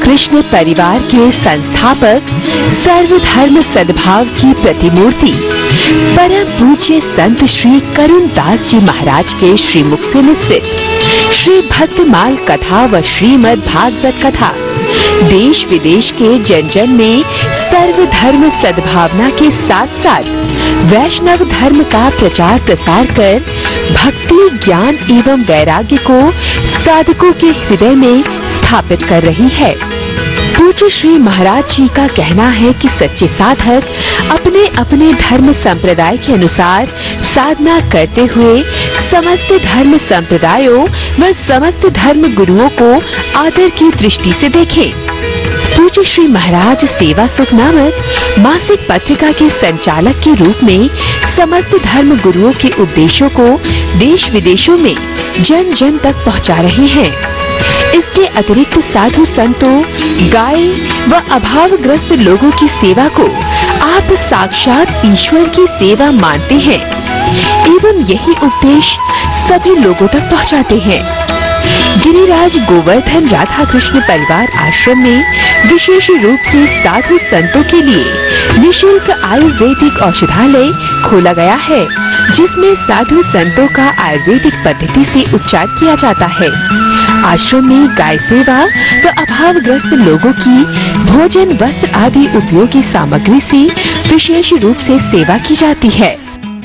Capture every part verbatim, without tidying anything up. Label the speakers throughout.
Speaker 1: कृष्ण परिवार के संस्थापक सर्वधर्म सद्भाव की प्रतिमूर्ति परम पूज्य संत श्री करुण दास जी महाराज के श्रीमुख से निश्चित श्री भक्तमाल कथा व श्रीमद् भागवत कथा देश विदेश के जन जन में सर्वधर्म सद्भावना के साथ साथ वैष्णव धर्म का प्रचार प्रसार कर भक्ति ज्ञान एवं वैराग्य को साधकों के हृदय में स्थापित कर रही है। पूज्य श्री महाराज जी का कहना है कि सच्चे साधक अपने अपने धर्म संप्रदाय के अनुसार साधना करते हुए समस्त धर्म संप्रदायों व समस्त धर्म गुरुओं को आदर की दृष्टि से देखें। पूज्य श्री महाराज सेवा सुख नामक मासिक पत्रिका के संचालक के रूप में समस्त धर्म गुरुओं के उपदेशों को देश विदेशों में जन जन तक पहुंचा रहे हैं। इसके अतिरिक्त साधु संतों, गाय व अभावग्रस्त लोगों की सेवा को आप साक्षात ईश्वर की सेवा मानते हैं एवं यही उपदेश सभी लोगों तक पहुंचाते हैं। गिरिराज गोवर्धन राधा कृष्ण परिवार आश्रम में विशेष रूप से साधु संतों के लिए निशुल्क आयुर्वेदिक औषधालय खोला गया है, जिसमें साधु संतों का आयुर्वेदिक पद्धति से उपचार किया जाता है। आश्रम में गाय सेवा व अभावग्रस्त लोगों की भोजन वस्त्र आदि उपयोगी सामग्री से विशेष रूप से सेवा की जाती है।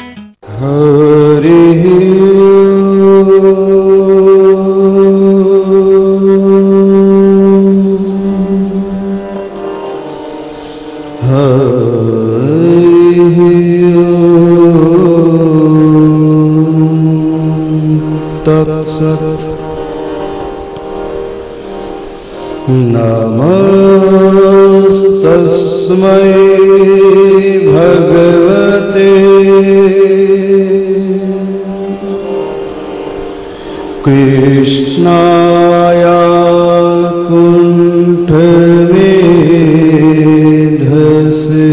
Speaker 2: नमस्तस्मै भगवते कृष्णाय कुण्ठमेधसे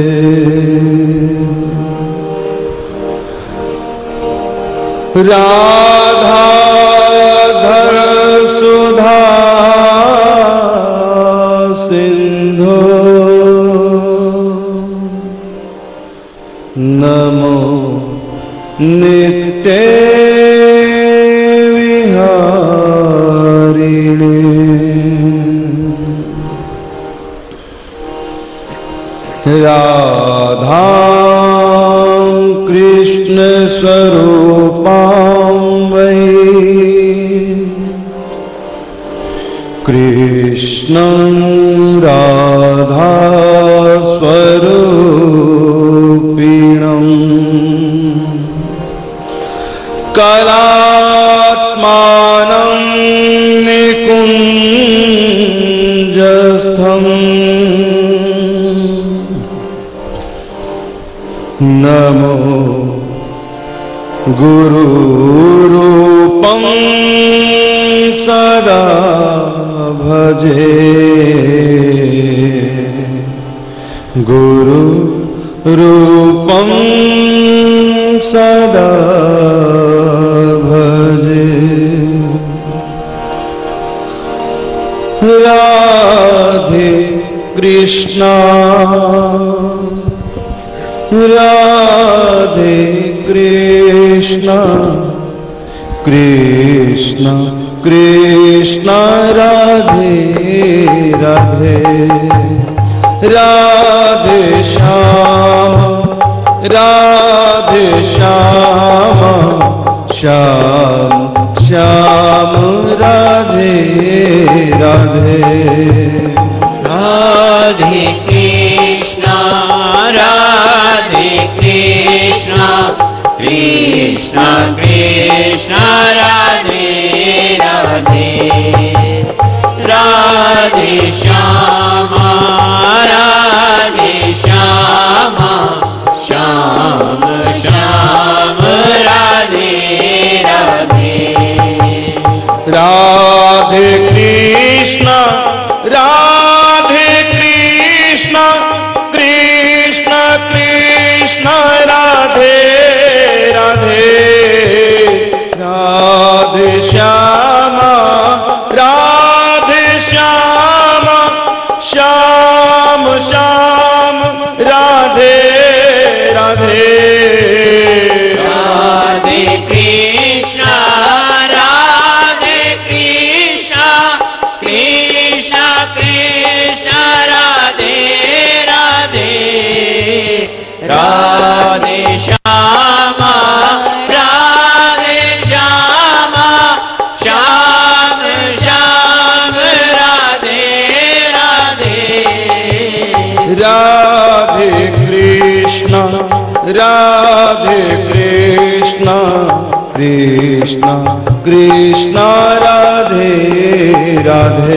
Speaker 2: राधाधर सुधा सिंधो नमो नित्य विहारिणे राधा कृष्ण स्वरूपां वै कृष्णं राधा स्वरूपिणं कलात्मानं निकुञ्जस्थं नमो गुरुरूपं सदा भजे गुरु रूपं सदा भजे राधे कृष्णा राधे कृष्णा कृष्ण कृष्ण राधे राधे राधे श्याम राधे श्याम श्याम श्याम राधे राधे
Speaker 3: राधे कृष्णा राधे कृष्णा कृष्णा कृष्णा राधे राधे राधे श्यामा राधे श्यामा श्याम श्याम राधे राधे
Speaker 2: राधे कृष्णा राधे कृष्णा कृष्ण कृष्ण राधे राधे राधे श्यामा राधे श्यामा
Speaker 3: राधे श्यामा राधे श्यामा श्याम श्याम राधे राधे
Speaker 2: राधे कृष्ण राधे कृष्ण कृष्ण कृष्ण राधे राधे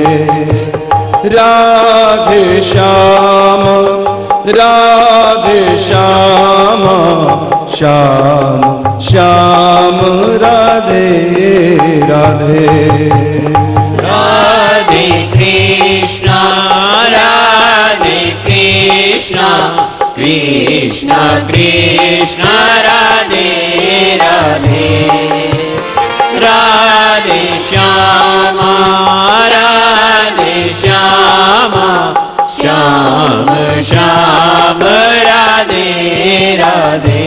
Speaker 2: राधे श्याम राधे श्याम श्याम श्याम राधे राधे
Speaker 3: राधे कृष्ण राधे कृष्ण कृष्ण कृष्ण राधे राधे राधे श्याम राधे श्याम श्याम श्याम राधे राधे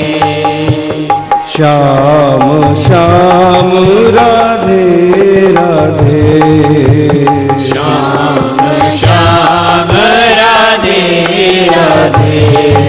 Speaker 2: श्याम श्याम राधे राधे
Speaker 3: श्याम श्याम राधे राधे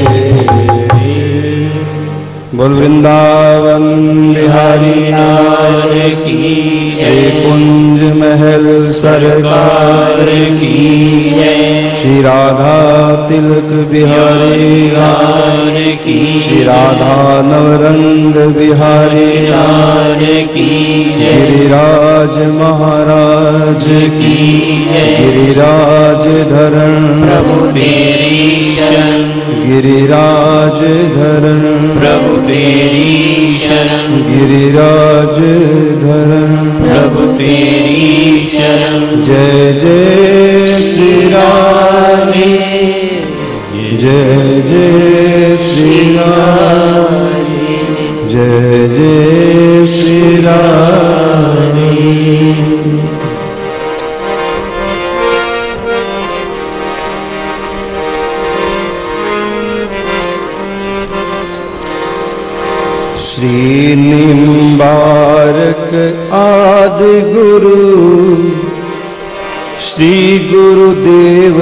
Speaker 2: बोल वृंदावन बिहारी लाल
Speaker 3: की
Speaker 2: जय कुंज महल सरकार
Speaker 3: की जय
Speaker 2: श्री राधा तिलक बिहारी
Speaker 3: लाल की
Speaker 2: श्री राधा नवरंग बिहारी
Speaker 3: लाल की जय
Speaker 2: गिरिराज महाराज
Speaker 3: की जय
Speaker 2: गिरिराज धरण
Speaker 3: प्रभु तेरी शरण
Speaker 2: गिरिराज धरण
Speaker 3: प्रभु तेरी शरण
Speaker 2: गिरिराज धरण
Speaker 3: प्रभु तेरी शरण
Speaker 2: जय जय श्री राधे जय जय श्री राधे जय जय श्री राधे श्री निम्बारक आदि गुरु श्री गुरुदेव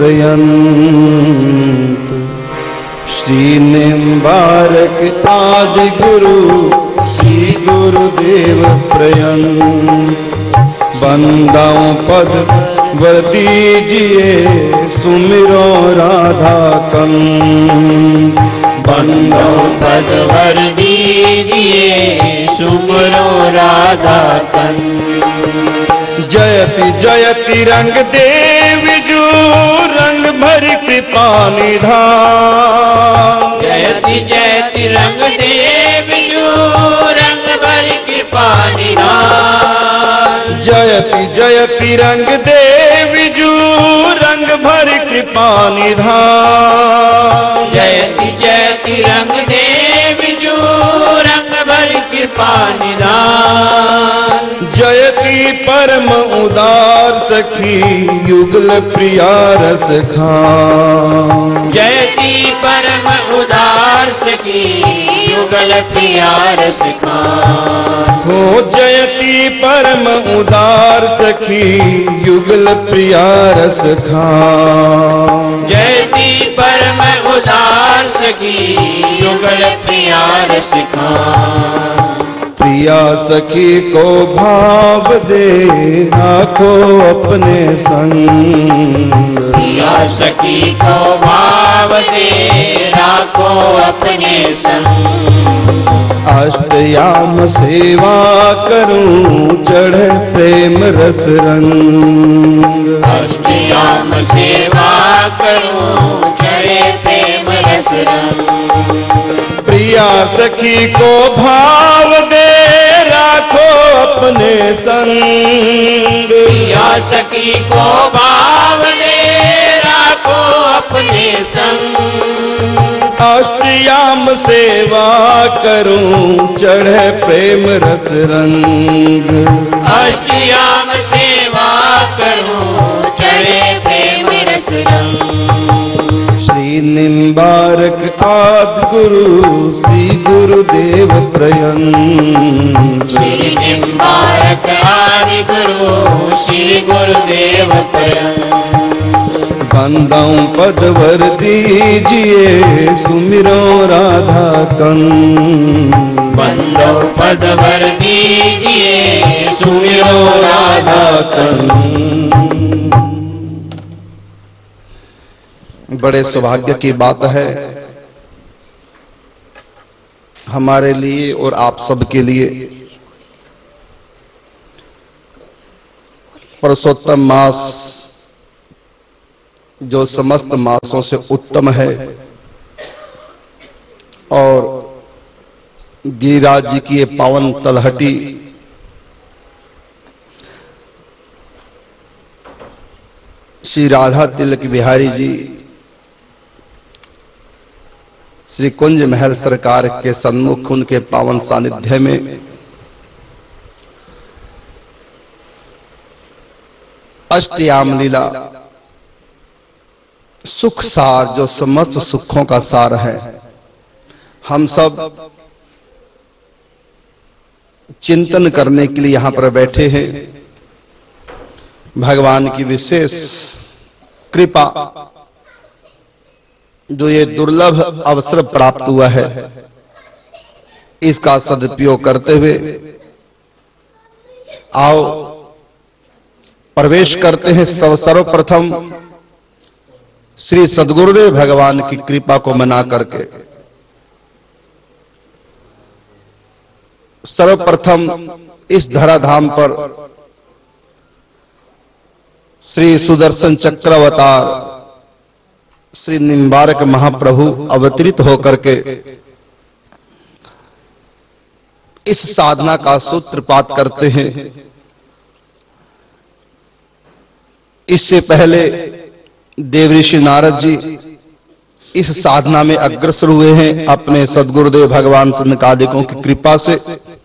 Speaker 2: प्रयंत श्री निम्बारक आदि गुरु श्री गुरुदेव प्रयंत बंदाओं पद वर दीजिए सुमिरो राधा कंद
Speaker 3: बंदो पद वर दीजिए सुमरो राधा कंद
Speaker 2: जयति जयति रंग देव जो रंग भर कृपा निधान
Speaker 3: जयति जयति रंग देव जो रंग भर कृपा निधान
Speaker 2: जयति जयति रंग देव जो रंग भर कृपा निधान
Speaker 3: जयति जयति रंग देव जो रंग भर कृपा निधान
Speaker 2: जयति परम उदार सखी युगल प्रिया रस खान
Speaker 3: जयति परम उदार सखी युगल प्रिया रस खान
Speaker 2: हो जयति परम उदार सखी युगल प्रिया रस खान
Speaker 3: जयति परम उदार सखी युगल प्रिया रस खान
Speaker 2: प्रिया सखी को भाव दे राखो अपने संग
Speaker 3: प्रिया सखी को भाव दे राखो अपने संग
Speaker 2: अष्टयाम सेवा करूं चढ़ प्रेम रस रंग
Speaker 3: अष्टयाम सेवा करूं चढ़े प्रेम रस रंग
Speaker 2: प्रिया सखी को भाव दे राखो अपने संग
Speaker 3: प्रिया सखी को भाव दे राखो अपने संग
Speaker 2: अष्टयाम सेवा करूं चढ़े प्रेम रस रंग
Speaker 3: अष्टयाम सेवा करूं चढ़े प्रेम रस रंग
Speaker 2: श्री निम्बारक आदि गुरु श्री गुरुदेव प्रयंत
Speaker 3: श्री निम्बारक आदि गुरु श्री गुरुदेव प्रयंत
Speaker 2: बंदौ पदवर दीजिए सुमिरो राधा कन।
Speaker 3: बंदो पदवर दीजिए सुमिरो राधा कन।
Speaker 4: बड़े सौभाग्य की बात है हमारे लिए और आप सबके लिए, पुरुषोत्तम मास जो समस्त मासों से उत्तम है और गिरिराज जी की ये पावन तलहटी श्री राधा तिलक बिहारी जी श्री कुंज महल सरकार के सन्मुख उनके पावन सानिध्य में अष्टयाम लीला सुख सार जो समस्त सुखों का सार है, हम सब चिंतन करने के लिए यहां पर बैठे हैं। भगवान की विशेष कृपा जो ये दुर्लभ अवसर प्राप्त हुआ है, इसका सदुपयोग करते हुए आओ प्रवेश करते हैं सर्वप्रथम श्री सद्गुरुदेव भगवान की कृपा को मना करके। सर्वप्रथम इस धराधाम पर श्री सुदर्शन चक्र अवतार श्री निम्बारक महाप्रभु अवतरित होकर के इस साधना का सूत्रपात करते हैं। इससे पहले देवऋषि नारद जी इस साधना में अग्रसर हुए हैं अपने सद्गुरुदेव भगवान सनकादिकों की कृपा से।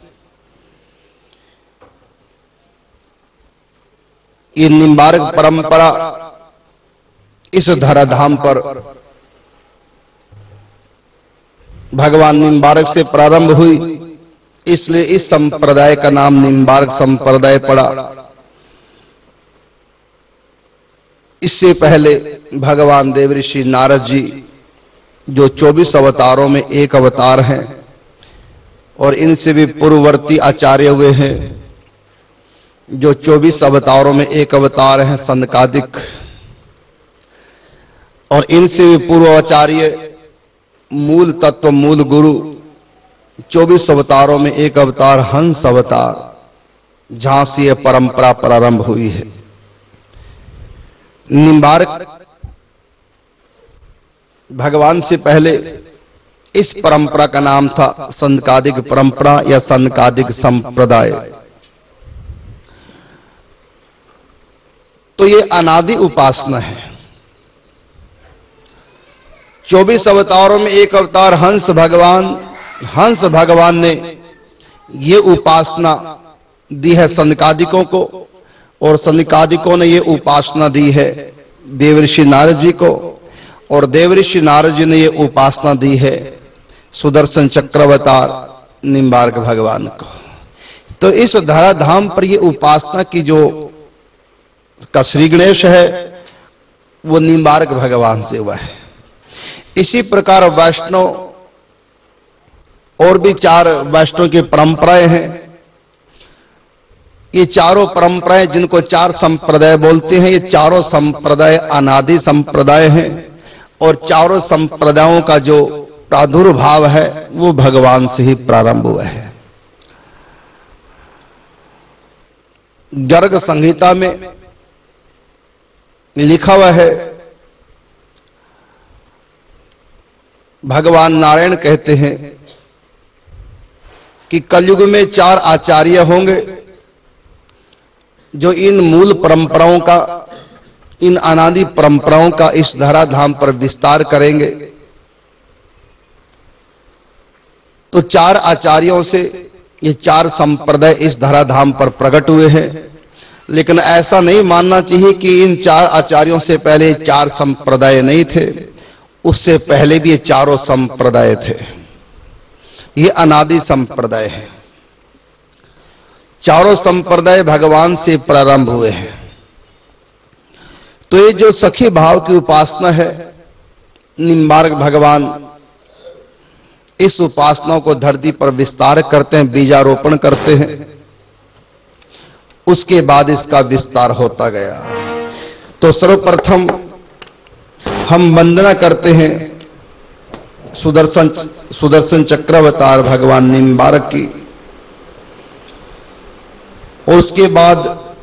Speaker 4: ये निम्बारक परंपरा इस धराधाम पर भगवान निम्बारक से प्रारंभ हुई, इसलिए इस संप्रदाय का नाम निम्बारक संप्रदाय पड़ा। इससे पहले भगवान देवऋषि नारद जी जो चौबीस अवतारों में एक अवतार हैं और इनसे भी पूर्ववर्ती आचार्य हुए हैं जो चौबीस अवतारों में एक अवतार हैं सनकादिक, और इनसे भी पूर्व आचार्य मूल तत्व मूल गुरु चौबीस अवतारों में एक अवतार हंस अवतार, जहां से यह परंपरा प्रारंभ हुई है। निम्बारक भगवान से पहले इस परंपरा का नाम था सनकादिक परंपरा या सनकादिक संप्रदाय। तो ये अनादि उपासना है। चौबीस अवतारों में एक अवतार हंस भगवान, हंस भगवान ने ये उपासना दी है सनकादिकों को, और सनकादिकों ने ये उपासना दी है देवऋषि नारद जी को, और देवऋषि नारद जी ने ये उपासना दी है सुदर्शन चक्रवतार निम्बारक भगवान को। तो इस धराधाम पर ये उपासना की जो का श्री गणेश है वो निम्बारक भगवान से हुआ है। इसी प्रकार वैष्णव और भी चार वैष्णव की परंपराएं हैं। ये चारों परंपराएं जिनको चार संप्रदाय बोलते हैं, ये चारों संप्रदाय अनादि संप्रदाय हैं, और चारों संप्रदायों का जो प्रादुर्भाव है वो भगवान से ही प्रारंभ हुआ है। गर्ग संहिता में लिखा हुआ है, भगवान नारायण कहते हैं कि कलयुग में चार आचार्य होंगे जो इन मूल परंपराओं का, इन अनादि परंपराओं का इस धराधाम पर विस्तार करेंगे। तो चार आचार्यों से ये चार संप्रदाय इस धराधाम पर प्रकट हुए हैं, लेकिन ऐसा नहीं मानना चाहिए कि इन चार आचार्यों से पहले चार संप्रदाय नहीं थे। उससे पहले भी ये चारों संप्रदाय थे। ये अनादि संप्रदाय है। चारों संप्रदाय भगवान से प्रारंभ हुए हैं। तो ये जो सखी भाव की उपासना है, निम्बार्क भगवान इस उपासना को धरती पर विस्तार करते हैं, बीजारोपण करते हैं। उसके बाद इसका विस्तार होता गया। तो सर्वप्रथम हम वंदना करते हैं सुदर्शन सुदर्शन चक्रावतार भगवान निम्बार्क की, और उसके बाद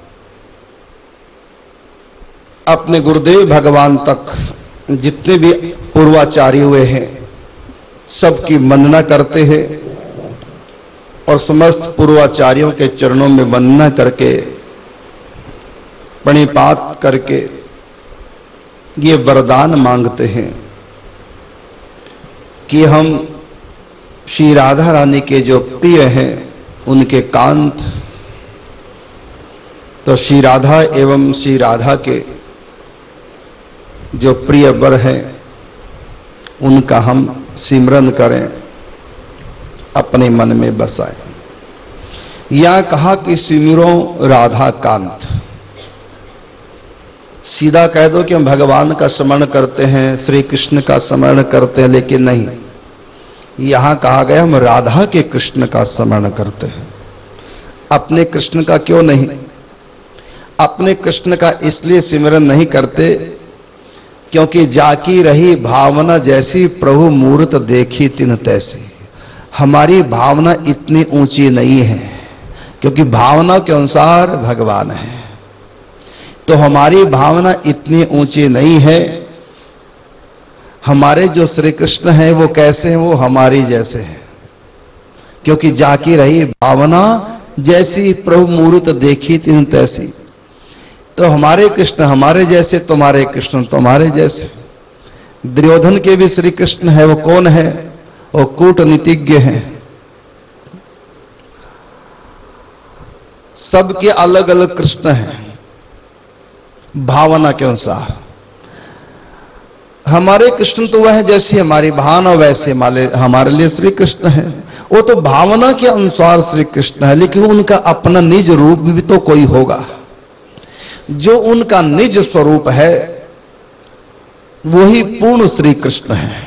Speaker 4: अपने गुरुदेव भगवान तक जितने भी पूर्वाचार्य हुए हैं सबकी वंदना करते हैं, और समस्त पूर्वाचार्यों के चरणों में वंदना करके प्रणिपात करके ये वरदान मांगते हैं कि हम श्री राधा रानी के जो प्रिय हैं उनके कांत, तो श्री राधा एवं श्री राधा के जो प्रिय वर हैं उनका हम सिमरन करें, अपने मन में बसाएं। यहां कहा कि सिमरो राधा कांत। सीधा कह दो कि हम भगवान का स्मरण करते हैं, श्री कृष्ण का स्मरण करते हैं, लेकिन नहीं, यहां कहा गया हम राधा के कृष्ण का स्मरण करते हैं। अपने कृष्ण का क्यों नहीं? अपने कृष्ण का इसलिए सिमरन नहीं करते क्योंकि जाकी रही भावना जैसी प्रभु मूर्त देखी तिन तैसी। हमारी भावना इतनी ऊंची नहीं है, क्योंकि भावना के अनुसार भगवान है। तो हमारी भावना इतनी ऊंची नहीं है। हमारे जो श्री कृष्ण हैं वो कैसे हैं? वो हमारी जैसे हैं, क्योंकि जाकी रही भावना जैसी प्रभु मूर्त देखी तिन तैसी। तो हमारे कृष्ण हमारे जैसे, तुम्हारे कृष्ण तुम्हारे जैसे। दुर्योधन के भी श्री कृष्ण है, वो कौन है? वो कूटनीतिज्ञ हैं। सबके अलग अलग कृष्ण हैं भावना के अनुसार। हमारे कृष्ण तो वह जैसी हमारी भावना वैसे हमारे लिए श्री कृष्ण है। वो तो भावना के अनुसार श्री कृष्ण है, लेकिन उनका अपना निज रूप भी तो कोई होगा। जो उनका निज स्वरूप है वही पूर्ण श्री कृष्ण है,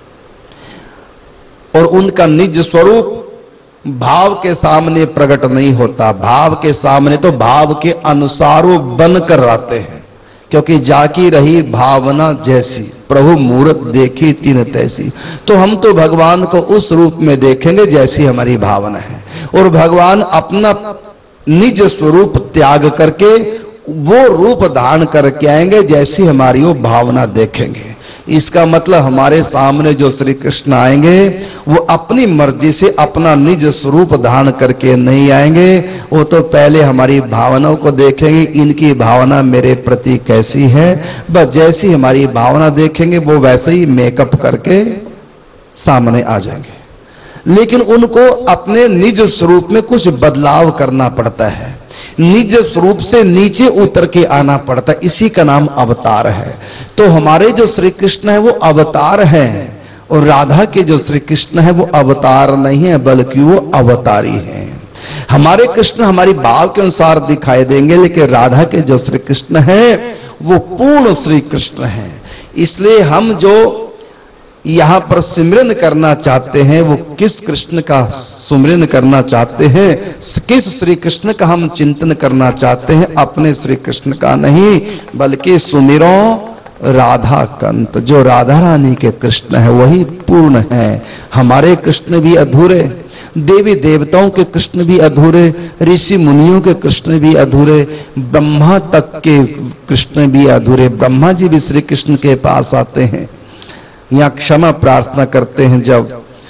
Speaker 4: और उनका निज स्वरूप भाव के सामने प्रकट नहीं होता। भाव के सामने तो भाव के अनुसार वो बनकर रहते हैं, क्योंकि जाकी रही भावना जैसी प्रभु मूर्त देखी तिन तैसी। तो हम तो भगवान को उस रूप में देखेंगे जैसी हमारी भावना है, और भगवान अपना निज स्वरूप त्याग करके वो रूप धारण करके आएंगे जैसी हमारी वो भावना देखेंगे। इसका मतलब हमारे सामने जो श्री कृष्ण आएंगे वो अपनी मर्जी से अपना निज स्वरूप धारण करके नहीं आएंगे। वो तो पहले हमारी भावनाओं को देखेंगे, इनकी भावना मेरे प्रति कैसी है, बस जैसी हमारी भावना देखेंगे वो वैसे ही मेकअप करके सामने आ जाएंगे। लेकिन उनको अपने निज स्वरूप में कुछ बदलाव करना पड़ता है, निज स्वरूप से नीचे उतर के आना पड़ता है। इसी का नाम अवतार है। तो हमारे जो श्री कृष्ण है वो अवतार हैं, और राधा के जो श्री कृष्ण है वो अवतार नहीं है, बल्कि वो अवतारी हैं। हमारे कृष्ण हमारी भाव के अनुसार दिखाई देंगे, लेकिन राधा के जो श्री कृष्ण है वो पूर्ण श्री कृष्ण है। इसलिए हम जो यहां पर सिमरन करना चाहते हैं वो किस कृष्ण का सुमरन करना चाहते हैं, किस श्री कृष्ण का हम चिंतन करना चाहते हैं? अपने श्री कृष्ण का नहीं, बल्कि सुमिरो राधा कंत। जो राधा रानी के कृष्ण है वही पूर्ण है। हमारे कृष्ण भी अधूरे, देवी देवताओं के कृष्ण भी अधूरे, ऋषि मुनियों के कृष्ण भी अधूरे, ब्रह्मा तक के कृष्ण भी अधूरे। ब्रह्मा जी भी श्री कृष्ण के पास आते हैं, यहां क्षमा प्रार्थना करते हैं। जब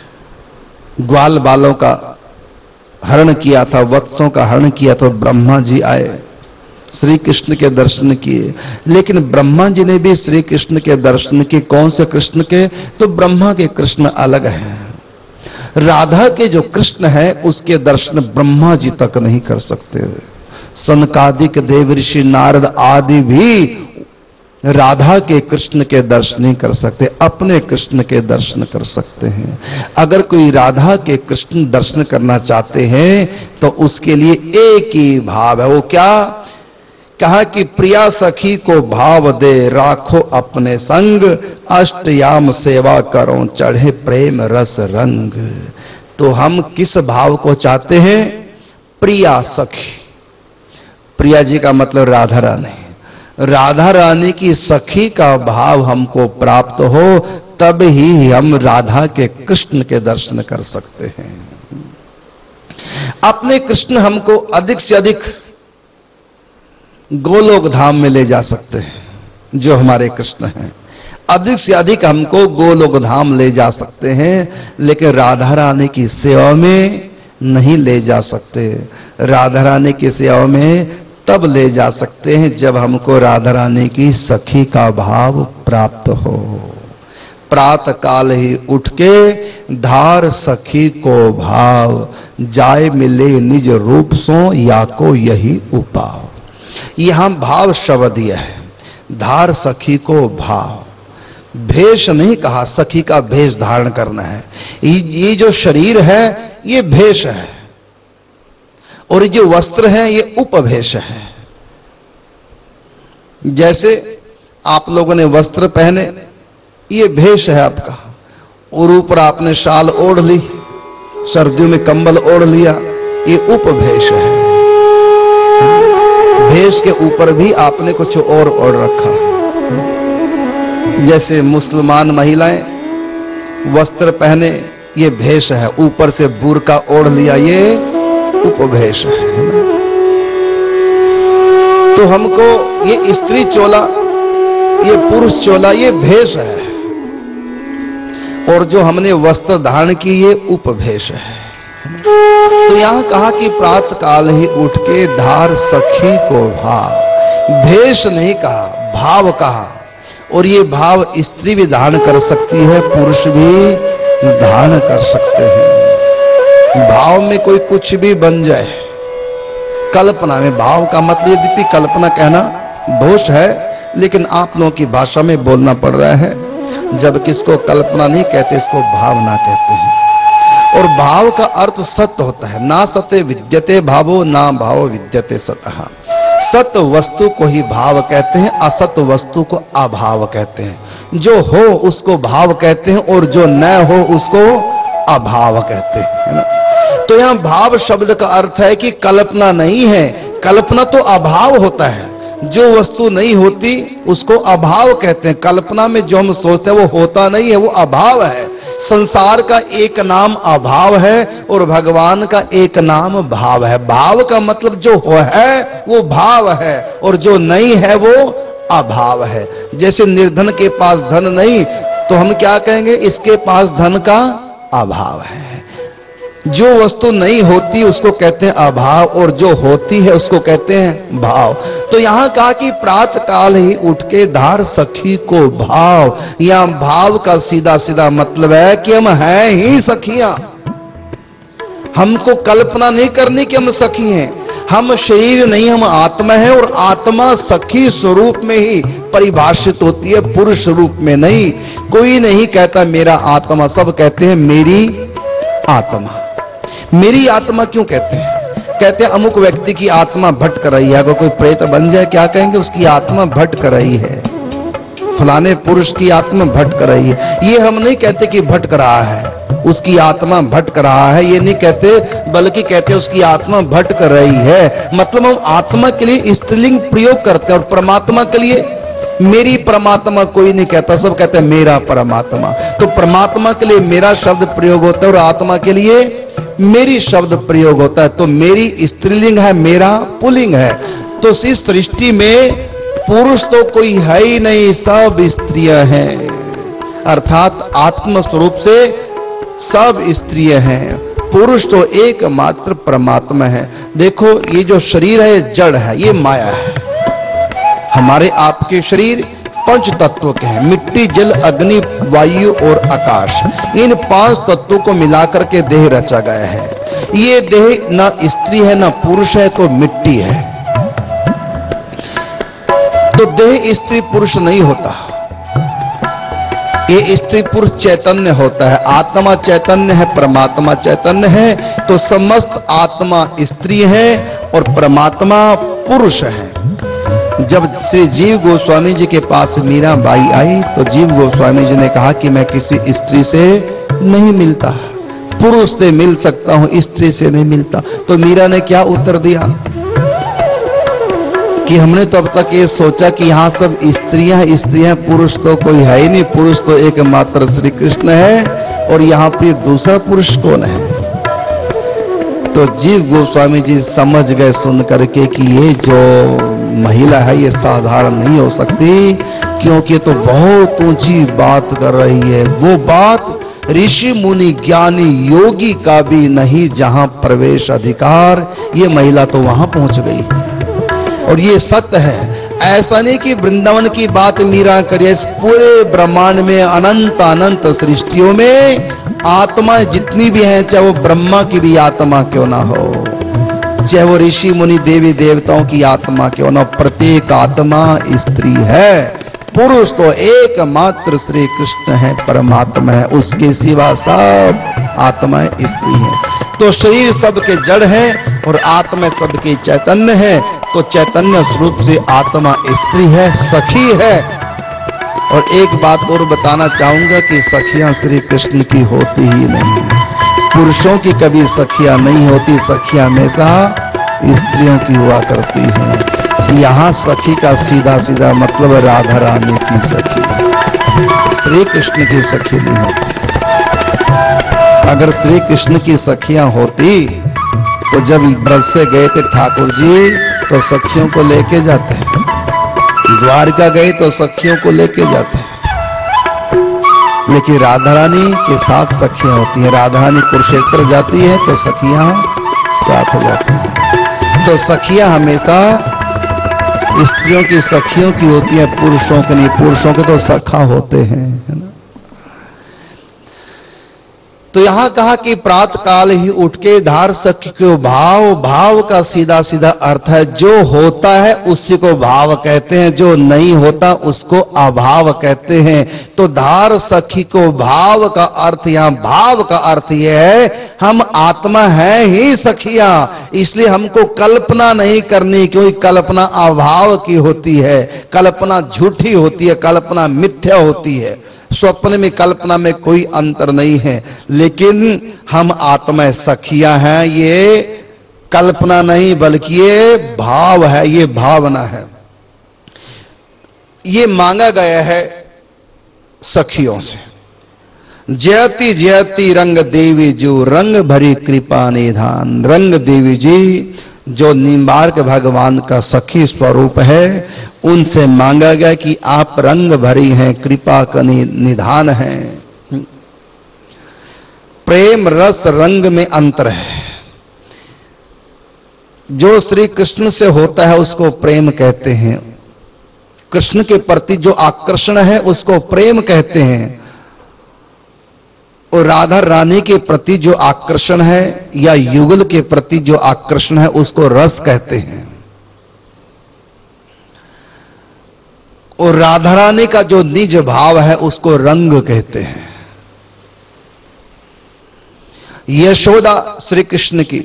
Speaker 4: ग्वाल बालों का हरण किया था, वत्सों का हरण किया तो ब्रह्मा जी आए, श्री कृष्ण के दर्शन किए। लेकिन ब्रह्मा जी ने भी श्री कृष्ण के दर्शन किए। कौन से कृष्ण के? तो ब्रह्मा के कृष्ण अलग हैं। राधा के जो कृष्ण है उसके दर्शन ब्रह्मा जी तक नहीं कर सकते। सनकादिक देव ऋषि नारद आदि भी राधा के कृष्ण के दर्शन नहीं कर सकते, अपने कृष्ण के दर्शन कर सकते हैं। अगर कोई राधा के कृष्ण दर्शन करना चाहते हैं तो उसके लिए एक ही भाव है। वो क्या? कहा कि प्रिया सखी को भाव दे राखो अपने संग, अष्टयाम सेवा करो चढ़े प्रेम रस रंग। तो हम किस भाव को चाहते हैं? प्रिया सखी। प्रिया जी का मतलब राधा रानी। राधा रानी की सखी का भाव हमको प्राप्त हो, तब ही हम राधा के कृष्ण के दर्शन कर सकते हैं। अपने कृष्ण हमको अधिक से अधिक गोलोक धाम में ले जा सकते हैं, जो हमारे कृष्ण हैं। अधिक से अधिक हमको गोलोक धाम ले जा सकते हैं, लेकिन राधा रानी की सेवा में नहीं ले जा सकते। राधा रानी की सेवा में तब ले जा सकते हैं जब हमको राधा रानी की सखी का भाव प्राप्त हो। प्रातः काल ही उठ के धार सखी को भाव, जाय मिले निज रूप सो या को यही उपाव। यहां भाव शब्द दिया है, धार सखी को भाव। भेष नहीं कहा, सखी का भेष धारण करना है। ये जो शरीर है ये भेष है, और जो वस्त्र है ये उपभेष है। जैसे आप लोगों ने वस्त्र पहने, ये भेष है आपका, और ऊपर आपने शाल ओढ़ ली, सर्दियों में कंबल ओढ़ लिया, ये उपभेष है। भेष के ऊपर भी आपने कुछ और ओढ़ रखा। जैसे मुसलमान महिलाएं वस्त्र पहने, ये भेष है, ऊपर से बुर्का ओढ़ लिया, ये उपभेष है। तो हमको ये स्त्री चोला, ये पुरुष चोला, ये भेष है, और जो हमने वस्त्र धारण की ये उपभेष है। तो यहां कहा कि प्रातः काल ही उठ के धार सखी को भाव। भेष नहीं कहा, भाव कहा। और ये भाव स्त्री भी धारण कर सकती है, पुरुष भी धारण कर सकते हैं। भाव में कोई कुछ भी बन जाए, कल्पना में। भाव का मतलब यद्यपि कल्पना कहना दोष है, लेकिन आप लोगों की भाषा में बोलना पड़ रहा है। जब किसको कल्पना नहीं कहते, इसको भावना कहते हैं। और भाव का अर्थ सत्य होता है। ना सत्य विद्यते भावो, ना भाव विद्यते सतः। सत्य वस्तु को ही भाव कहते हैं, असत्य वस्तु को अभाव कहते हैं। जो हो उसको भाव कहते हैं, और जो न हो उसको अभाव कहते हैं, है ना। तो यहां भाव शब्द का अर्थ है कि कल्पना नहीं है। कल्पना तो अभाव होता है, जो वस्तु नहीं होती उसको अभाव कहते हैं। कल्पना में जो हम सोचते हैं वो होता नहीं है, वो अभाव है। संसार का एक नाम अभाव है, और भगवान का एक नाम भाव है। भाव का मतलब जो हो है वो भाव है, और जो नहीं है वो अभाव है। जैसे निर्धन के पास धन नहीं, तो हम क्या कहेंगे? इसके पास धन का अभाव है। जो वस्तु नहीं होती उसको कहते हैं अभाव, और जो होती है उसको कहते हैं भाव। तो यहां कहा कि प्रातः काल ही उठ के धार सखी को भाव। यहां भाव का सीधा सीधा मतलब है कि हम हैं ही सखियां। हमको कल्पना नहीं करनी कि हम सखी हैं। हम शरीर नहीं, हम आत्मा है, और आत्मा सखी स्वरूप में ही परिभाषित होती है, पुरुष रूप में नहीं। कोई नहीं कहता मेरा आत्मा, सब कहते हैं मेरी आत्मा। मेरी आत्मा क्यों कहते हैं? कहते हैं अमुक व्यक्ति की आत्मा भटक रही है। अगर कोई प्रेत बन जाए क्या कहेंगे? उसकी आत्मा भटक रही है, फलाने पुरुष की आत्मा भटक रही है। ये हम नहीं कहते कि भटक रहा है, उसकी आत्मा भटक रहा है, ये नहीं कहते, बल्कि कहते उसकी आत्मा भटक रही है। मतलब हम आत्मा के लिए स्त्रीलिंग प्रयोग करते हैं, और परमात्मा के लिए मेरी परमात्मा कोई नहीं कहता, सब कहते हैं मेरा परमात्मा। तो परमात्मा के लिए मेरा शब्द प्रयोग होता है, और आत्मा के लिए मेरी शब्द प्रयोग होता है। तो मेरी स्त्रीलिंग है, मेरा पुल्लिंग है। तो इस सृष्टि में पुरुष तो कोई है ही नहीं, सब स्त्रियां हैं। अर्थात आत्म स्वरूप से सब स्त्रियां हैं, पुरुष तो एकमात्र परमात्मा है। देखो ये जो शरीर है जड़ है, ये माया है। हमारे आपके शरीर पंच तत्वों के हैं, मिट्टी, जल, अग्नि, वायु और आकाश। इन पांच तत्वों को मिलाकर के देह रचा गया है। ये देह ना स्त्री है ना पुरुष है, तो मिट्टी है। तो देह स्त्री पुरुष नहीं होता, ये स्त्री पुरुष चैतन्य होता है। आत्मा चैतन्य है, परमात्मा चैतन्य है। तो समस्त आत्मा स्त्री है और परमात्मा पुरुष है। जब श्री जीव गोस्वामी जी के पास मीरा बाई आई तो जीव गोस्वामी जी ने कहा कि मैं किसी स्त्री से नहीं मिलता, पुरुष से मिल सकता हूं, स्त्री से नहीं मिलता। तो मीरा ने क्या उत्तर दिया कि हमने तो अब तक ये सोचा कि यहां सब स्त्रियां स्त्रियां, पुरुष तो कोई है ही नहीं, पुरुष तो एकमात्र श्री कृष्ण है, और यहां पर दूसरा पुरुष कौन है? तो जीव गोस्वामी जी समझ गए सुन करके कि ये जो महिला है ये साधारण नहीं हो सकती, क्योंकि तो बहुत ऊंची बात कर रही है। वो बात ऋषि मुनि ज्ञानी योगी का भी नहीं जहां प्रवेश अधिकार, ये महिला तो वहां पहुंच गई। और ये सत्य है, ऐसा नहीं कि वृंदावन की बात मीरा करिए, इस पूरे ब्रह्मांड में अनंत अनंत सृष्टियों में आत्मा जितनी भी हैं, चाहे वो ब्रह्मा की भी आत्मा क्यों ना हो, चाहे वो ऋषि मुनि देवी देवताओं की आत्मा क्यों ना, प्रत्येक आत्मा स्त्री है। पुरुष तो एकमात्र श्री कृष्ण है, परमात्मा है, उसके सिवा सब आत्माएं स्त्री हैं। तो शरीर सबके जड़ है और आत्मा सबके चैतन्य है, तो चैतन्य स्वरूप से आत्मा स्त्री है, सखी है। और एक बात और बताना चाहूंगा कि सखियां श्री कृष्ण की होती ही नहीं, पुरुषों की कभी सखियां नहीं होती, सखियां हमेशा स्त्रियों की हुआ करती हैं। यहां सखी का सीधा सीधा मतलब राधा रानी की सखी, श्री कृष्ण की सखी नहीं होती। अगर श्री कृष्ण की सखियां होती तो जब ब्रज से गए थे ठाकुर जी तो सखियों को लेके जाते हैं, द्वारका गए तो सखियों को लेके जाते हैं, लेकिन राधा रानी के साथ सखियां होती हैं। राधा रानी कुरुक्षेत्र जाती है तो सखियां साथ जाती हैं। तो सखियां हमेशा स्त्रियों की सखियों की होती है, पुरुषों के नहीं। पुरुषों के तो सखा होते हैं, है ना। तो यहां कहा कि प्रातः काल ही उठ के धार सखी को भाव, भाव का सीधा सीधा अर्थ है जो होता है उसी को भाव कहते हैं, जो नहीं होता उसको अभाव कहते हैं। तो धार सखी को भाव का अर्थ, यहां भाव का अर्थ यह है हम आत्मा है ही सखियां, इसलिए हमको कल्पना नहीं करनी, क्योंकि कल्पना अभाव की होती है, कल्पना झूठी होती है, कल्पना मिथ्या होती है। स्वप्न में कल्पना में कोई अंतर नहीं है, लेकिन हम आत्मा सखियां हैं, ये कल्पना नहीं बल्कि ये भाव है, ये भावना है। ये मांगा गया है सखियों से। जयति जयति रंग देवी जो रंग भरी कृपा निधान। रंग देवी जी जो निम्बार्क भगवान का सखी स्वरूप है, उनसे मांगा गया कि आप रंग भरी हैं, कृपा का निधान है। प्रेम रस रंग में अंतर है। जो श्री कृष्ण से होता है उसको प्रेम कहते हैं, कृष्ण के प्रति जो आकर्षण है उसको प्रेम कहते हैं, और राधा रानी के प्रति जो आकर्षण है या युगल के प्रति जो आकर्षण है उसको रस कहते हैं। और राधा रानी का जो निज भाव है उसको रंग कहते हैं। यशोदा श्री कृष्ण की,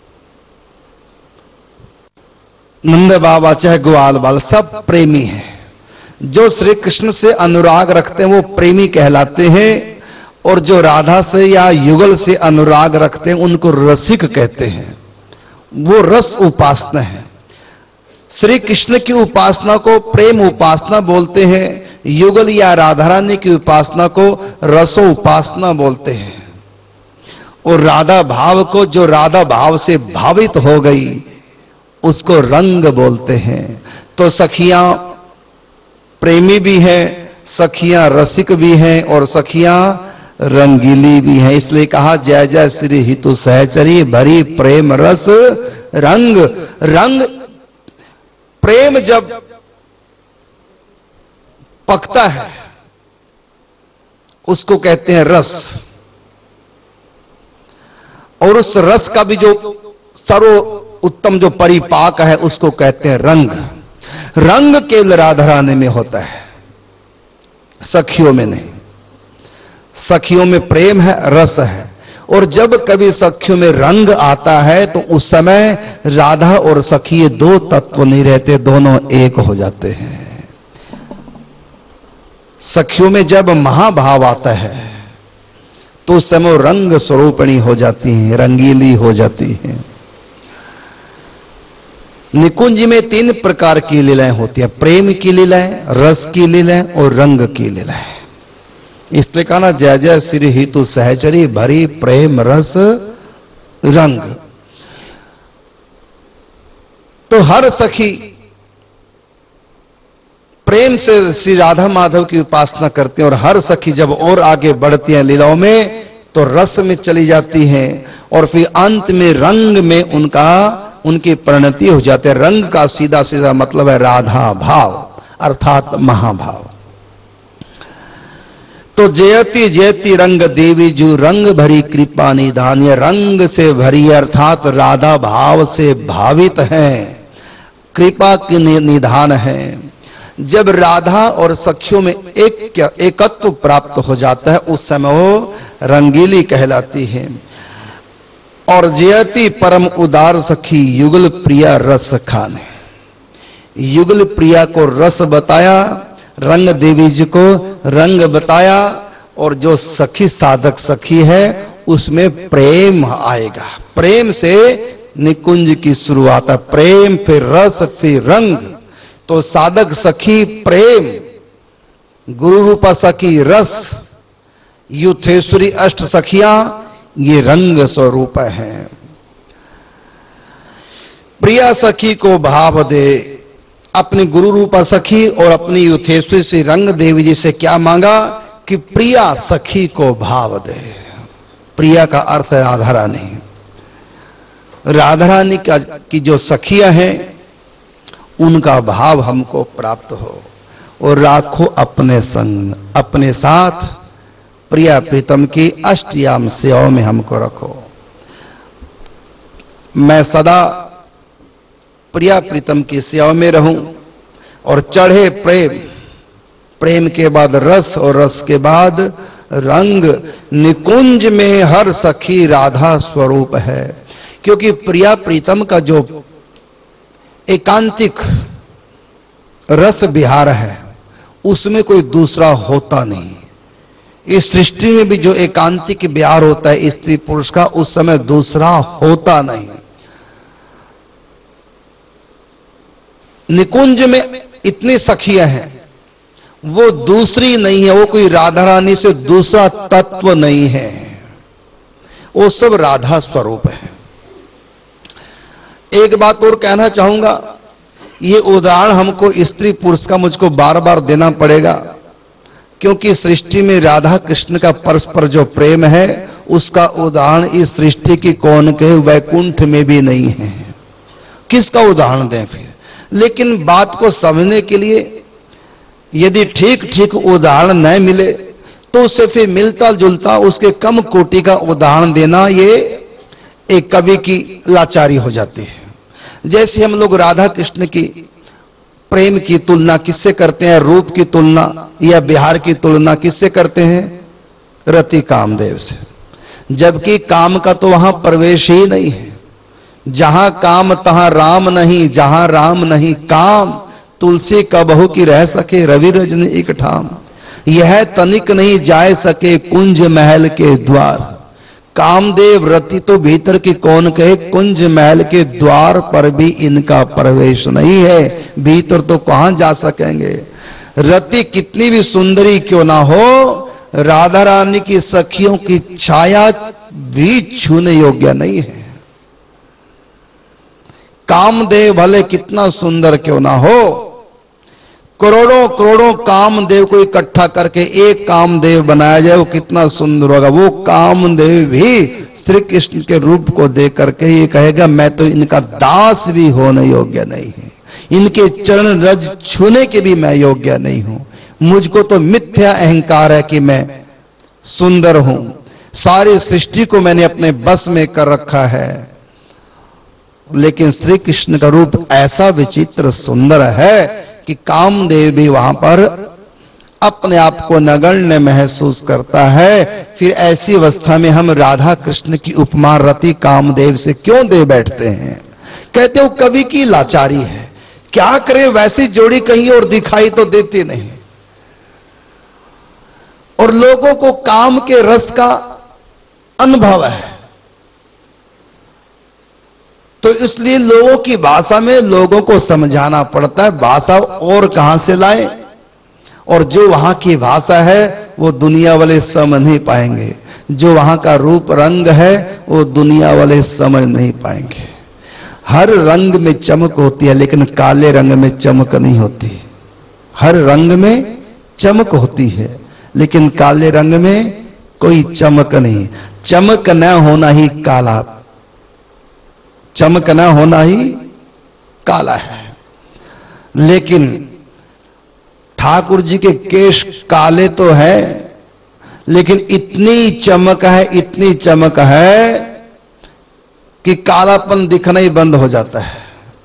Speaker 4: नंद बाबा चाहे ग्वाल बाल सब प्रेमी हैं। जो श्री कृष्ण से अनुराग रखते हैं वो प्रेमी कहलाते हैं, और जो राधा से या युगल से अनुराग रखते हैं उनको रसिक कहते हैं। वो रस उपासना है। श्री कृष्ण की उपासना को प्रेम उपासना बोलते हैं, युगल या राधा रानी की उपासना को रसो उपासना बोलते हैं। और राधा भाव को, जो राधा भाव से भावित हो गई, उसको रंग बोलते हैं। तो सखियां प्रेमी भी हैं, सखियां रसिक भी हैं, और सखियां रंगीली भी हैं। इसलिए कहा जय जय श्री हितु सहचरी भरी प्रेम रस रंग। रंग प्रेम जब पकता है उसको कहते हैं रस, और उस रस का भी जो सर्व उत्तम जो परिपाक है उसको कहते हैं रंग। रंग केवल राधा रानी में होता है, सखियों में नहीं। सखियों में प्रेम है, रस है, और जब कभी सखियों में रंग आता है तो उस समय राधा और सखी ये दो तत्व नहीं रहते, दोनों एक हो जाते हैं। सखियों में जब महाभाव आता है तो उस समय वो रंग स्वरूपणी हो जाती हैं, रंगीली हो जाती हैं। निकुंज में तीन प्रकार की लीलाएं होती हैं, प्रेम की लीलाएं, रस की लीलाएं और रंग की लीलाएं। इसलिए कहा ना, जय जय श्री हितु सहचरी भरी प्रेम रस रंग। तो हर सखी प्रेम से श्री राधा माधव की उपासना करते हैं और हर सखी जब और आगे बढ़ती हैं लीलाओं में तो रस में चली जाती हैं और फिर अंत में रंग में उनका उनकी परिणति हो जाती है। रंग का सीधा सीधा मतलब है राधा भाव अर्थात महाभाव। तो जयति जयति रंग देवी जो रंग भरी कृपा निधान, ये रंग से भरी अर्थात राधा भाव से भावित है, कृपा की निधान है। जब राधा और सखियों में एक एकत्व प्राप्त हो जाता है उस समय वो रंगीली कहलाती है। और जयति परम उदार सखी युगल प्रिया रस खाने, युगल प्रिया को रस बताया, रंग देवी जी को रंग बताया और जो सखी साधक सखी है उसमें प्रेम आएगा। प्रेम से निकुंज की शुरुआत है, प्रेम फिर रस फिर रंग। तो साधक सखी प्रेम, गुरु रूपा सखी रस, युथेश्वरी अष्ट सखियां ये रंग स्वरूप है। प्रिया सखी को भाव दे, अपनी गुरु रूपा सखी और अपनी युथेश्वरी से रंग देवी जी से क्या मांगा कि प्रिया सखी को भाव दे। प्रिया का अर्थ है राधा रानी। राधा रानी का की जो सखियां हैं उनका भाव हमको प्राप्त हो और राखो अपने संग, अपने साथ प्रिया प्रीतम की अष्टयाम सेवाओं में हमको रखो। मैं सदा प्रिया प्रीतम की सेवा में रहूं और चढ़े प्रेम, प्रेम के बाद रस और रस के बाद रंग। निकुंज में हर सखी राधा स्वरूप है, क्योंकि प्रिया प्रीतम का जो एकांतिक रस विहार है उसमें कोई दूसरा होता नहीं। इस सृष्टि में भी जो एकांतिक विहार होता है स्त्री पुरुष का, उस समय दूसरा होता नहीं। निकुंज में इतनी सखियां हैं, वो दूसरी नहीं है, वो कोई राधा रानी से दूसरा तत्व नहीं है, वो सब राधा स्वरूप है। एक बात और कहना चाहूंगा, ये उदाहरण हमको स्त्री पुरुष का मुझको बार बार देना पड़ेगा, क्योंकि सृष्टि में राधा कृष्ण का परस्पर जो प्रेम है उसका उदाहरण इस सृष्टि की कौन के वैकुंठ में भी नहीं है। किसका उदाहरण दें फिर? लेकिन बात को समझने के लिए यदि ठीक ठीक उदाहरण न मिले तो उससे फिर मिलता जुलता उसके कम कोटि का उदाहरण देना ये एक कवि की लाचारी हो जाती है। जैसे हम लोग राधा कृष्ण की प्रेम की तुलना किससे करते हैं? रूप की तुलना या बिहार की तुलना किससे करते हैं? रति कामदेव से। जबकि काम का तो वहां प्रवेश ही नहीं है। जहां काम तहां राम नहीं, जहां राम नहीं काम। तुलसी कबहू की रह सके रवि रजनी एक ठाम, यह तनिक नहीं जाए सके कुंज महल के द्वार। कामदेव रति तो भीतर की कौन कहे, कुंज महल के द्वार पर भी इनका प्रवेश नहीं है, भीतर तो कहां जा सकेंगे। रति कितनी भी सुंदरी क्यों ना हो, राधा रानी की सखियों की छाया भी छूने योग्य नहीं है। कामदेव भले कितना सुंदर क्यों ना हो, करोड़ों करोड़ों कामदेव को इकट्ठा करके एक कामदेव बनाया जाए, वो कितना सुंदर होगा। वो कामदेव भी श्री कृष्ण के रूप को देख करके ये कहेगा मैं तो इनका दास भी होने योग्य नहीं है, इनके चरण रज छूने के भी मैं योग्य नहीं हूं। मुझको तो मिथ्या अहंकार है कि मैं सुंदर हूं, सारी सृष्टि को मैंने अपने बस में कर रखा है। लेकिन श्री कृष्ण का रूप ऐसा विचित्र सुंदर है कि कामदेव भी वहां पर अपने आप को नगण्य महसूस करता है, फिर ऐसी अवस्था में हम राधा कृष्ण की उपमा रति कामदेव से क्यों दे बैठते हैं? कहते हो कवि की लाचारी है, क्या करें वैसी जोड़ी कहीं और दिखाई तो देती नहीं, और लोगों को काम के रस का अनुभव है, तो इसलिए लोगों की भाषा में लोगों को समझाना पड़ता है। भाषा और कहां से लाए, और जो वहां की भाषा है वो दुनिया वाले समझ नहीं पाएंगे, जो वहां का रूप रंग है वो दुनिया वाले समझ नहीं पाएंगे। हर रंग में चमक होती है, लेकिन काले रंग में चमक नहीं होती। हर रंग में चमक होती है, लेकिन काले रंग में कोई चमक नहीं। चमक न होना ही काला, चमक न होना ही काला है। लेकिन ठाकुर जी के केश काले तो है, लेकिन इतनी चमक है, इतनी चमक है कि कालापन दिखना ही बंद हो जाता है।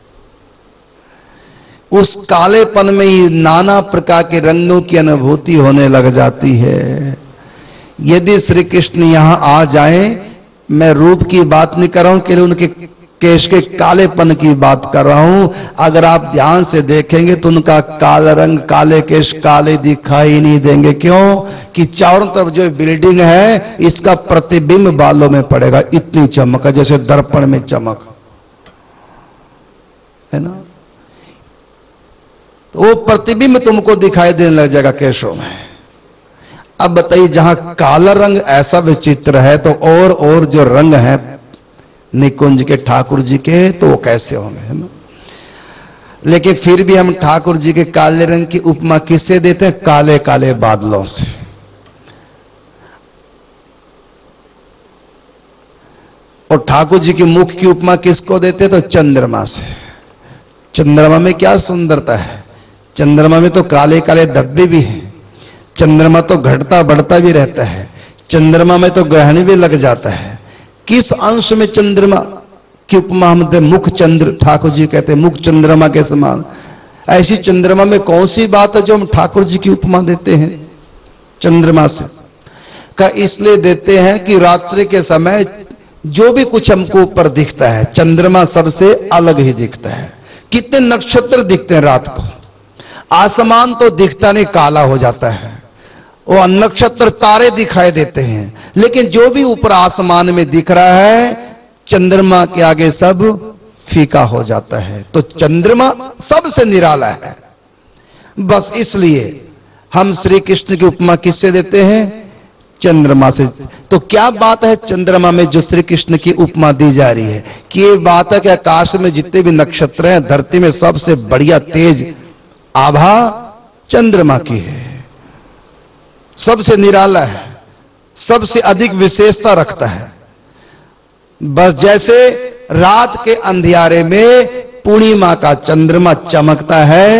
Speaker 4: उस कालेपन में ही नाना प्रकार के रंगों की अनुभूति होने लग जाती है। यदि श्री कृष्ण यहां आ जाएं, मैं रूप की बात नहीं कर रहा हूं, केवल उनके केश के कालेपन की बात कर रहा हूं। अगर आप ध्यान से देखेंगे तो उनका काला रंग, काले केश काले दिखाई नहीं देंगे। क्यों? कि चारों तरफ जो बिल्डिंग है इसका प्रतिबिंब बालों में पड़ेगा, इतनी चमक है, जैसे दर्पण में चमक है ना, तो वो प्रतिबिंब तुमको दिखाई देने लग जाएगा केशों में। अब बताइए, जहां काला रंग ऐसा विचित्र है तो और और जो रंग है निकुंज के ठाकुर जी के, तो वो कैसे होंगे, है ना। लेकिन फिर भी हम ठाकुर जी के काले रंग की उपमा किससे देते हैं? काले काले बादलों से। और ठाकुर जी के मुख की उपमा किसको देते हैं? तो चंद्रमा से। चंद्रमा में क्या सुंदरता है, चंद्रमा में तो काले काले धब्बे भी हैं, चंद्रमा तो घटता बढ़ता भी रहता है, चंद्रमा में तो ग्रहण भी लग जाता है। किस अंश में चंद्रमा की उपमा हम दे? मुख चंद्र, ठाकुर जी कहते हैं मुख चंद्रमा के समान। ऐसी चंद्रमा में कौन सी बात है जो हम ठाकुर जी की उपमा देते हैं चंद्रमा से? का इसलिए देते हैं कि रात्रि के समय जो भी कुछ हमको ऊपर दिखता है, चंद्रमा सबसे अलग ही दिखता है। कितने नक्षत्र दिखते हैं रात को, आसमान तो दिखता नहीं, काला हो जाता है, वो नक्षत्र तारे दिखाई देते हैं, लेकिन जो भी ऊपर आसमान में दिख रहा है चंद्रमा के आगे सब फीका हो जाता है। तो चंद्रमा सबसे निराला है। बस इसलिए हम श्री कृष्ण की उपमा किससे देते हैं? चंद्रमा से। तो क्या बात है चंद्रमा में जो श्री कृष्ण की उपमा दी जा रही है? कि ये बात है कि आकाश में जितने भी नक्षत्र हैं, धरती में सबसे बढ़िया तेज आभा चंद्रमा की है, सबसे निराला है, सबसे अधिक विशेषता रखता है। बस जैसे रात के अंधियारे में पूर्णिमा का चंद्रमा चमकता है,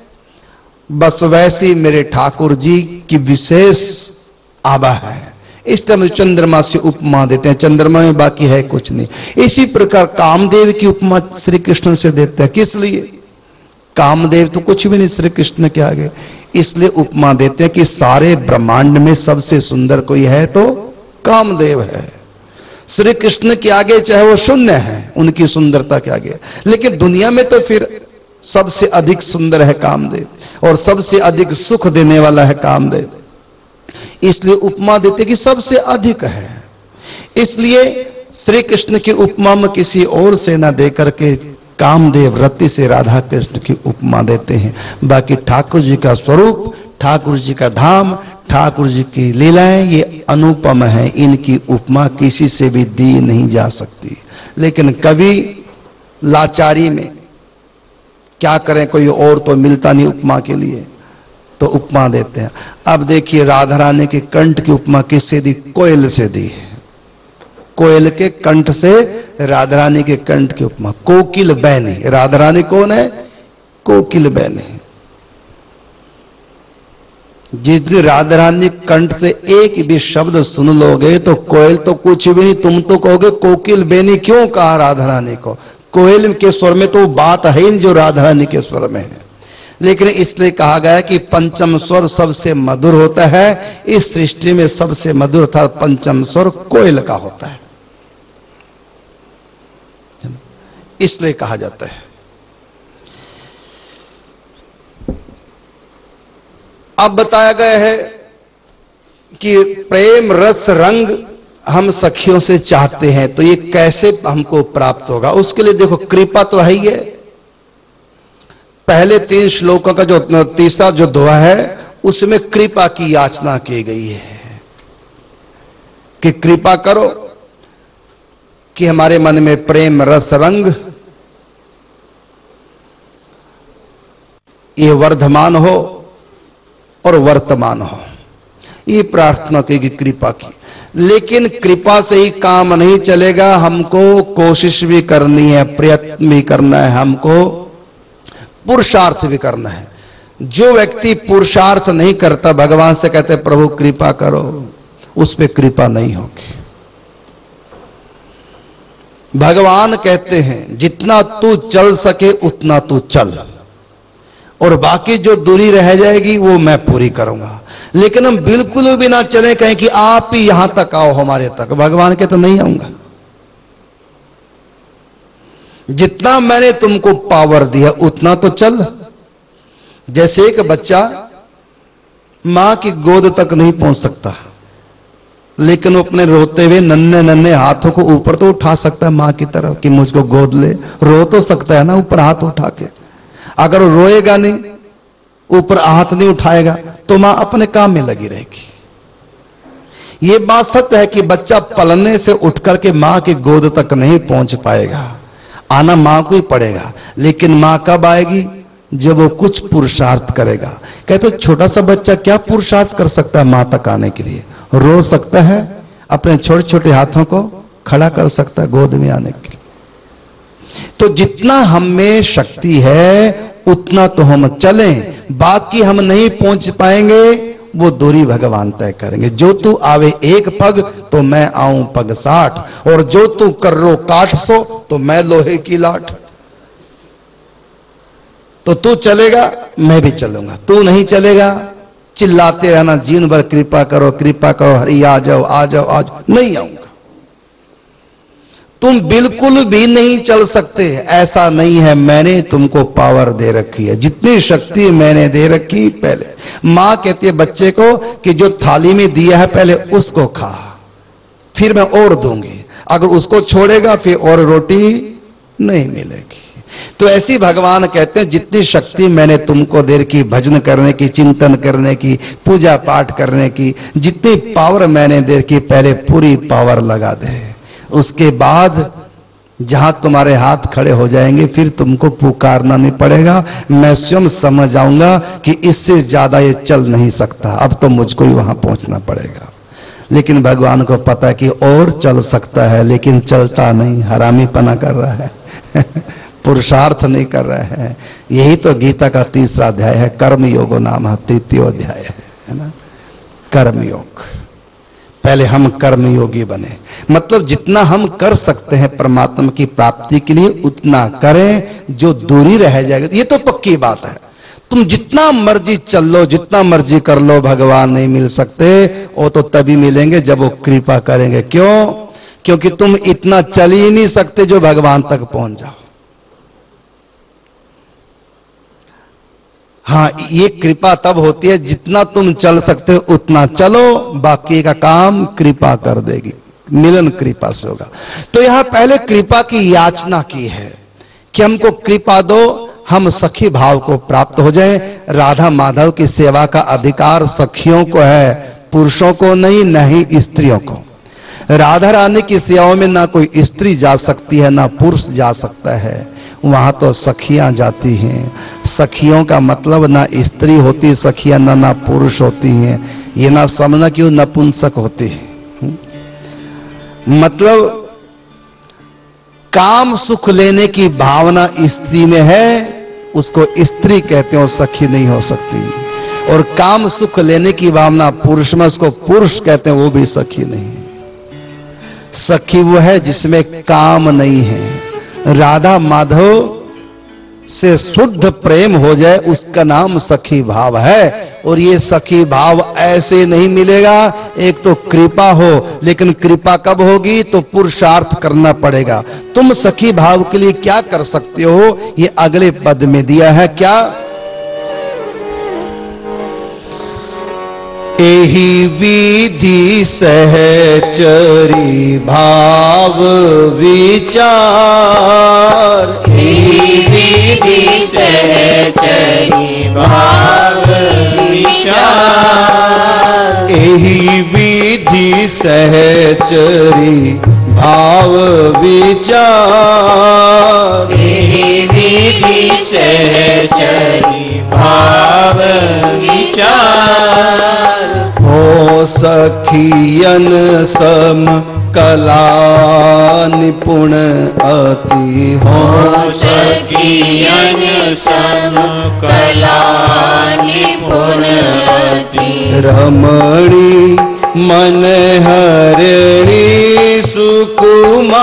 Speaker 4: बस वैसी मेरे ठाकुर जी की विशेष आभा है। इस तरह चंद्रमा से उपमा देते हैं, चंद्रमा में बाकी है कुछ नहीं। इसी प्रकार कामदेव की उपमा श्री कृष्ण से देते हैं। किस लिए? कामदेव तो कुछ भी नहीं श्री कृष्ण के आगे, इसलिए उपमा देते हैं कि सारे ब्रह्मांड में सबसे सुंदर कोई है तो कामदेव है। श्री कृष्ण के आगे चाहे वो शून्य है, उनकी सुंदरता के आगे, लेकिन दुनिया में तो फिर सबसे अधिक सुंदर है कामदेव, और सबसे अधिक सुख देने वाला है कामदेव। इसलिए उपमा देते कि सबसे अधिक है। इसलिए श्री कृष्ण की उपमा में किसी और से ना देकर के कामदेव रति से राधा कृष्ण की उपमा देते हैं। बाकी ठाकुर जी का स्वरूप, ठाकुर जी का धाम, ठाकुर जी की लीलाएं ये अनुपम है, इनकी उपमा किसी से भी दी नहीं जा सकती। लेकिन कवि लाचारी में क्या करें, कोई और तो मिलता नहीं उपमा के लिए, तो उपमा देते हैं। अब देखिए राधा रानी के कंठ की उपमा किससे दी? कोयल से दी है। कोयल के कंठ से राधा रानी के कंठ की उपमा। कोकिल बैनी, राधा रानी कौन है? कोकिल बैनी। जिस दिन राधा रानी कंठ से एक भी शब्द सुन लोगे तो कोयल तो कुछ भी नहीं, तुम तो कहोगे कोकिल बैनी क्यों कहा राधा रानी को? कोयल के स्वर में तो बात है ही जो राधा रानी के स्वर में है। लेकिन इसलिए कहा गया कि पंचम स्वर सबसे मधुर होता है। इस सृष्टि में सबसे मधुर था पंचम स्वर कोयल का होता है, इसलिए कहा जाता है। अब बताया गया है कि प्रेम रस रंग हम सखियों से चाहते हैं, तो ये कैसे हमको प्राप्त होगा? उसके लिए देखो, कृपा तो है ही है। पहले तीन श्लोकों का जो तीसरा जो दोहा है उसमें कृपा की याचना की गई है कि कृपा करो कि हमारे मन में प्रेम रस रंग ये वर्धमान हो और वर्तमान हो। ये प्रार्थना की कृपा की। लेकिन कृपा से ही काम नहीं चलेगा, हमको कोशिश भी करनी है, प्रयत्न भी करना है, हमको पुरुषार्थ भी करना है। जो व्यक्ति पुरुषार्थ नहीं करता, भगवान से कहते प्रभु कृपा करो, उस पर कृपा नहीं होगी। भगवान कहते हैं जितना तू चल सके उतना तू चल, और बाकी जो दूरी रह जाएगी वो मैं पूरी करूंगा। लेकिन हम बिल्कुल भी ना चले, कहें कि आप ही यहां तक आओ हमारे तक, भगवान के तो नहीं आऊंगा। जितना मैंने तुमको पावर दिया उतना तो चल। जैसे एक बच्चा मां की गोद तक नहीं पहुंच सकता, लेकिन वो अपने रोते हुए नन्हे नन्हे हाथों को ऊपर तो उठा सकता है मां की तरफ कि मुझको गोद ले। रो तो सकता है ना ऊपर हाथ उठा के। अगर वो रोएगा नहीं, ऊपर हाथ नहीं उठाएगा, तो मां अपने काम में लगी रहेगी। यह बात सत्य है कि बच्चा पलने से उठकर के मां की गोद तक नहीं पहुंच पाएगा, आना मां को ही पड़ेगा। लेकिन मां कब आएगी? जब वो कुछ पुरुषार्थ करेगा। कहते तो छोटा सा बच्चा क्या पुरुषार्थ कर सकता है मां तक आने के लिए? रो सकता है, अपने छोटे छोटे हाथों को खड़ा कर सकता है गोद में आने के लिए। तो जितना हम में शक्ति है उतना तो हम चलें, बाकी हम नहीं पहुंच पाएंगे, वो दूरी भगवान तय करेंगे। जो तू आवे एक पग तो मैं आऊं पग साठ, और जो तू कर्रो काठ सो तो मैं लोहे की लाठ। तो तू चलेगा मैं भी चलूंगा, तू नहीं चलेगा चिल्लाते रहना जीवन भर कृपा करो कृपा करो, हरि आ जाओ आ जाओ आ जाओ, नहीं आऊंगा। तुम बिल्कुल भी नहीं चल सकते, ऐसा नहीं है। मैंने तुमको पावर दे रखी है, जितनी शक्ति मैंने दे रखी। पहले मां कहती है बच्चे को कि जो थाली में दिया है पहले उसको खा, फिर मैं और दूंगी। अगर उसको छोड़ेगा फिर और रोटी नहीं मिलेगी। तो ऐसी भगवान कहते हैं जितनी शक्ति मैंने तुमको दे रखी, भजन करने की, चिंतन करने की, पूजा पाठ करने की, जितनी पावर मैंने दे रखी पहले पूरी पावर लगा दे। उसके बाद जहां तुम्हारे हाथ खड़े हो जाएंगे फिर तुमको पुकारना नहीं पड़ेगा। मैं स्वयं समझ आऊंगा कि इससे ज्यादा ये चल नहीं सकता, अब तो मुझको ही वहां पहुंचना पड़ेगा। लेकिन भगवान को पता है कि और चल सकता है, लेकिन चलता नहीं, हरामीपना कर रहा है पुरुषार्थ नहीं कर रहा है। यही तो गीता का तीसरा अध्याय है, कर्मयोगो नाम तृतीय अध्याय है ना, कर्मयोग। पहले हम कर्मयोगी बने, मतलब जितना हम कर सकते हैं परमात्मा की प्राप्ति के लिए उतना करें, जो दूरी रह जाएगी। ये तो पक्की बात है, तुम जितना मर्जी चल लो, जितना मर्जी कर लो, भगवान नहीं मिल सकते। वो तो तभी मिलेंगे जब वो कृपा करेंगे। क्यों? क्योंकि तुम इतना चल ही नहीं सकते जो भगवान तक पहुंच जाओ। हां, ये कृपा तब होती है जितना तुम चल सकते हो उतना चलो, बाकी का काम कृपा कर देगी। मिलन कृपा से होगा। तो यहां पहले कृपा की याचना की है कि हमको कृपा दो, हम सखी भाव को प्राप्त हो जाए। राधा माधव की सेवा का अधिकार सखियों को है, पुरुषों को नहीं, न ही स्त्रियों को। राधा रानी की सेवा में ना कोई स्त्री जा सकती है, ना पुरुष जा सकता है, वहां तो सखियां जाती हैं। सखियों का मतलब ना स्त्री होती सखियां, ना ना पुरुष होती हैं। ये ना समझना कि वो नपुंसक होती है। मतलब काम सुख लेने की भावना स्त्री में है, उसको स्त्री कहते हैं, सखी नहीं हो सकती। और काम सुख लेने की भावना पुरुष में, उसको पुरुष कहते हैं, वो भी सखी नहीं। सखी वो है जिसमें काम नहीं है। राधा माधव से शुद्ध प्रेम हो जाए, उसका नाम सखी भाव है। और ये सखी भाव ऐसे नहीं मिलेगा, एक तो कृपा हो, लेकिन कृपा कब होगी? तो पुरुषार्थ करना पड़ेगा। तुम सखी भाव के लिए क्या कर सकते हो, ये अगले पद में दिया है। क्या? एहि विधि सहचरी भाव विचार,
Speaker 3: एहि विधि सहचरी भाव विचार,
Speaker 4: एहि विधि सहचरी भाव विचार,
Speaker 3: एहि विधि सहचरी भाव विचार,
Speaker 4: हो सखियन सम कला निपुण अति,
Speaker 3: हो सखियन सम कला निपुण अति,
Speaker 4: रमणी मन हरिणी सुकुमार,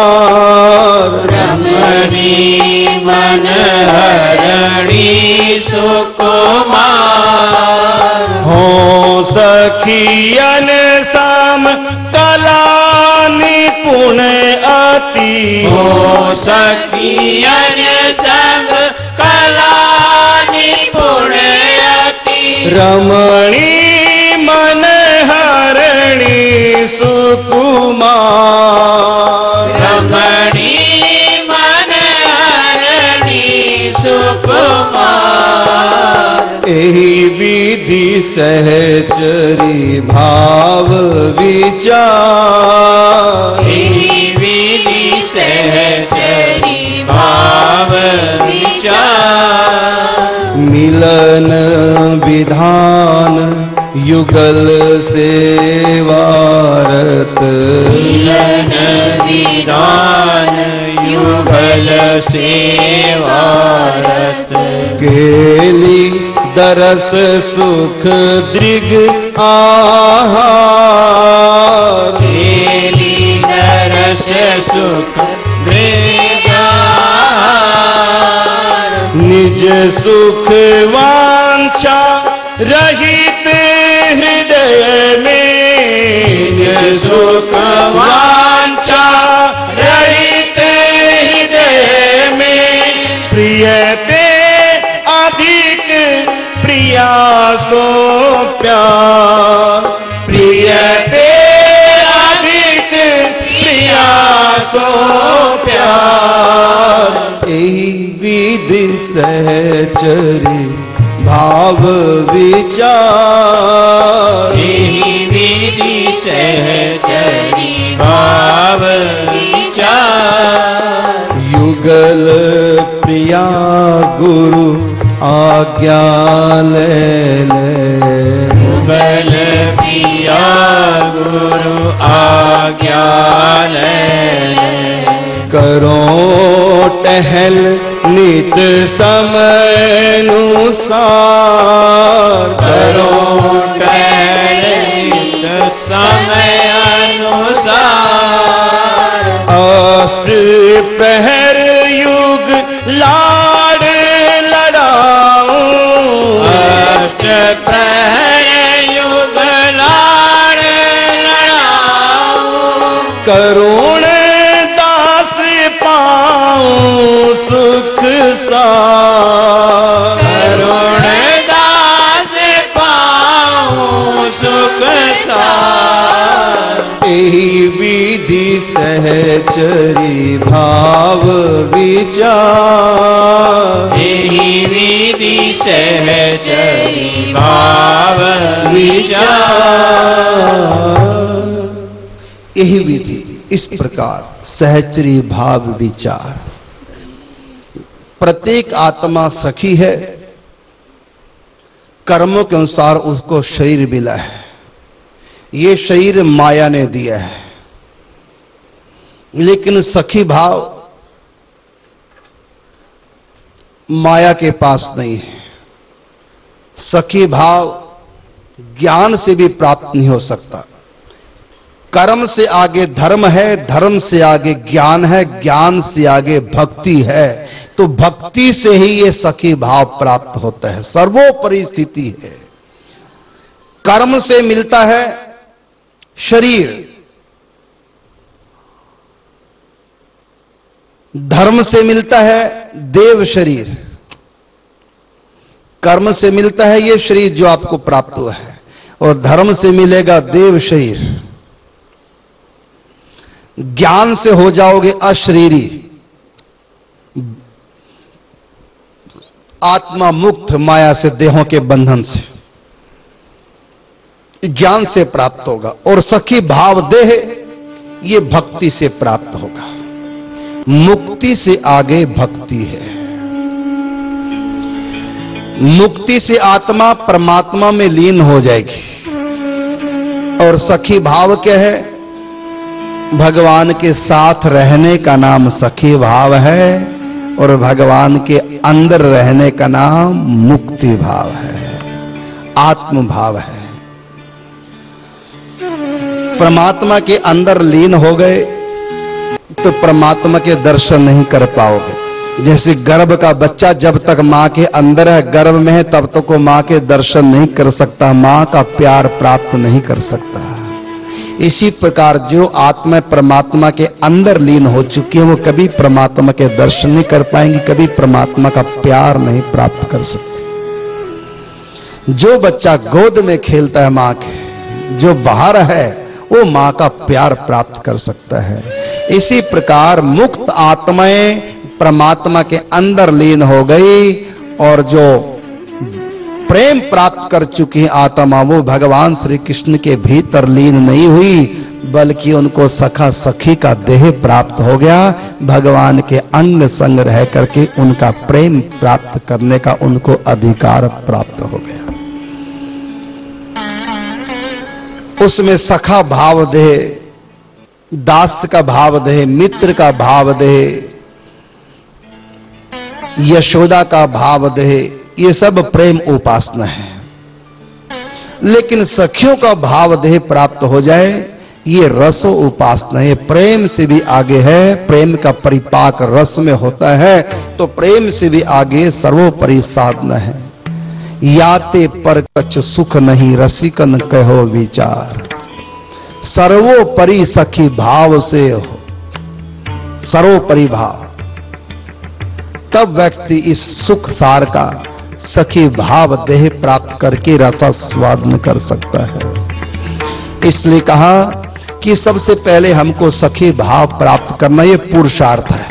Speaker 3: रमणी मन हरिणी सुकुमार,
Speaker 2: हो सखियन सम कला निपुण अति,
Speaker 3: हो सखियन सम कला निपुण अति,
Speaker 2: रमणी मन हरिणी सुकुमार,
Speaker 3: रमणी मन हरिणी सुकुमार,
Speaker 4: एहि विधि सहचरी भाव विचार,
Speaker 3: एहि विधि सहचरी भाव विचार,
Speaker 4: मिलन विधान युगल सेवारत,
Speaker 3: मिलन विधान युगल सेवारत,
Speaker 4: केली दरस सुख दृग आहार,
Speaker 3: केली दरस सुख मृगार,
Speaker 2: निज सुख वांछा रहित हृदय में,
Speaker 3: निज सुख
Speaker 2: वांछा रहित हृदय में, प्रिय ते अधिक प्रिया सो प्यार, प्रिय ते अधिक प्रिया सो प्यार,
Speaker 4: एहि विधि सहचरी भाव विचार,
Speaker 3: एहि विधि सहचरी भाव विचार,
Speaker 4: युगल प्रिया गुरु आज्ञा ले ले,
Speaker 3: युगल प्रिया गुरु आज्ञा ले ले,
Speaker 4: करो टहल नित समय अनुसार,
Speaker 3: करो टहल नित समय अनुसार,
Speaker 2: अष्ट प्रहर युग लाड़ लड़ाऊं,
Speaker 3: अष्ट प्रहर युग लाड़ लड़ाऊं,
Speaker 4: करुण दास पाऊं सुख सार,
Speaker 3: करुण दास पाऊं सुख सार,
Speaker 4: एहि विधि सहचरी भाव विचार,
Speaker 3: एहि विधि सहचरी भाव विचार,
Speaker 4: यही विधि इस प्रकार सहचरी भाव विचार। प्रत्येक आत्मा सखी है, कर्मों के अनुसार उसको शरीर मिला है। ये शरीर माया ने दिया है, लेकिन सखी भाव माया के पास नहीं है। सखी भाव ज्ञान से भी प्राप्त नहीं हो सकता। कर्म से आगे धर्म है, धर्म से आगे ज्ञान है, ज्ञान से आगे भक्ति है। तो भक्ति से ही ये सखी भाव प्राप्त होता है। सर्वोपरि स्थिति है। कर्म से मिलता है शरीर, धर्म से मिलता है देव शरीर। कर्म से मिलता है ये शरीर जो आपको प्राप्त हुआ है, और धर्म से मिलेगा देव शरीर। ज्ञान से हो जाओगे अशरीरी, आत्मा मुक्त माया से, देहों के बंधन से, ज्ञान से प्राप्त होगा। और सखी भाव देह ये भक्ति से प्राप्त होगा। मुक्ति से आगे भक्ति है। मुक्ति से आत्मा परमात्मा में लीन हो जाएगी। और सखी भाव क्या है? भगवान के साथ रहने का नाम सखी भाव है, और भगवान के अंदर रहने का नाम मुक्ति भाव है, आत्म भाव है। परमात्मा के अंदर लीन हो गए तो परमात्मा के दर्शन नहीं कर पाओगे। जैसे गर्भ का बच्चा जब तक मां के अंदर है, गर्भ में है, तब तक वो मां के दर्शन नहीं कर सकता, मां का प्यार प्राप्त नहीं कर सकता। इसी प्रकार जो आत्मा परमात्मा के अंदर लीन हो चुकी है, वो कभी परमात्मा के दर्शन नहीं कर पाएंगी, कभी परमात्मा का प्यार नहीं प्राप्त कर सकती। जो बच्चा गोद में खेलता है मां के, जो बाहर है, वो मां का प्यार प्राप्त कर सकता है। इसी प्रकार मुक्त आत्माएं परमात्मा के अंदर लीन हो गई, और जो प्रेम प्राप्त कर चुकी आत्मा वो भगवान श्री कृष्ण के भीतर लीन नहीं हुई, बल्कि उनको सखा सखी का देह प्राप्त हो गया। भगवान के अंग संग रह करके उनका प्रेम प्राप्त करने का उनको अधिकार प्राप्त हो गया। उसमें सखा भाव देह, दास का भाव देह, मित्र का भाव देह, यशोदा का भाव देह, ये सब प्रेम उपासना है। लेकिन सखियों का भाव देह प्राप्त हो जाए, ये रसो उपासना है। प्रेम से भी आगे है, प्रेम का परिपाक रस में होता है, तो प्रेम से भी आगे सर्वोपरि साधना है। याते पर कछ सुख नहीं, रसिकन कहो विचार। सर्वोपरि सखी भाव से हो, सर्वोपरि भाव, तब व्यक्ति इस सुख सार का सखी भाव देह प्राप्त करके रसास्वादन कर सकता है। इसलिए कहा कि सबसे पहले हमको सखी भाव प्राप्त करना, यह पुरुषार्थ है।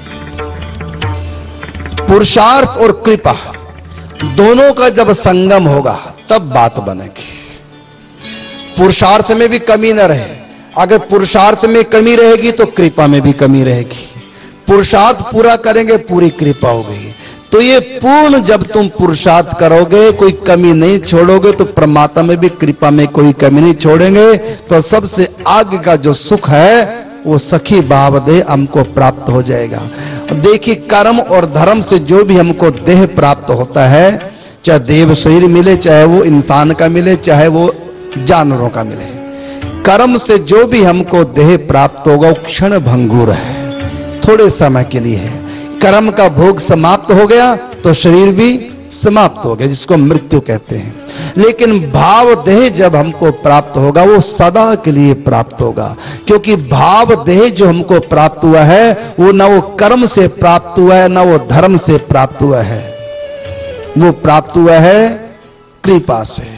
Speaker 4: पुरुषार्थ और कृपा दोनों का जब संगम होगा तब बात बनेगी। पुरुषार्थ में भी कमी न रहे। अगर पुरुषार्थ में कमी रहेगी तो कृपा में भी कमी रहेगी। पुरुषार्थ पूरा करेंगे, पूरी कृपा होगी। तो ये पूर्ण जब तुम पुरुषार्थ करोगे, कोई कमी नहीं छोड़ोगे, तो परमात्मा में भी कृपा में कोई कमी नहीं छोड़ेंगे, तो सबसे आगे का जो सुख है वो सखी भाव देह हमको प्राप्त हो जाएगा। देखिए, कर्म और धर्म से जो भी हमको देह प्राप्त होता है, चाहे देव शरीर मिले, चाहे वो इंसान का मिले, चाहे वो जानवरों का मिले, कर्म से जो भी हमको देह प्राप्त होगा वो क्षण भंगुर है, थोड़े समय के लिए है। कर्म का भोग समाप्त हो गया तो शरीर भी समाप्त हो गया, जिसको मृत्यु कहते हैं। लेकिन भाव देह जब हमको प्राप्त होगा वो सदा के लिए प्राप्त होगा, क्योंकि भाव देह जो हमको प्राप्त हुआ है वो ना वो कर्म से प्राप्त हुआ है, ना वो धर्म से प्राप्त हुआ है, वो प्राप्त हुआ है कृपा से।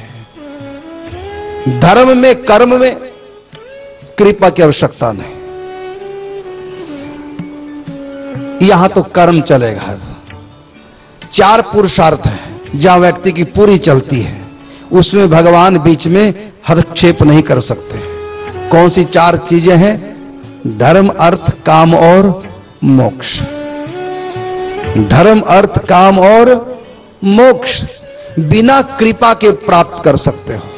Speaker 4: धर्म में, कर्म में कृपा की आवश्यकता नहीं, यहां तो कर्म चलेगा। चार पुरुषार्थ हैं जहां व्यक्ति की पूरी चलती है, उसमें भगवान बीच में हस्तक्षेप नहीं कर सकते। कौन सी चार चीजें हैं? धर्म, अर्थ, काम और मोक्ष। धर्म, अर्थ, काम और मोक्ष बिना कृपा के प्राप्त कर सकते हो।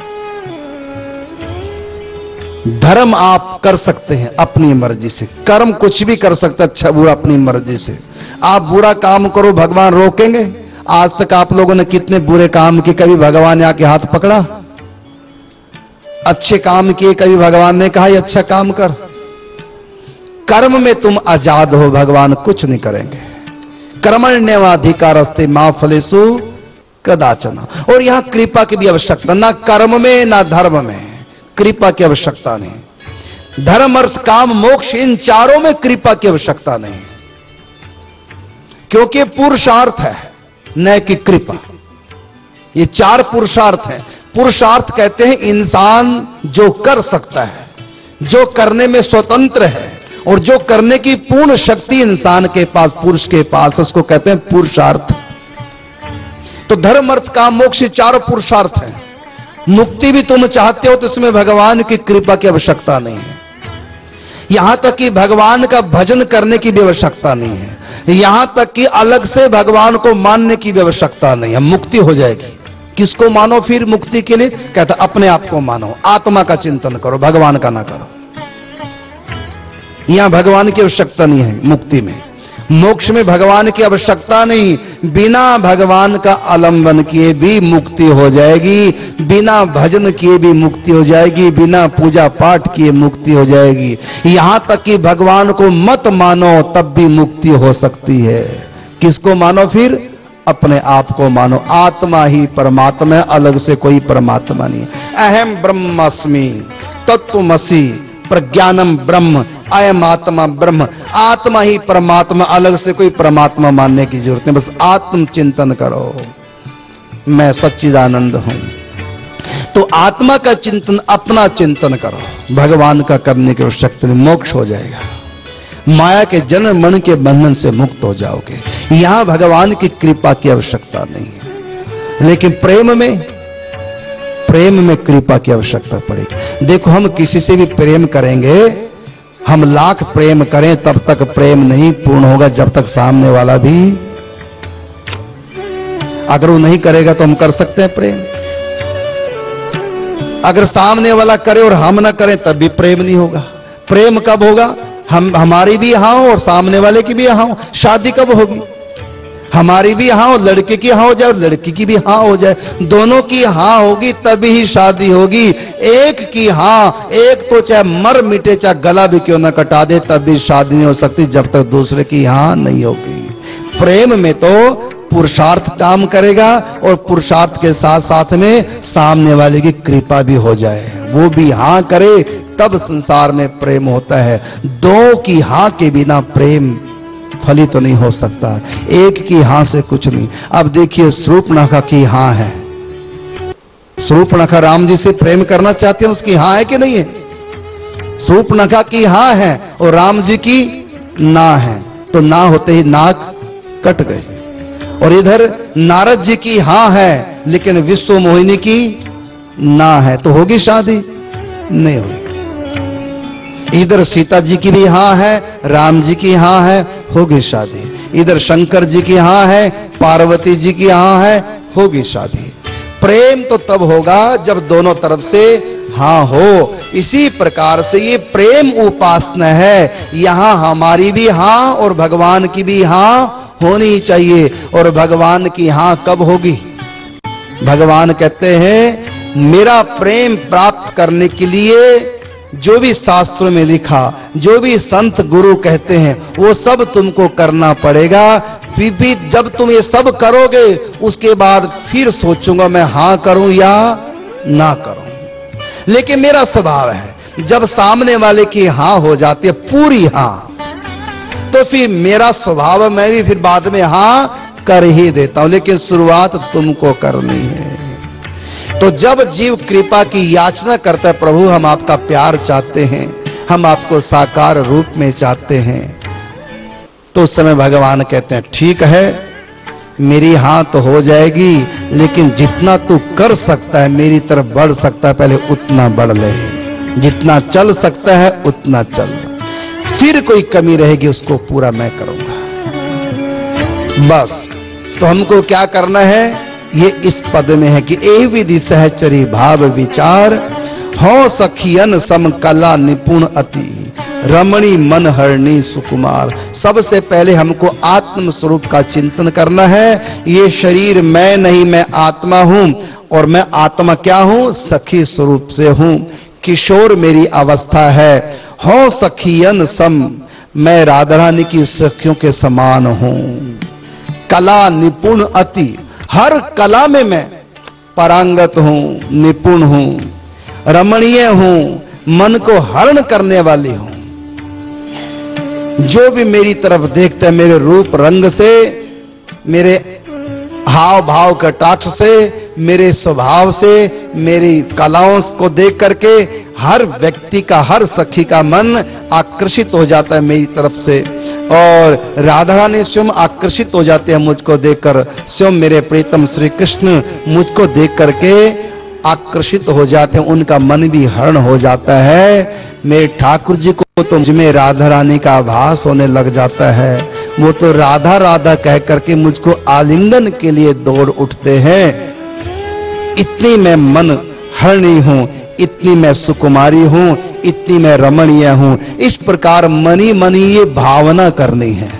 Speaker 4: धर्म आप कर सकते हैं अपनी मर्जी से, कर्म कुछ भी कर सकते, अच्छा बुरा अपनी मर्जी से। आप बुरा काम करो, भगवान रोकेंगे? आज तक आप लोगों ने कितने बुरे काम किए, कभी भगवान ने आके हाथ पकड़ा? अच्छे काम किए, कभी भगवान ने कहा ये अच्छा काम कर? कर्म में तुम आजाद हो, भगवान कुछ नहीं करेंगे। कर्मण्यवाधिकारस्ते मा फलेषु कदाचन। और यहां कृपा की भी आवश्यकता, ना कर्म में ना धर्म में कृपा की आवश्यकता नहीं। धर्म अर्थ काम मोक्ष इन चारों में कृपा की आवश्यकता नहीं, क्योंकि पुरुषार्थ है न कि कृपा। ये चार पुरुषार्थ हैं। पुरुषार्थ कहते हैं इंसान जो कर सकता है, जो करने में स्वतंत्र है और जो करने की पूर्ण शक्ति इंसान के पास, पुरुष के पास, उसको कहते हैं पुरुषार्थ। तो धर्म अर्थ काम मोक्ष चारों पुरुषार्थ हैं। मुक्ति भी तुम चाहते हो तो इसमें भगवान की कृपा की आवश्यकता नहीं है। यहां तक कि भगवान का भजन करने की भी आवश्यकता नहीं है। यहां तक कि अलग से भगवान को मानने की भी आवश्यकता नहीं है, मुक्ति हो जाएगी। किसको मानो फिर मुक्ति के लिए? कहता अपने आप को मानो, आत्मा का चिंतन करो, भगवान का ना करो। यहां भगवान की आवश्यकता नहीं है मुक्ति में। मोक्ष में भगवान की आवश्यकता नहीं। बिना भगवान का आलंबन किए भी मुक्ति हो जाएगी, बिना भजन किए भी मुक्ति हो जाएगी, बिना पूजा पाठ किए मुक्ति हो जाएगी। यहां तक कि भगवान को मत मानो तब भी मुक्ति हो सकती है। किसको मानो फिर? अपने आप को मानो। आत्मा ही परमात्मा है, अलग से कोई परमात्मा नहीं। अहम ब्रह्मास्मि तत्वमसि प्रज्ञानम ब्रह्म, अयम आत्मा ब्रह्म। आत्मा ही परमात्मा, अलग से कोई परमात्मा मानने की जरूरत नहीं। बस आत्म चिंतन करो, मैं सच्चिदानंद हूं। तो आत्मा का चिंतन, अपना चिंतन करो, भगवान का करने की आवश्यकता नहीं। मोक्ष हो जाएगा, माया के जन्म मरण के बंधन से मुक्त हो जाओगे। यहां भगवान की कृपा की आवश्यकता नहीं है। लेकिन प्रेम में, प्रेम में कृपा की आवश्यकता पड़ेगी। देखो, हम किसी से भी प्रेम करेंगे, हम लाख प्रेम करें तब तक प्रेम नहीं पूर्ण होगा जब तक सामने वाला भी, अगर वो नहीं करेगा तो हम कर सकते हैं प्रेम। अगर सामने वाला करे और हम ना करें तब भी प्रेम नहीं होगा। प्रेम कब होगा? हम, हमारी भी हाँ हो और सामने वाले की भी हाँ हो। शादी कब होगी? हमारी भी हाँ हो, लड़के की हाँ हो जाए और लड़की की भी हाँ हो जाए, दोनों की हाँ होगी तभी ही शादी होगी। एक की हाँ, एक तो चाहे मर मिटे, चाहे गला भी क्यों ना कटा दे, तब भी शादी नहीं हो सकती जब तक दूसरे की हाँ नहीं होगी। प्रेम में तो पुरुषार्थ काम करेगा और पुरुषार्थ के साथ साथ में सामने वाले की कृपा भी हो जाए, वो भी हाँ करे, तब संसार में प्रेम होता है। दो की हाँ के बिना प्रेम फलित तो नहीं हो सकता, एक की हां से कुछ नहीं। अब देखिए, शूर्पणखा की हां है। शूर्पणखा राम जी से प्रेम करना चाहते हैं, उसकी हां है कि नहीं है? शूर्पणखा की हां है और राम जी की ना है, तो ना होते ही नाक कट गई। और इधर नारद जी की हां है लेकिन विश्व मोहिनी की ना है, तो होगी शादी? नहीं होगी। इधर सीता जी की भी हां है, राम जी की हां है, होगी शादी। इधर शंकर जी की हां है, पार्वती जी की हां है, होगी शादी। प्रेम तो तब होगा जब दोनों तरफ से हां हो। इसी प्रकार से ये प्रेम उपासना है। यहां हमारी भी हां और भगवान की भी हां होनी चाहिए। और भगवान की हां कब होगी? भगवान कहते हैं मेरा प्रेम प्राप्त करने के लिए जो भी शास्त्रों में लिखा, जो भी संत गुरु कहते हैं, वो सब तुमको करना पड़ेगा। फिर भी जब तुम ये सब करोगे उसके बाद फिर सोचूंगा मैं हां करूं या ना करूं। लेकिन मेरा स्वभाव है जब सामने वाले की हां हो जाती है, पूरी हां, तो फिर मेरा स्वभाव मैं भी फिर बाद में हां कर ही देता हूं। लेकिन शुरुआत तुमको करनी है। तो जब जीव कृपा की याचना करता है, प्रभु हम आपका प्यार चाहते हैं, हम आपको साकार रूप में चाहते हैं, तो उस समय भगवान कहते हैं ठीक है, मेरी हां तो हो जाएगी, लेकिन जितना तू कर सकता है, मेरी तरफ बढ़ सकता है, पहले उतना बढ़ ले। जितना चल सकता है उतना चल, फिर कोई कमी रहेगी उसको पूरा मैं करूंगा। बस तो हमको क्या करना है? ये इस पद में है कि ए विधि सहचरी भाव विचार, हो सखियन सम कला निपुण अति, रमणी मन हरणी सुकुमार। सबसे पहले हमको आत्म स्वरूप का चिंतन करना है। ये शरीर मैं नहीं, मैं आत्मा हूं। और मैं आत्मा क्या हूं? सखी स्वरूप से हूं, किशोर मेरी अवस्था है। हो सखियन सम, मैं राधा रानी की सखियों के समान हूं। कला निपुण अति, हर कला में मैं पारंगत हूं, निपुण हूं, रमणीय हूं, मन को हरण करने वाली हूं। जो भी मेरी तरफ देखता है, मेरे रूप रंग से, मेरे हाव भाव कटाक्ष से, मेरे स्वभाव से, मेरी कलाओं को देख करके हर व्यक्ति का, हर सखी का मन आकर्षित हो जाता है मेरी तरफ से, और राधा रानी स्वयं आकर्षित हो जाते हैं मुझको देखकर। स्वयं मेरे प्रीतम श्री कृष्ण मुझको देख करके आकर्षित हो जाते हैं, उनका मन भी हरण हो जाता है। मेरे ठाकुर जी को तो मुझ में राधा रानी का आभास होने लग जाता है। वो तो राधा राधा कह करके मुझको आलिंगन के लिए दौड़ उठते हैं। इतनी मैं मन हरणी हूं, इतनी मैं सुकुमारी हूं, इतनी मैं रमणीय हूं। इस प्रकार मनी मनी ये भावना करनी है।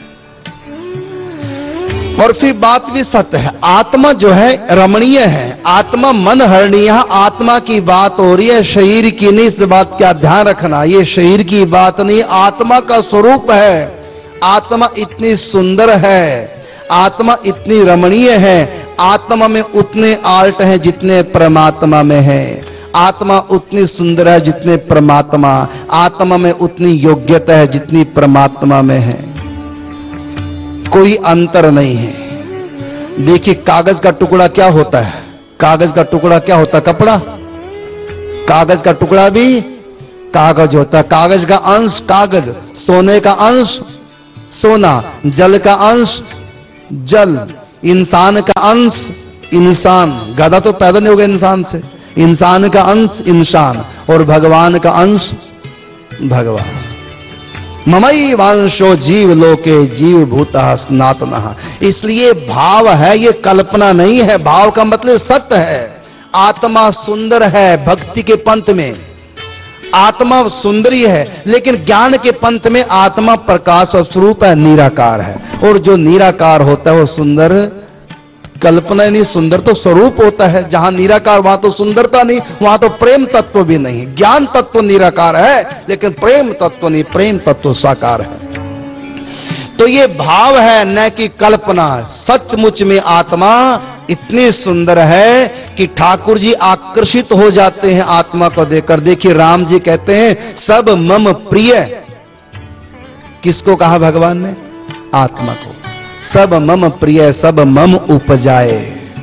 Speaker 4: और फिर बात भी सत्य है, आत्मा जो है रमणीय है, आत्मा मन हरणीय, आत्मा की बात हो रही है, शरीर की नहीं। इस बात का ध्यान रखना, ये शरीर की बात नहीं, आत्मा का स्वरूप है। आत्मा इतनी सुंदर है, आत्मा इतनी रमणीय है, आत्मा में उतने आर्ट हैं जितने परमात्मा में है। आत्मा उतनी सुंदर है जितने परमात्मा, आत्मा में उतनी योग्यता है जितनी परमात्मा में है। कोई अंतर नहीं है। देखिए कागज का टुकड़ा क्या होता है, कागज का टुकड़ा क्या होता है, कपड़ा। कागज का टुकड़ा भी कागज होता है, कागज का अंश कागज, सोने का अंश सोना, जल का अंश जल, इंसान का अंश इंसान। गधा तो पैदा नहीं होगा इंसान से, इंसान का अंश इंसान, और भगवान का अंश भगवान। ममई वांशो जीव लोके जीव भूतः सनातनः। इसलिए भाव है, ये कल्पना नहीं है। भाव का मतलब सत्य है। आत्मा सुंदर है भक्ति के पंथ में, आत्मा सुंदरी है, लेकिन ज्ञान के पंथ में आत्मा प्रकाश स्वरूप है, निराकार है। और जो निराकार होता है वो सुंदर कल्पना नहीं, सुंदर तो स्वरूप होता है। जहां निराकार वहां तो सुंदरता नहीं, वहां तो प्रेम तत्व भी नहीं। ज्ञान तत्व निराकार है, लेकिन प्रेम तत्व नहीं, प्रेम तत्व साकार है। तो ये भाव है, न कि कल्पना। सचमुच में आत्मा इतनी सुंदर है कि ठाकुर जी आकर्षित हो जाते हैं आत्मा को देखकर। देखिए राम जी कहते हैं सब मम प्रिय। किसको कहा भगवान ने? आत्मा को। सब मम प्रिय सब मम उपजाए।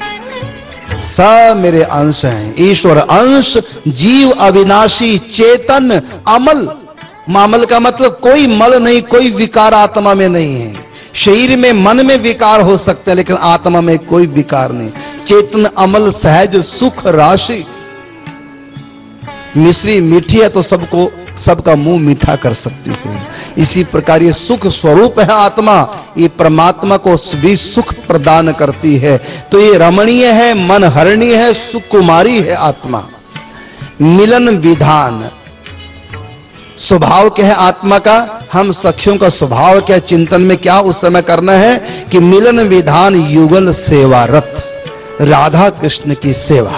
Speaker 4: सब मेरे अंश हैं, ईश्वर अंश, जीव अविनाशी, चेतन, अमल। मामल का मतलब कोई मल नहीं, कोई विकार आत्मा में नहीं है। शरीर में मन में विकार हो सकते हैं, लेकिन आत्मा में कोई विकार नहीं। चेतन, अमल, सहज, सुख राशि। मिश्री मीठी है तो सबको, सबका मुंह मीठा कर सकती है। इसी प्रकार ये सुख स्वरूप है आत्मा, ये परमात्मा को भी सुख प्रदान करती है। तो ये रमणीय है, मन हरणीय है, सुकुमारी है आत्मा। मिलन विधान स्वभाव क्या है आत्मा का? हम सखियों का स्वभाव क्या, चिंतन में क्या उस समय करना है कि मिलन विधान युगल सेवारत, राधा कृष्ण की सेवा।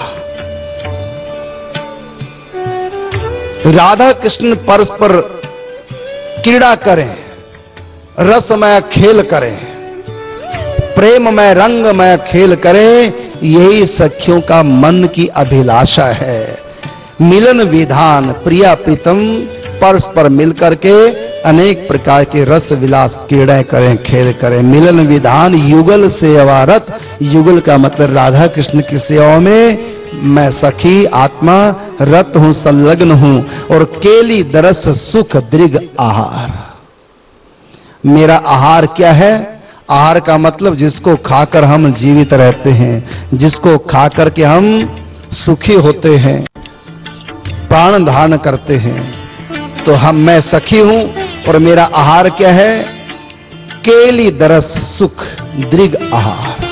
Speaker 4: राधा कृष्ण परस्पर क्रीड़ा करें, रसमय खेल करें, प्रेममय रंगमय खेल करें, यही सखियों का मन की अभिलाषा है। मिलन विधान प्रिया प्रीतम परस्पर मिलकर के अनेक प्रकार के रस विलास क्रीड़ाएं करें, खेल करें। मिलन विधान युगल सेवारत, युगल का मतलब राधा कृष्ण की सेवा में मैं सखी आत्मा रत हूं, संलग्न हूं। और केली दरस सुख दृग आहार। मेरा आहार क्या है? आहार का मतलब जिसको खाकर हम जीवित रहते हैं, जिसको खाकर के हम सुखी होते हैं, प्राण धारण करते हैं। तो हम मैं सखी हूं और मेरा आहार क्या है? केली दरस सुख दृग आहार।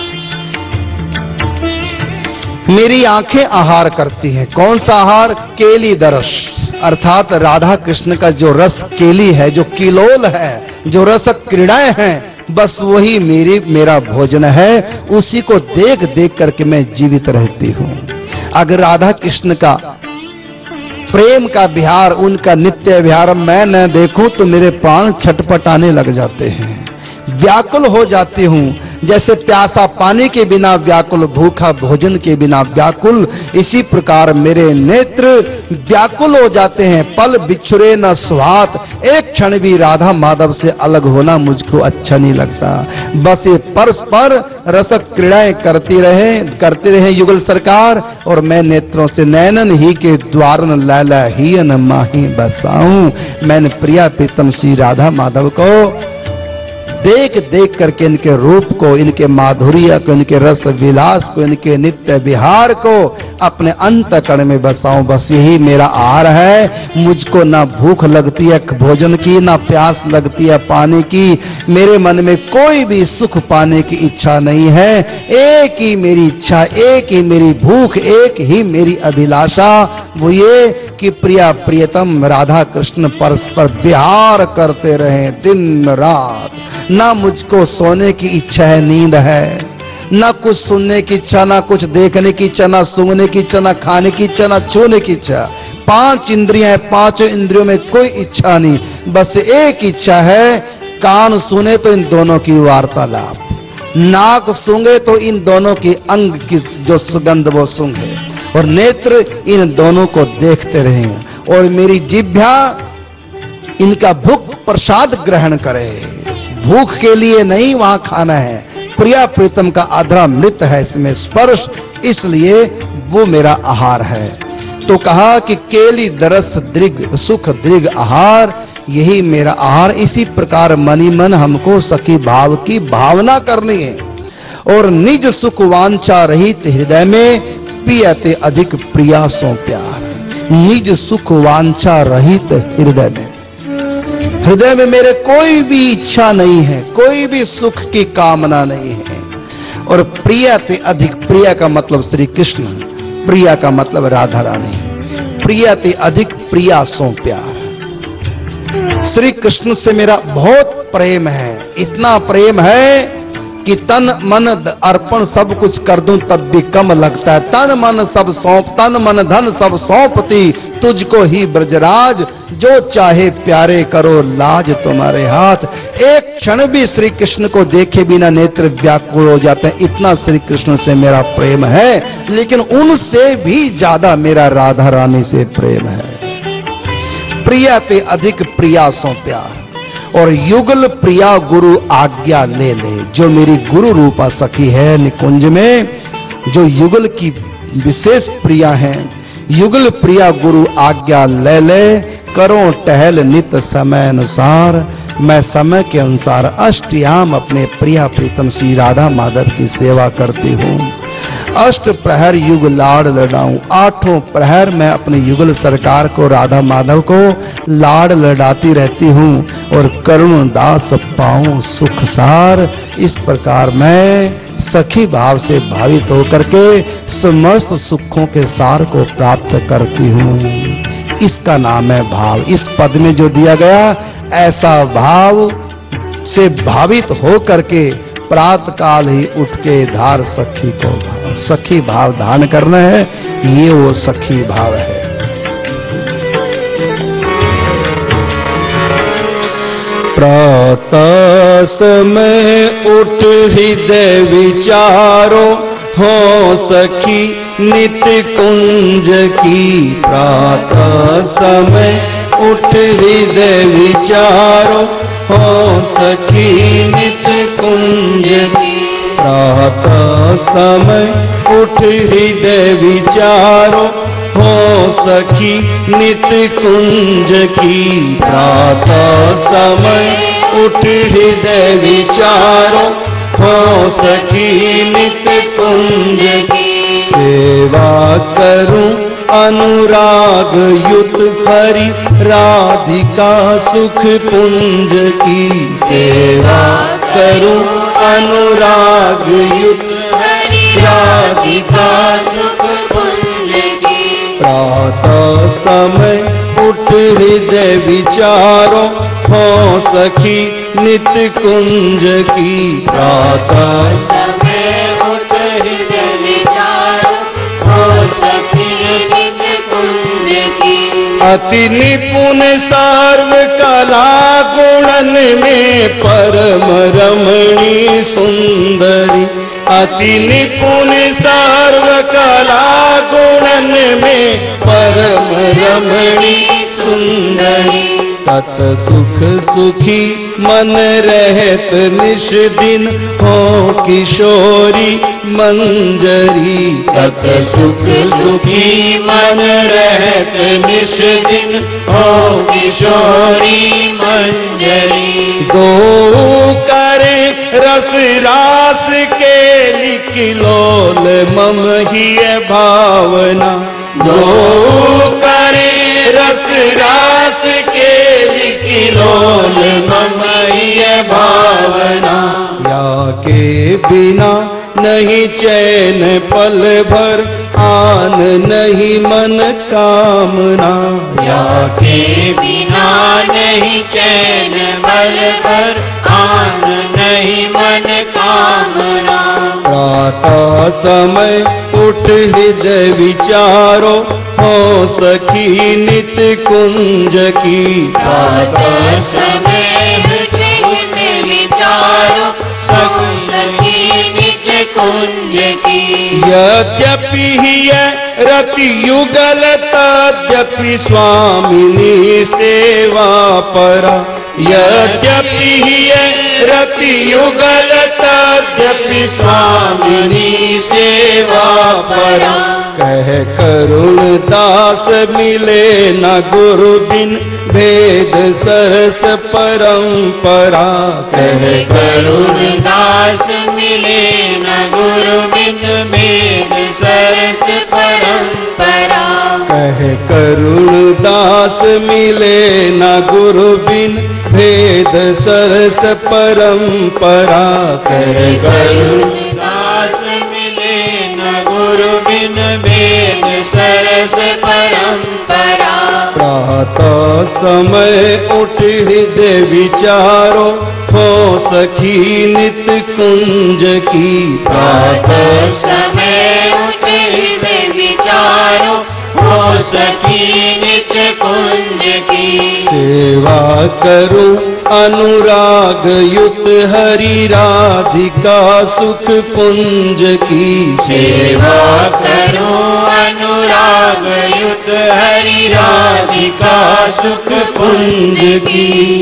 Speaker 4: मेरी आंखें आहार करती हैं। कौन सा आहार? केली दरस, अर्थात राधा कृष्ण का जो रस केली है, जो किलोल है, जो रस क्रीड़ाएं हैं, बस वही मेरी मेरा भोजन है। उसी को देख देख करके मैं जीवित रहती हूं। अगर राधा कृष्ण का प्रेम का विहार, उनका नित्य विहार मैं न देखूं तो मेरे प्राण छटपटाने लग जाते हैं। व्याकुल हो जाती हूं। जैसे प्यासा पानी के बिना व्याकुल, भूखा भोजन के बिना व्याकुल, इसी प्रकार मेरे नेत्र व्याकुल हो जाते हैं। पल बिछुरे न सुहात, एक क्षण भी राधा माधव से अलग होना मुझको अच्छा नहीं लगता। बस ये परस्पर रसक क्रीड़ाएं करती रहे करते रहे युगल सरकार, और मैं नेत्रों से नैनन ही के द्वारन लैला ही न माही बसाऊं। मैंने प्रिया प्रीतम श्री राधा माधव को देख देख करके, इनके रूप को, इनके माधुर्य को, इनके रस विलास को, इनके नित्य विहार को अपने अंतकरण में बसाऊं। बस यही मेरा आहार है। मुझको ना भूख लगती है भोजन की, ना प्यास लगती है पानी की। मेरे मन में कोई भी सुख पाने की इच्छा नहीं है। एक ही मेरी इच्छा, एक ही मेरी भूख, एक ही मेरी अभिलाषा, वो ये कि प्रिया प्रियतम राधा कृष्ण परस्पर विहार करते रहे दिन रात। ना मुझको सोने की इच्छा है, नींद है, ना कुछ सुनने की इच्छा, ना कुछ देखने की इच्छा, ना सूंघने की इच्छा, ना खाने की इच्छा, ना छूने की इच्छा। पांच इंद्रियां हैं, पांचों इंद्रियों में कोई इच्छा नहीं। बस एक इच्छा है, कान सुने तो इन दोनों की वार्तालाप, नाक सूंघे तो इन दोनों की अंग की जो सुगंध वो सूंघे, और नेत्र इन दोनों को देखते रहे, और मेरी जिह्वा इनका भुक्त प्रसाद ग्रहण करे। भूख के लिए नहीं वहां खाना है, प्रिया प्रीतम का आधा मृत है इसमें स्पर्श, इसलिए वो मेरा आहार है। तो कहा कि केली दरस दृग सुख दृग आहार, यही मेरा आहार। इसी प्रकार मनी मन हमको सखी भाव की भावना करनी है, और निज सुख वांछा रहित हृदय में पियते अधिक प्रियासों प्यार। निज सुख वांछा रहित हृदय में, हृदय में मेरे कोई भी इच्छा नहीं है, कोई भी सुख की कामना नहीं है। और प्रियते अधिक, प्रिया का मतलब श्री कृष्ण, प्रिया का मतलब राधा रानी। प्रियते अधिक प्रियासों प्यार, श्री कृष्ण से मेरा बहुत प्रेम है। इतना प्रेम है कि तन मन अर्पण सब कुछ कर दूं तब भी कम लगता है। तन मन सब सौंप, तन मन धन सब सौंपती तुझको ही ब्रजराज, जो चाहे प्यारे करो लाज तुम्हारे हाथ। एक क्षण भी श्री कृष्ण को देखे बिना नेत्र व्याकुल हो जाते हैं, इतना श्री कृष्ण से मेरा प्रेम है। लेकिन उनसे भी ज्यादा मेरा राधा रानी से प्रेम है। प्रियते अधिक प्रियासों प्यार, और युगल प्रिया गुरु आज्ञा ले ले। जो मेरी गुरु रूपा सखी है निकुंज में, जो युगल की विशेष प्रिया है, युगल प्रिया गुरु आज्ञा ले ले। करो टहल नित समय अनुसार, मैं समय के अनुसार अष्टयाम अपने प्रिया प्रीतम श्री राधा माधव की सेवा करती हूँ। अष्ट प्रहर युग लाड लड़ाऊं, आठों प्रहर मैं अपने युगल सरकार को, राधा माधव को लाड लड़ाती रहती हूं, और करुण दास पाऊं सुख सार। इस प्रकार मैं सखी भाव से भावित होकर के समस्त सुखों के सार को प्राप्त करती हूं। इसका नाम है भाव। इस पद में जो दिया गया, ऐसा भाव से भावित होकर के प्रातः काल ही उठ के धार सखी को भाव, सखी भाव धारण करना है, ये वो सखी भाव है।
Speaker 2: प्रातः समय उठ हृदय विचारो, हो सखी नित्य कुंज की। प्रातः समय उठ हृदय विचारो, हो सखी नित्य कुंज की। प्रातः समय उठ हृदय विचारो, हो सखी नित्य कुंज की। प्रातः समय उठ हृदय विचारो, हो सखी नित्य कुंज की। सेवा करूं अनुराग युत हरि राधिका सुख पुंज की। सेवा करूं अनुराग युत हरि राधिका सुख पुंज की। प्रातः समय उठ हृदय विचारो, हो सखी नित्य कुंज की। प्रातः समय उठ हृदय विचारो, हो सखी नित्य कुंज की। अति निपुण सर्व कला गुणन में परम रमणी सुंदरी अति निपुण सर्व कला गुणन में परम रमणी सुंदरी तत सुख सुखी मन रहत निश दिन हो किशोरी मंजरी तत सुख सुखी मन रहत निश दिन हो किशोरी मंजरी दो करे रस रास के लिखिलोल मम ही भावना दो करे रस रास के लिखिलोल मम ही भावना या के बिना नहीं चैन पल भर आन नहीं मन कामना
Speaker 3: या के बिना नहीं चैन पल भर आन नहीं मन कामना
Speaker 2: प्रातः समय उठ हृदय विचारो हो सखी नित कुंज की
Speaker 3: प्रातः समय उठ हृदय विचारो सखी नित कुंज की
Speaker 2: यद्यपि ही रति युगल तद्यपि स्वामिनी सेवा परा यद्यपि ही रति युगल तद्यपि स्वामिनी सेवा परा कह करुण दास मिले न गुरु बिन भेद सरस परंपरा
Speaker 3: कह करुण दास मिले न गुरु बिन भेद सरस परंपरा
Speaker 2: कह करुण दास मिले न गुरु बिन भेद सरस परंपरा
Speaker 3: कह करुण दास मिले न गुरु बिन भेद सरस परंपरा
Speaker 2: प्रातः समय उठ हृदय विचारो हो सखी नित कुंज की
Speaker 3: प्रातः समय उठ हृदय विचारो हो सखी नित कुंज की
Speaker 2: सेवा करूं अनुराग युत हरि राधिका सुख पुंज की
Speaker 3: सेवा करो अनुराग युत हरि राधिका सुख पुंज की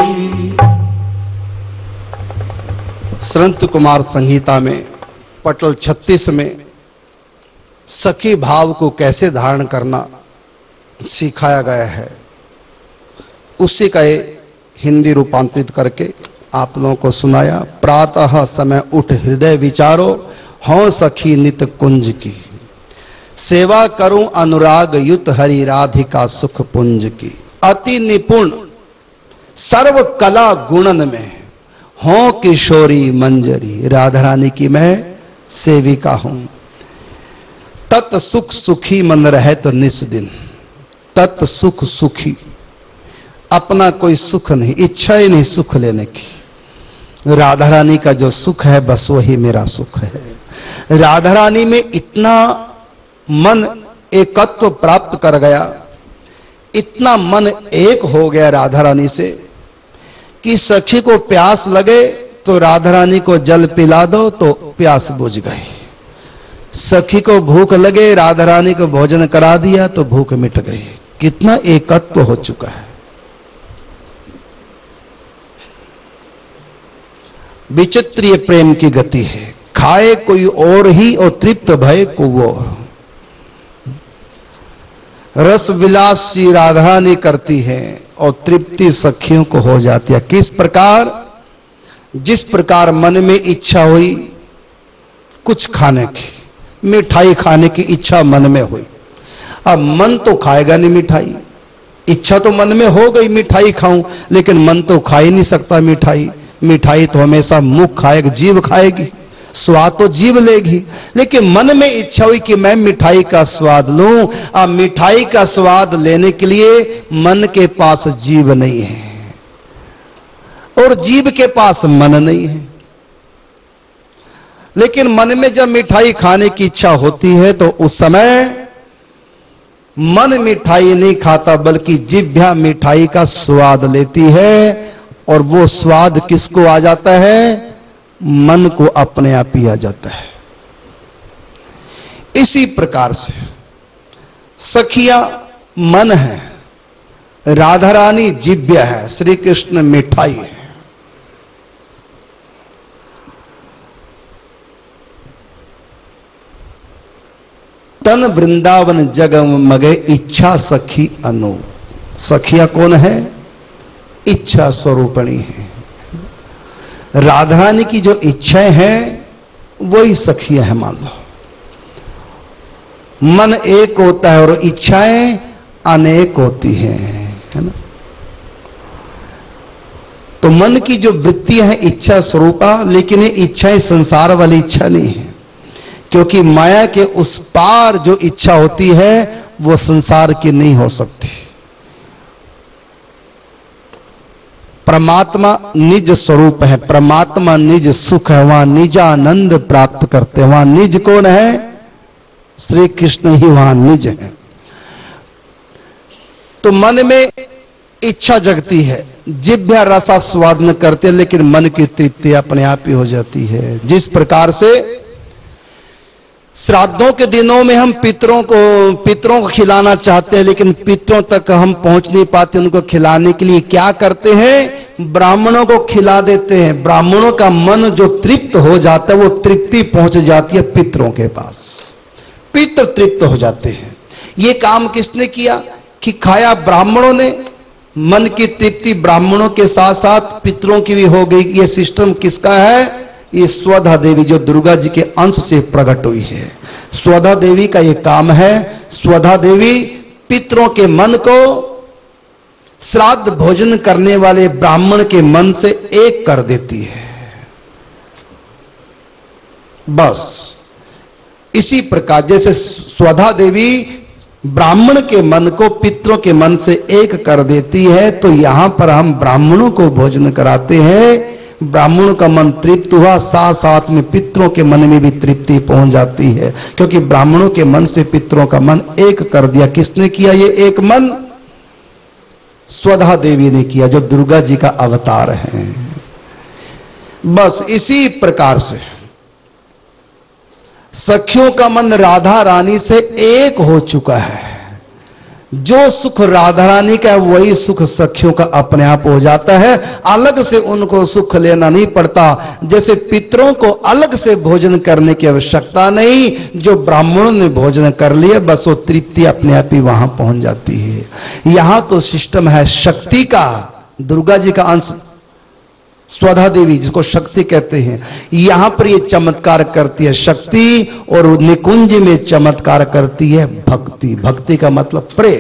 Speaker 4: संत कुमार संहिता में पटल छत्तीस में सखी भाव को कैसे धारण करना सिखाया गया है, उसी का हिंदी रूपांतरित करके आप लोगों को सुनाया। प्रातः समय उठ हृदय विचारो हों सखी नित कुंज की, सेवा करूं अनुराग युत हरि राधिका सुख पुंज की। अति निपुण सर्व कला गुणन में हों किशोरी मंजरी, राधा रानी की मैं सेविका हूं। तत् सुख सुखी मन रहे तो निस दिन, तत् सुख सुखी, अपना कोई सुख नहीं, इच्छा ही नहीं सुख लेने की। राधा रानी का जो सुख है बस वही मेरा सुख है। राधा रानी में इतना मन एकत्व प्राप्त कर गया, इतना मन एक हो गया राधा रानी से कि सखी को प्यास लगे तो राधा रानी को जल पिला दो तो प्यास बुझ गई, सखी को भूख लगे राधा रानी को भोजन करा दिया तो भूख मिट गई। कितना एकत्व हो चुका है। विचित्रीय प्रेम की गति है, खाए कोई और ही और तृप्त भय को वो। रस विलास श्री राधा रानी करती है और तृप्ति सखियों को हो जाती है। किस प्रकार? जिस प्रकार मन में इच्छा हुई कुछ खाने की, मिठाई खाने की इच्छा मन में हुई, अब मन तो खाएगा नहीं मिठाई, इच्छा तो मन में हो गई मिठाई खाऊं, लेकिन मन तो खा ही नहीं सकता मिठाई। मिठाई तो हमेशा मुख खाएगा, जीभ खाएगी, स्वाद तो जीभ लेगी, लेकिन मन में इच्छा हुई कि मैं मिठाई का स्वाद लूं। अब मिठाई का स्वाद लेने के लिए मन के पास जीभ नहीं है और जीभ के पास मन नहीं है। लेकिन मन में जब मिठाई खाने की इच्छा होती है तो उस समय मन मिठाई नहीं खाता बल्कि जिह्वा मिठाई का स्वाद लेती है। और वो स्वाद किसको आ जाता है? मन को अपने आप ही आ जाता है। इसी प्रकार से सखिया मन है, राधा रानी जिव्य है, श्री कृष्ण मिठाई है। तन वृंदावन जग मगे इच्छा सखी अनु। सखिया कौन है? इच्छा स्वरूपणी है। राधा रानी की जो इच्छाएं हैं वही सखिया है। मान लो मन एक होता है और इच्छाएं अनेक होती हैं, है ना। तो मन की जो वृत्तियां हैं इच्छा स्वरूपा, लेकिन ये इच्छाएं संसार वाली इच्छा नहीं है, क्योंकि माया के उस पार जो इच्छा होती है वो संसार की नहीं हो सकती। परमात्मा निज स्वरूप है, परमात्मा निज सुख है, वहां निजानंद प्राप्त करते हैं। वहां निज कौन है? श्री कृष्ण ही वहां निज है। तो मन में इच्छा जगती है, जिभ्या रसा स्वादन करते हैं, लेकिन मन की तृप्ति अपने आप ही हो जाती है। जिस प्रकार से श्राद्धों के दिनों में हम पितरों को पितरों को खिलाना चाहते हैं, लेकिन पितरों तक हम पहुंच नहीं पाते। उनको खिलाने के लिए क्या करते हैं? ब्राह्मणों को खिला देते हैं। ब्राह्मणों का मन जो तृप्त हो जाता है वो तृप्ति पहुंच जाती है पितरों के पास, पितर तृप्त हो जाते हैं। ये काम किसने किया? कि खाया ब्राह्मणों ने, मन की तृप्ति ब्राह्मणों के साथ साथ पितरों की भी हो गई। ये सिस्टम किसका है? ये स्वधा देवी जो दुर्गा जी के अंश से प्रकट हुई है, स्वधा देवी का ये काम है। स्वधा देवी पितरों के मन को श्राद्ध भोजन करने वाले ब्राह्मण के मन से एक कर देती है। बस इसी प्रकार जैसे स्वधा देवी ब्राह्मण के मन को पितरों के मन से एक कर देती है, तो यहां पर हम ब्राह्मणों को भोजन कराते हैं। ब्राह्मणों का मन तृप्त हुआ, साथ साथ में पितरों के मन में भी तृप्ति पहुंच जाती है, क्योंकि ब्राह्मणों के मन से पितरों का मन एक कर दिया। किसने किया ये एक मन? स्वधा देवी ने किया, जो दुर्गा जी का अवतार है। बस इसी प्रकार से सखियों का मन राधा रानी से एक हो चुका है। जो सुख राधा रानी का है वही सुख सखियों का अपने आप हो जाता है। अलग से उनको सुख लेना नहीं पड़ता। जैसे पितरों को अलग से भोजन करने की आवश्यकता नहीं, जो ब्राह्मणों ने भोजन कर लिया बस वो तृप्ति अपने आप ही वहां पहुंच जाती है। यहां तो सिस्टम है शक्ति का, दुर्गा जी का अंश स्वधा देवी जिसको शक्ति कहते हैं, यहां पर ये चमत्कार करती है शक्ति, और निकुंज में चमत्कार करती है भक्ति। भक्ति का मतलब प्रेम।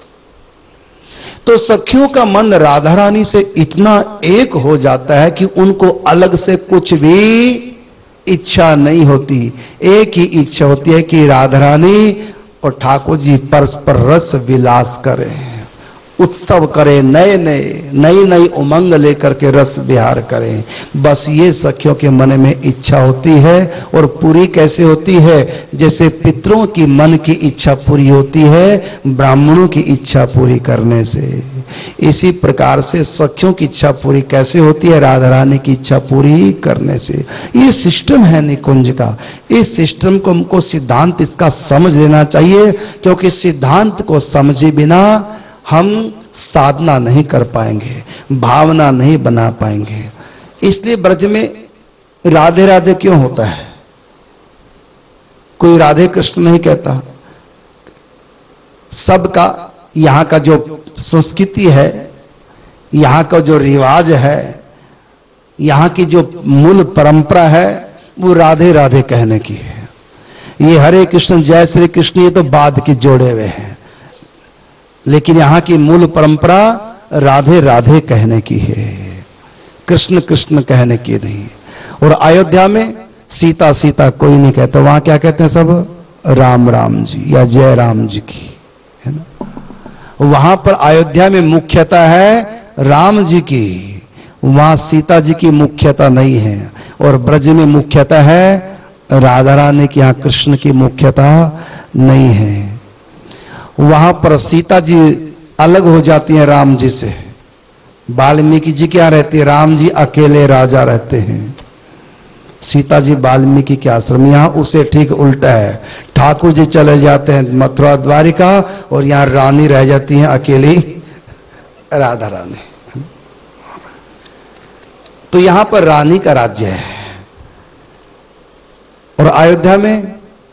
Speaker 4: तो सखियों का मन राधा रानी से इतना एक हो जाता है कि उनको अलग से कुछ भी इच्छा नहीं होती। एक ही इच्छा होती है कि राधा रानी और ठाकुर जी परस्पर रस विलास करें, उत्सव करें, नए नए नई नई उमंग लेकर के रस विहार करें। बस ये सखियों के मन में इच्छा होती है। और पूरी कैसे होती है? जैसे पितरों की मन की इच्छा पूरी होती है ब्राह्मणों की इच्छा पूरी करने से, इसी प्रकार से सखियों की इच्छा पूरी कैसे होती है? राधा रानी की इच्छा पूरी करने से। ये सिस्टम है निकुंज का। इस सिस्टम को हमको सिद्धांत इसका समझ लेना चाहिए, क्योंकि सिद्धांत को समझे बिना हम साधना नहीं कर पाएंगे, भावना नहीं बना पाएंगे। इसलिए ब्रज में राधे राधे क्यों होता है? कोई राधे कृष्ण नहीं कहता। सबका यहां का जो संस्कृति है, यहां का जो रिवाज है, यहां की जो मूल परंपरा है वो राधे राधे कहने की है। ये हरे कृष्ण जय श्री कृष्ण ये तो बाद के जोड़े हुए हैं, लेकिन यहां की मूल परंपरा राधे राधे कहने की है, कृष्ण कृष्ण कहने की नहीं। और अयोध्या में सीता सीता कोई नहीं कहता, वहां क्या कहते हैं सब? राम राम जी या जय राम जी की, है ना। वहां पर अयोध्या में मुख्यता है राम जी की, वहां सीता जी की मुख्यता नहीं है। और ब्रज में मुख्यता है राधा रानी की, यहां कृष्ण की मुख्यता नहीं है। वहां पर सीता जी अलग हो जाती हैं राम जी से। वाल्मीकि जी क्या रहती है? राम जी अकेले राजा रहते हैं। सीता जी वाल्मीकि के आश्रम, यहां उसे ठीक उल्टा है। ठाकुर जी चले जाते हैं मथुरा द्वारिका और यहां रानी रह जाती हैं अकेली, राधा रानी। तो यहां पर रानी का राज्य है और अयोध्या में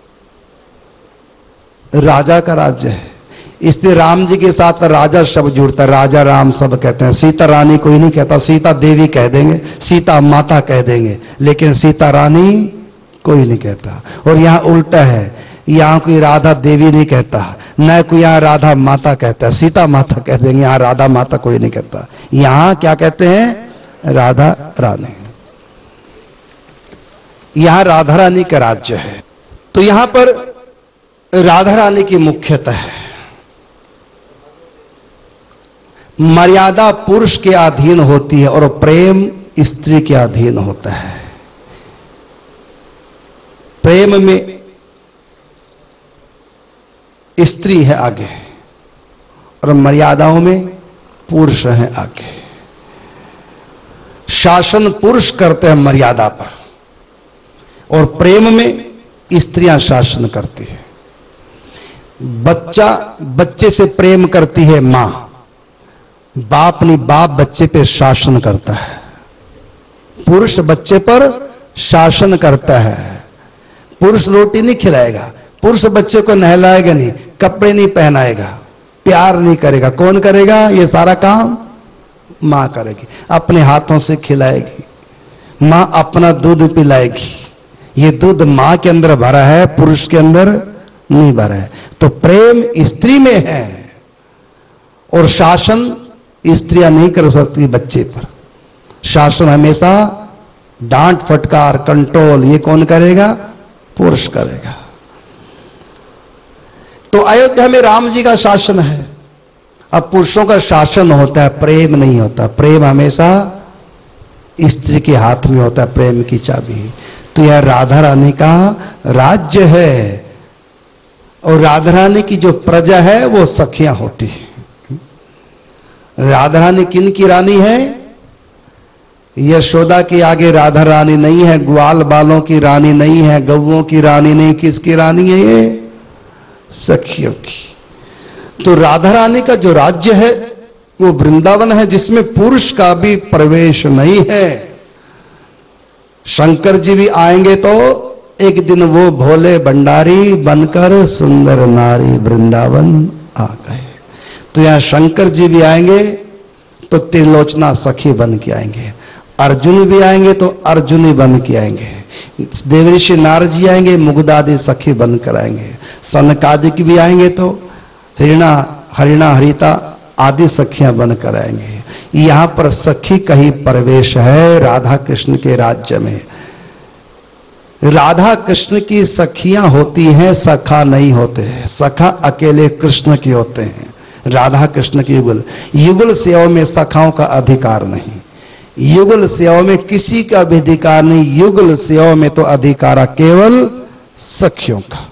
Speaker 4: राजा का राज्य है। इसलिए राम जी के साथ राजा शब्द जुड़ता है, राजा राम सब कहते हैं। सीता रानी कोई नहीं कहता, सीता देवी कह देंगे, सीता माता कह देंगे, लेकिन सीता रानी कोई नहीं कहता। और यहां उल्टा है, यहां कोई राधा देवी नहीं कहता, न कोई यहां राधा माता कहता है, सीता माता कह देंगे, यहां राधा माता कोई नहीं कहता। यहां क्या कहते हैं? राधा रानी। यहां राधा रानी का राज्य है। तो यहां पर राधा रानी की मुख्यता है। मर्यादा पुरुष के अधीन होती है और प्रेम स्त्री के अधीन होता है। प्रेम में स्त्री है आगे और मर्यादाओं में पुरुष है आगे। शासन पुरुष करते हैं मर्यादा पर और प्रेम में स्त्रियां शासन करती है। बच्चा बच्चे से प्रेम करती है मां, बाप नहीं, बाप बच्चे पे शासन करता है। पुरुष बच्चे पर शासन करता है। पुरुष रोटी नहीं खिलाएगा, पुरुष बच्चे को नहलाएगा नहीं, कपड़े नहीं पहनाएगा, प्यार नहीं करेगा। कौन करेगा ये सारा काम? मां करेगी, अपने हाथों से खिलाएगी, मां अपना दूध पिलाएगी। ये दूध मां के अंदर भरा है, पुरुष के अंदर नहीं भरा है। तो प्रेम स्त्री में है और शासन स्त्रियां नहीं कर सकती बच्चे पर। शासन हमेशा डांट फटकार कंट्रोल ये कौन करेगा? पुरुष करेगा। तो अयोध्या में राम जी का शासन है। अब पुरुषों का शासन होता है, प्रेम नहीं होता। प्रेम हमेशा स्त्री के हाथ में होता है, प्रेम की चाबी। तो यह राधा रानी का राज्य है और राधा रानी की जो प्रजा है वो सखियां होती है। राधा रानी किन की रानी है? यशोदा के आगे राधा रानी नहीं है, ग्वाल बालों की रानी नहीं है, गौओं की रानी नहीं। किसकी रानी है ये? सखियों की। तो राधा रानी का जो राज्य है वो वृंदावन है, जिसमें पुरुष का भी प्रवेश नहीं है। शंकर जी भी आएंगे तो एक दिन वो भोले भंडारी बनकर सुंदर नारी वृंदावन आ गए। तो यहां शंकर जी भी आएंगे तो त्रिलोचना सखी बन के आएंगे। अर्जुन भी आएंगे तो अर्जुनी बन के आएंगे। देवऋषि नारद जी आएंगे, मुग्धादि सखी बनकर आएंगे। सनकादिक भी आएंगे तो हरिणा हरिणा हरिता आदि सखियां बनकर आएंगे। यहां पर सखी का ही प्रवेश है राधा कृष्ण के राज्य में। राधा कृष्ण की सखियां होती हैं, सखा नहीं होते। सखा अकेले कृष्ण के होते हैं। राधा कृष्ण की युगल युगल सेवा में सखाओं का अधिकार नहीं। युगल सेवा में किसी का भी अधिकार नहीं। युगल सेवा में तो अधिकार केवल सखियों का।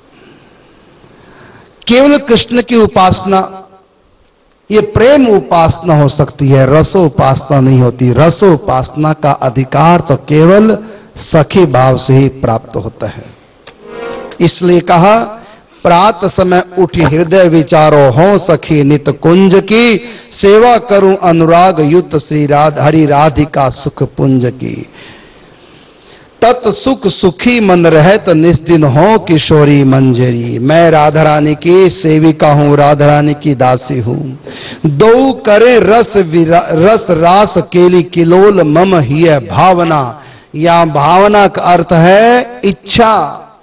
Speaker 4: केवल कृष्ण की उपासना ये प्रेम उपासना हो सकती है, रसो उपासना नहीं होती। रसो उपासना का अधिकार तो केवल सखी भाव से ही प्राप्त होता है। इसलिए कहा प्रात समय उठी हृदय विचारो हो सखी नित कुंज की, सेवा करूं अनुराग युत श्री राध हरि राधिका सुख पुंज की। तत् सुख सुखी मन रहत निस्दिन हो किशोरी मंजरी। मैं राधा रानी की सेविका हूं, राधा रानी की दासी हूं। दो करे रस रस रास केली किलोल मम ही भावना। या भावना का अर्थ है इच्छा।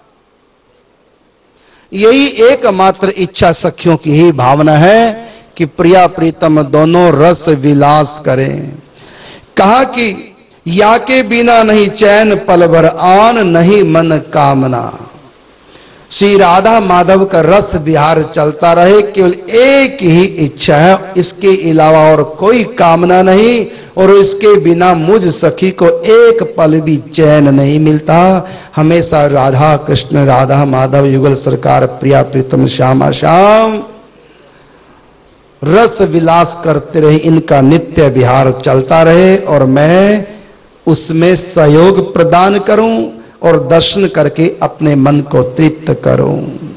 Speaker 4: यही एकमात्र इच्छा सखियों की ही भावना है कि प्रिया प्रीतम दोनों रस विलास करें। कहा कि या के बिना नहीं चैन पल भर आन नहीं मन कामना। श्री राधा माधव का रस विहार चलता रहे, केवल एक ही इच्छा है, इसके अलावा और कोई कामना नहीं। और इसके बिना मुझ सखी को एक पल भी चैन नहीं मिलता। हमेशा राधा कृष्ण राधा माधव युगल सरकार प्रिया प्रीतम श्यामा श्याम रस विलास करते रहे, इनका नित्य विहार चलता रहे और मैं उसमें सहयोग प्रदान करूं और दर्शन करके अपने मन को तृप्त करूं।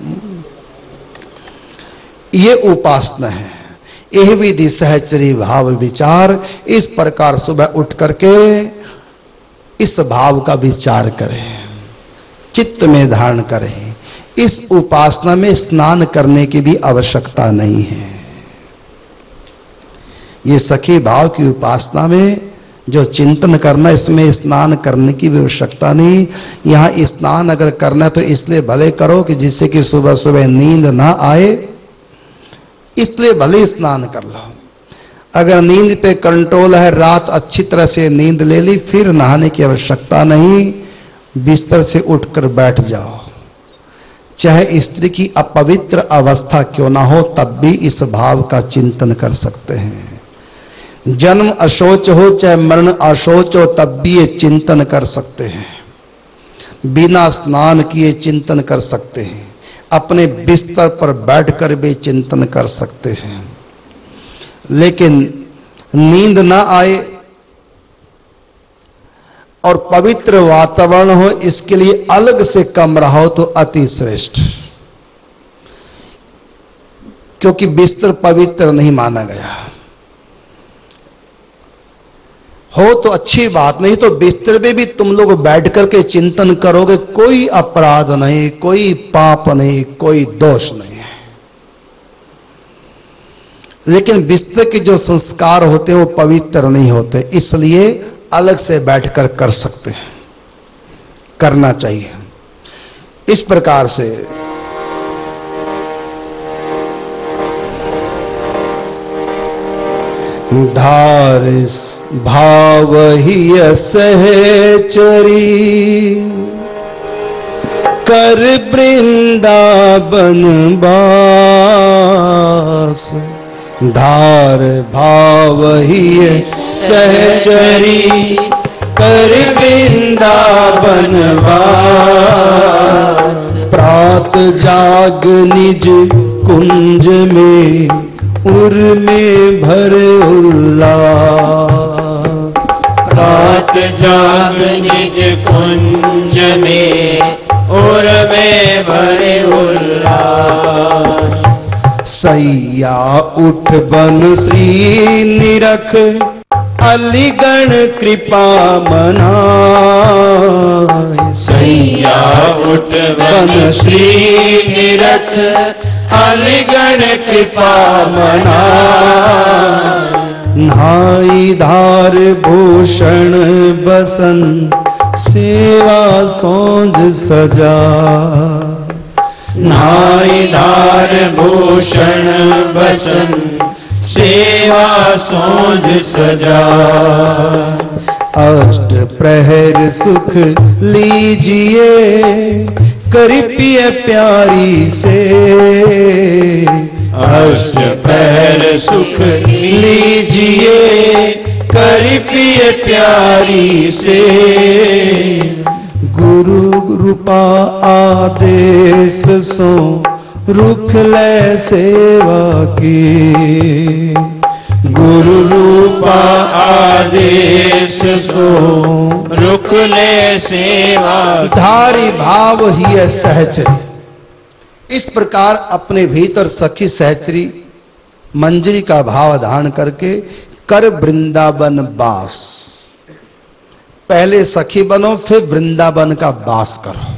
Speaker 4: ये उपासना है। यह विधि सहचरी भाव विचार, इस प्रकार सुबह उठ करके इस भाव का विचार करें, चित्त में धारण करें। इस उपासना में स्नान करने की भी आवश्यकता नहीं है। ये सखी भाव की उपासना में जो चिंतन करना, इसमें स्नान करने की भी आवश्यकता नहीं। यहां स्नान अगर करना है तो इसलिए भले करो कि जिससे कि सुबह सुबह नींद ना आए, इसलिए भले स्नान कर लो। अगर नींद पे कंट्रोल है, रात अच्छी तरह से नींद ले ली, फिर नहाने की आवश्यकता नहीं, बिस्तर से उठकर बैठ जाओ। चाहे स्त्री की अपवित्र अवस्था क्यों ना हो, तब भी इस भाव का चिंतन कर सकते हैं। जन्म अशोच हो चाहे मरण अशोच हो, तब भी ये चिंतन कर सकते हैं। बिना स्नान किए चिंतन कर सकते हैं। अपने बिस्तर पर बैठकर भी चिंतन कर सकते हैं। लेकिन नींद ना आए और पवित्र वातावरण हो, इसके लिए अलग से कमरा हो तो अति श्रेष्ठ, क्योंकि बिस्तर पवित्र नहीं माना गया। हो तो अच्छी बात, नहीं तो बिस्तर में भी तुम लोग बैठ करके चिंतन करोगे, कोई अपराध नहीं, कोई पाप नहीं, कोई दोष नहीं है। लेकिन बिस्तर के जो संस्कार होते हैं वो पवित्र नहीं होते, इसलिए अलग से बैठकर कर सकते हैं, करना चाहिए। इस प्रकार से धार भाव ही सहचरी कर वृंदावन बास। धार भाव ही सहचरी कर वृंदावन बास। प्रात जाग निज कुंज में उर में भर उल्लास।
Speaker 3: प्रात जाग निज कुंज में उर में भरे उल्लास।
Speaker 4: सैया उठ बन श्री निरख अलिगण कृपा मनाए।
Speaker 3: सैया उठ बन श्री निरख अलिगण कृपा मनाए।
Speaker 4: नहाई धार भूषण बसन सेवा सौंज सजा।
Speaker 3: नहाई धार भूषण बसन सेवा सौंज सजा।
Speaker 4: अष्ट प्रहर सुख लीजिए कृपया प्यारी से।
Speaker 3: अष्ट प्रहर सुख लीजिए कृपया प्यारी से।
Speaker 4: गुरु कृपा आदेश सो रुख ले सेवा की।
Speaker 3: गुरु रूपा आदेश सो रुक ले सेवा।
Speaker 4: धारी भाव ही है सहचरी। इस प्रकार अपने भीतर सखी सहचरी मंजरी का भाव धारण करके कर वृंदावन बास। पहले सखी बनो, फिर वृंदावन का वास करो।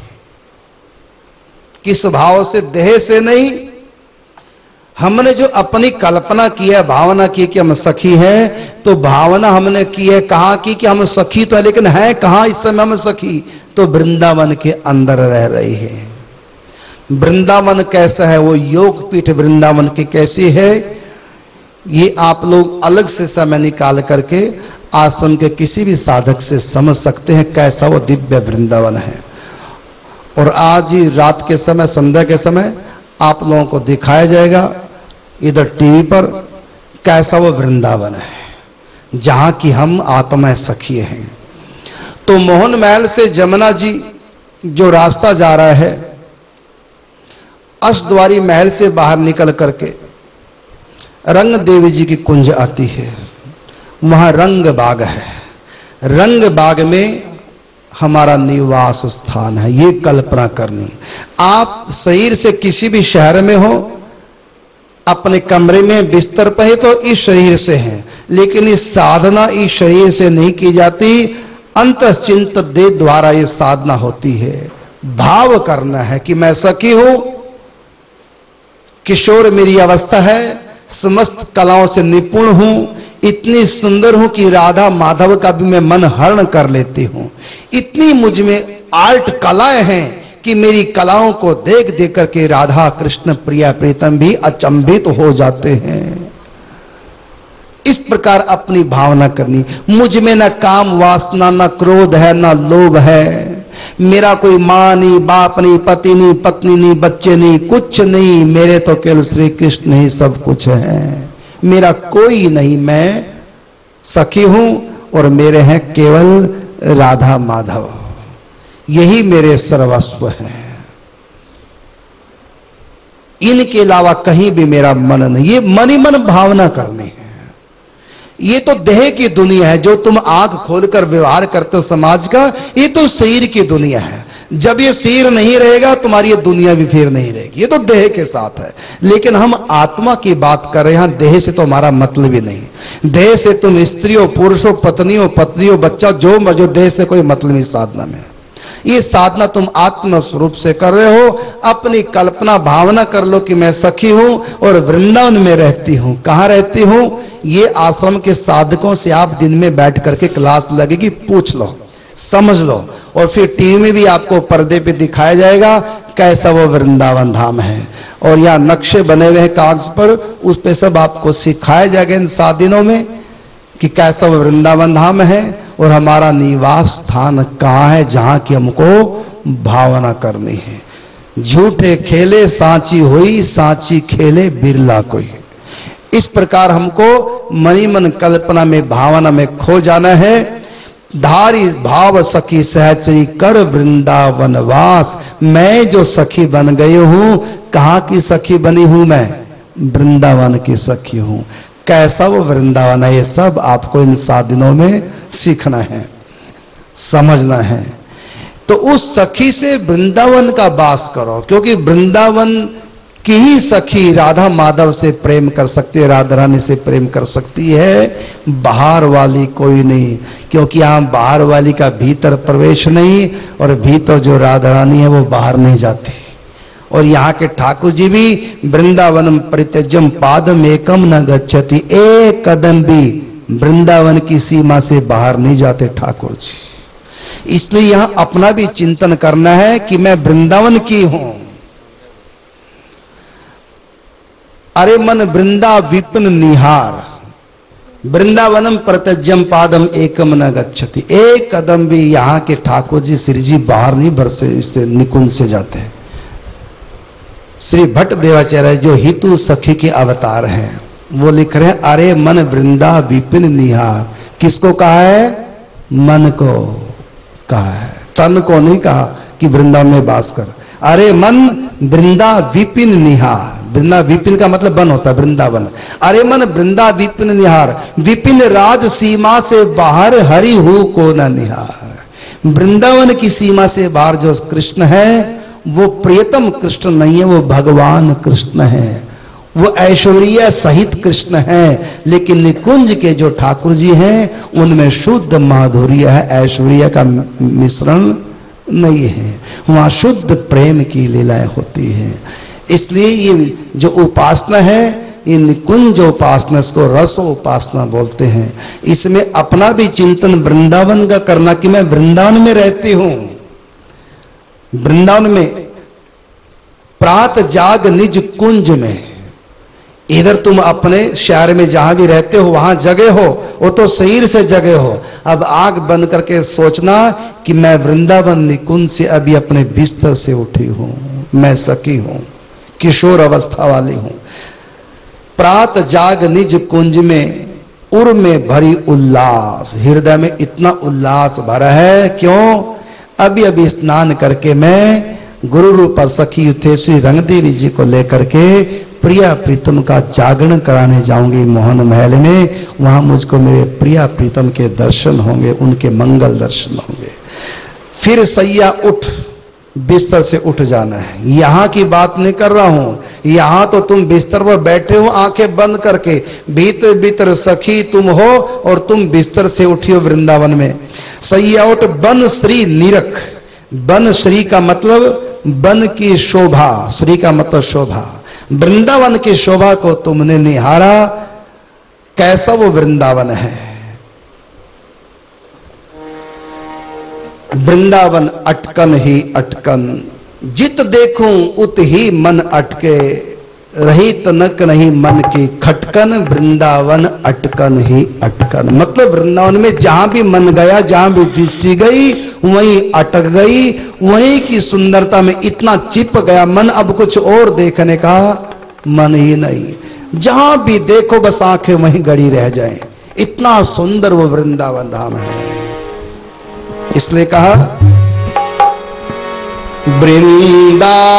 Speaker 4: किस भाव से? देह से नहीं। हमने जो अपनी कल्पना की है, भावना की कि हम सखी हैं, तो भावना हमने की है कहां की कि हम सखी तो है, लेकिन है कहां इस समय हम सखी? तो वृंदावन के अंदर रह रही है। वृंदावन कैसा है? वो योग पीठ वृंदावन की कैसी है, ये आप लोग अलग से समय निकाल करके आश्रम के किसी भी साधक से समझ सकते हैं कैसा वो दिव्य वृंदावन है। और आज ही रात के समय, संध्या के समय आप लोगों को दिखाया जाएगा इधर टीवी पर कैसा वो वृंदावन है जहां की हम आत्माएं सखी हैं। तो मोहन महल से जमुना जी जो रास्ता जा रहा है, अष्टद्वारी महल से बाहर निकल करके रंग देवी जी की कुंज आती है। वहां रंग बाग है। रंग बाग में हमारा निवास स्थान है, ये कल्पना करनी। आप शरीर से किसी भी शहर में हो, अपने कमरे में बिस्तर पर है तो इस शरीर से है, लेकिन इस साधना इस शरीर से नहीं की जाती, अंतश्चिंत देह द्वारा ये साधना होती है। भाव करना है कि मैं सखी हूं, किशोर मेरी अवस्था है, समस्त कलाओं से निपुण हूं, इतनी सुंदर हूं कि राधा माधव का भी मैं मन हरण कर लेती हूं, इतनी मुझ में आर्ट कलाएं हैं कि मेरी कलाओं को देख देख करके राधा कृष्ण प्रिया प्रीतम भी अचंभित हो जाते हैं। इस प्रकार अपनी भावना करनी। मुझ में न काम वासना, न क्रोध है, न लोभ है, मेरा कोई मां नहीं, बाप नहीं, पति नहीं, पत्नी नहीं, बच्चे नहीं, कुछ नहीं, मेरे तो केवल श्री कृष्ण ही सब कुछ है, मेरा कोई नहीं, मैं सखी हूं और मेरे हैं केवल राधा माधव, यही मेरे सर्वस्व है, इनके अलावा कहीं भी मेरा मन नहीं। ये मन ही मन भावना करनी है। ये तो देह की दुनिया है, जो तुम आंख खोलकर व्यवहार करते हो समाज का, ये तो शरीर की दुनिया है। जब ये शरीर नहीं रहेगा तुम्हारी ये दुनिया भी फिर नहीं रहेगी, ये तो देह के साथ है। लेकिन हम आत्मा की बात कर रहे हैं, देह से तो हमारा मतलब ही नहीं। देह से तुम स्त्रियों, पुरुषों, पत्नियों, पत्नियों, बच्चा, जो मजो, देह से कोई मतलब नहीं साधना में। ये साधना तुम आत्म स्वरूप से कर रहे हो। अपनी कल्पना भावना कर लो कि मैं सखी हूं और वृंदावन में रहती हूं। कहां रहती हूं? ये आश्रम के साधकों से आप दिन में बैठ करके क्लास लगेगी, पूछ लो, समझ लो, और फिर टीवी में भी आपको पर्दे पे दिखाया जाएगा कैसा वो वृंदावन धाम है। और यहां नक्शे बने हुए हैं कागज पर, उस पे सब आपको सिखाया जाएगा इन सात दिनों में कि कैसा वो वृंदावन धाम है और हमारा निवास स्थान कहां है, जहां की हमको भावना करनी है। झूठे खेले सांची हुई, सांची खेले बिरला कोई। इस प्रकार हमको मनी मन कल्पना में, भावना में खो जाना है। धारी भाव सखी सहचरी कर वृंदावन वास। मैं जो सखी बन गई हूं, कहां की सखी बनी हूं मैं? वृंदावन की सखी हूं। कैसा वो वृंदावन है, ये सब आपको इन सात दिनों में सीखना है, समझना है। तो उस सखी से वृंदावन का वास करो, क्योंकि वृंदावन की ही सखी राधा माधव से प्रेम कर सकती है, राधा रानी से प्रेम कर सकती है, बाहर वाली कोई नहीं। क्योंकि यहां बाहर वाली का भीतर प्रवेश नहीं, और भीतर जो राधा रानी है वो बाहर नहीं जाती। और यहां के ठाकुर जी भी वृंदावनम परित्यजम पादम एकम न गच्छति, एक कदम भी वृंदावन की सीमा से बाहर नहीं जाते ठाकुर जी। इसलिए यहां अपना भी चिंतन करना है कि मैं वृंदावन की हूं। अरे मन वृंदा विपिन निहार, वृंदावनम प्रत्यज्यम पादम एकम न गच्छति, एक कदम भी यहां के ठाकुर जी श्री जी बाहर नहीं बरसे, इससे निकुंज से जाते हैं। श्री भट्ट देवाचार्य जो हितु सखी के अवतार हैं, वो लिख रहे हैं, अरे मन वृंदा विपिन निहार। किसको कहा है? मन को कहा है, तन को नहीं कहा कि वृंदावन में वास कर। अरे मन वृंदा विपिन निहार। वृंदा विपिन का मतलब वन होता है, वृंदावन। अरे मन वृंदा विपिन निहार, विपिन राज सीमा से बाहर हरि हु को न निहार। वृंदावन की सीमा से बाहर जो कृष्ण है वो प्रियतम कृष्ण नहीं है, वो भगवान कृष्ण है, वो ऐश्वर्य सहित कृष्ण है। लेकिन निकुंज के जो ठाकुर जी हैं उनमें शुद्ध माधुर्य है, ऐश्वर्य का मिश्रण नहीं है, वहां शुद्ध प्रेम की लीलाएं होती है। इसलिए ये जो उपासना है, ये निकुंज उपासना, इसको रस उपासना बोलते हैं। इसमें अपना भी चिंतन वृंदावन का करना कि मैं वृंदावन में रहती हूं। वृंदावन में प्रात जाग निज कुंज में। इधर तुम अपने शहर में जहां भी रहते हो वहां जगे हो, वो तो शरीर से जगे हो। अब आंख बंद करके सोचना कि मैं वृंदावन निकुंज से अभी अपने बिस्तर से उठी हूं, मैं सखी हूं, किशोर अवस्था वाली हूं। प्रात जाग निज कुंज में, उर में भरी उल्लास, हृदय में इतना उल्लास भरा है। क्यों? अभी अभी स्नान करके मैं गुरु रूप सखी युथेश्वरी रंगदेवी जी को लेकर के प्रिया प्रीतम का जागरण कराने जाऊंगी मोहन महल में। वहां मुझको मेरे प्रिया प्रीतम के दर्शन होंगे, उनके मंगल दर्शन होंगे। फिर सैया उठ, बिस्तर से उठ जाना है। यहां की बात नहीं कर रहा हूं, यहां तो तुम बिस्तर पर बैठे हो आंखें बंद करके, भीतर भीतर सखी तुम हो और तुम बिस्तर से उठी हो वृंदावन में। सैया उठ बन श्री निरख। बन श्री का मतलब बन की शोभा, श्री का मतलब शोभा। वृंदावन की शोभा को तुमने निहारा, कैसा वो वृंदावन है। वृंदावन अटकन ही अटकन, जित देखूं उत ही मन अटके, रही तनक नहीं मन की खटकन, वृंदावन अटकन ही अटकन। मतलब वृंदावन में जहां भी मन गया, जहां भी दृष्टि गई वहीं अटक गई, वहीं की सुंदरता में इतना चिप गया मन, अब कुछ और देखने का मन ही नहीं। जहां भी देखो बस आंखें वहीं गड़ी रह जाएं, इतना सुंदर वो वृंदावन धाम है। इसलिए कहा वृंदावन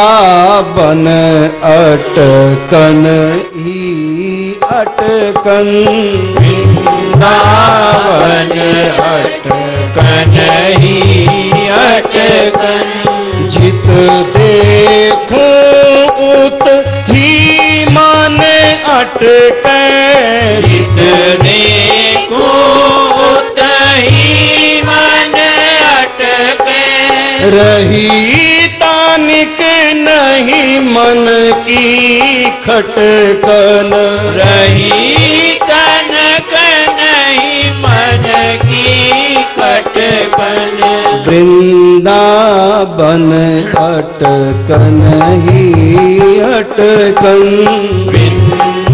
Speaker 4: अटकन ही अटकन,
Speaker 3: वृंदावन अटकन ही अटकन,
Speaker 2: जित देखूं उत ही मन अटके,
Speaker 3: जित देखूं उत ही मन अटके,
Speaker 2: रही तानिक नहीं मन की खटकन,
Speaker 3: रही तनक नहीं मन की खटकन,
Speaker 2: वृंदावन अटकन ही अटकन,
Speaker 3: वृंदावन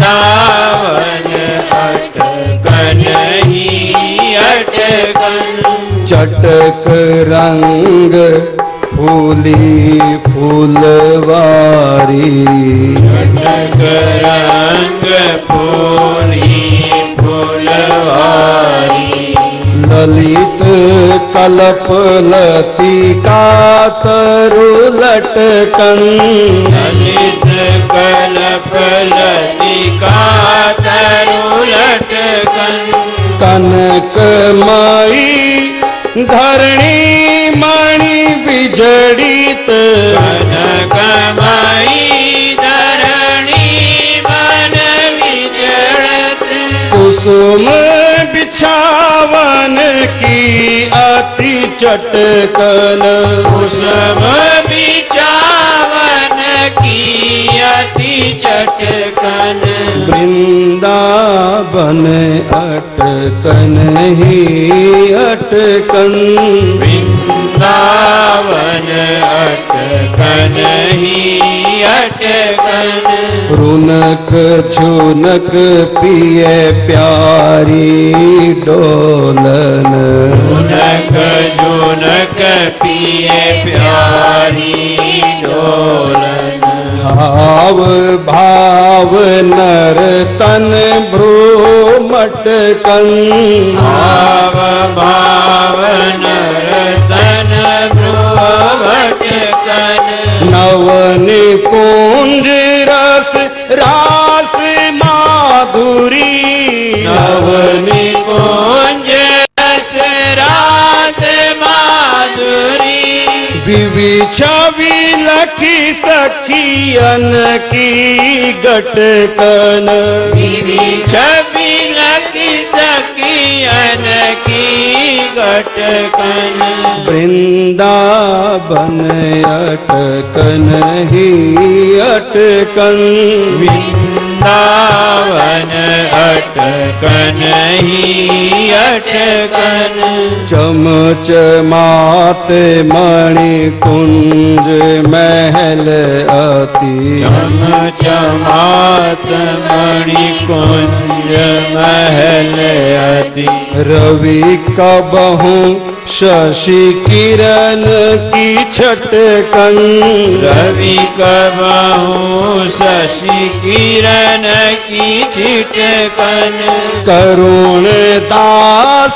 Speaker 3: अटकन ही अटकन,
Speaker 2: चटक रंग फूली फूलवारी,
Speaker 3: चटक रंग फूली फूलवारी,
Speaker 2: ललित कल्प लतिका तरु लटकन,
Speaker 3: ललित कल्प लतिका तरु लटकन,
Speaker 2: कनकमयी धरणी मणि विजड़ित,
Speaker 3: कनकमयी धरणी मन विजड़ित,
Speaker 2: कुसुम बिछावन की अति चटकन,
Speaker 3: कुसुम बिछावन की अति चटकन,
Speaker 2: वृंदावन अटकन ही अटकन,
Speaker 3: वृंदावन अटकन ही अटकन,
Speaker 2: रुनक झुनक पिए प्यारी डोलन,
Speaker 3: रुनक झुनक पिए प्यारी डोलन,
Speaker 2: भाव भाव नर तन भ्रू मटकन,
Speaker 3: भाव भाव नर तन भ्रू मटकन,
Speaker 2: नवन कुंज रस रास माधुरी,
Speaker 3: नवनी कुंज रस रास माधुरी,
Speaker 2: विविछा विलखी सखियन की गटकन,
Speaker 3: छवि लकी सखियन की गटकन,
Speaker 2: वृंदावन अटकन ही अटकन,
Speaker 3: वृंदावन अटकन ही अटकन,
Speaker 2: चमचमात मणि कुंज महल अति,
Speaker 3: चमचमात मणि कुंज महल अति,
Speaker 2: रवि कबहू शशि किरण की छटकन,
Speaker 3: रवि कबहू शशि किरण की छिटकन,
Speaker 2: करुण दास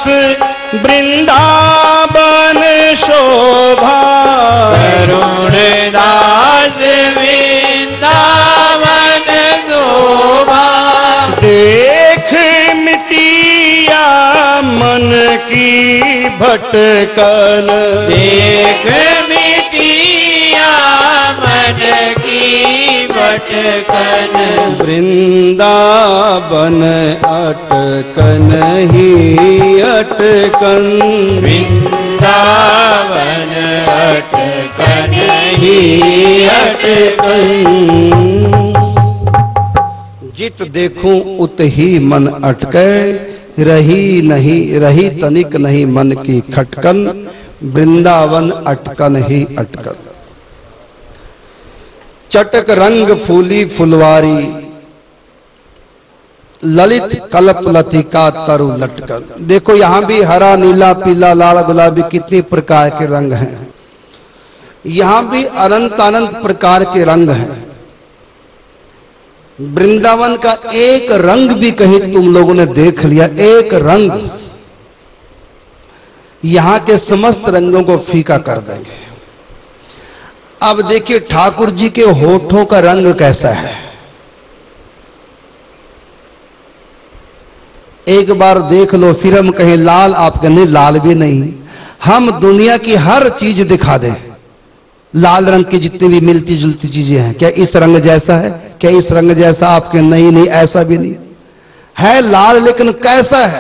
Speaker 2: वृंदावन शोभा,
Speaker 3: करुण दास वृंदावन
Speaker 2: मन की भटकन।
Speaker 3: देख मिटिया मन की भटकन।
Speaker 4: वृंदावन अटकन ही अटकन।
Speaker 3: वृंदावन अटकन ही अटकन।
Speaker 4: जित देखूं उत ही मन अटके, रही नहीं रही तनिक नहीं मन की खटकन। वृंदावन अटकन ही अटकन। चटक रंग फूली फुलवारी, ललित कल्प लतिका तरु लटकन। देखो यहां भी हरा नीला पीला लाल गुलाबी कितने प्रकार के रंग हैं। यहां भी अनंत अनंत प्रकार के रंग हैं। वृंदावन का एक रंग भी कहीं तुम लोगों ने देख लिया, एक रंग यहां के समस्त रंगों को फीका कर देंगे। अब देखिए ठाकुर जी के होठों का रंग कैसा है। एक बार देख लो, फिर हम कहें लाल, आप कहने लाल भी नहीं। हम दुनिया की हर चीज दिखा दें, लाल रंग की जितनी भी मिलती जुलती चीजें हैं, क्या इस रंग जैसा है, क्या इस रंग जैसा, आपके नहीं नहीं ऐसा भी नहीं है। लाल लेकिन कैसा है,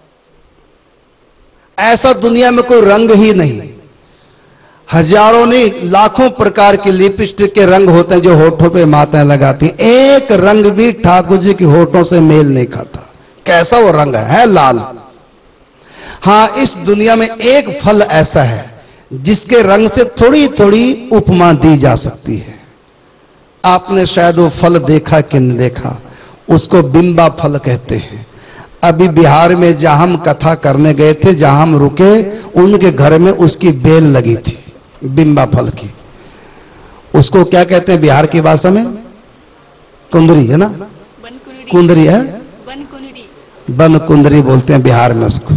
Speaker 4: ऐसा दुनिया में कोई रंग ही नहीं। हजारों नहीं लाखों प्रकार के लिपस्टिक के रंग होते हैं जो होठों पे माताएं लगाती हैं, एक रंग भी ठाकुर जी के होठों से मेल नहीं खाता। कैसा वो रंग है, है लाल। हां, इस दुनिया में एक फल ऐसा है जिसके रंग से थोड़ी थोड़ी उपमा दी जा सकती है। आपने शायद वो फल देखा कि नहीं देखा, उसको बिंबा फल कहते हैं। अभी बिहार में जहां हम कथा करने गए थे, जहां हम रुके, उनके घर में उसकी बेल लगी थी, बिंबा फल की। उसको क्या कहते हैं बिहार की भाषा में? कुंदरी है ना, कुंदरी है, बन कुंदरी बोलते हैं बिहार में उसको।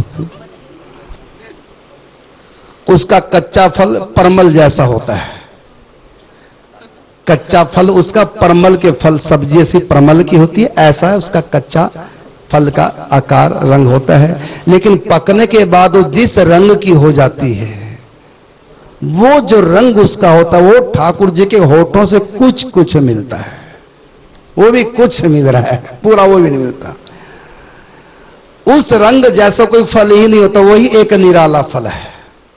Speaker 4: उसका कच्चा फल परमल जैसा होता है। कच्चा फल उसका परमल के फल सब्जी ऐसी परमल की होती है, ऐसा है उसका कच्चा फल का आकार रंग होता है। लेकिन पकने के बाद वो जिस रंग की हो जाती है, वो जो रंग उसका होता है, वो ठाकुर जी के होठों से कुछ कुछ मिलता है। वो भी कुछ मिल रहा है, पूरा वो भी नहीं मिलता। उस रंग जैसा कोई फल ही नहीं होता, वही एक निराला फल है।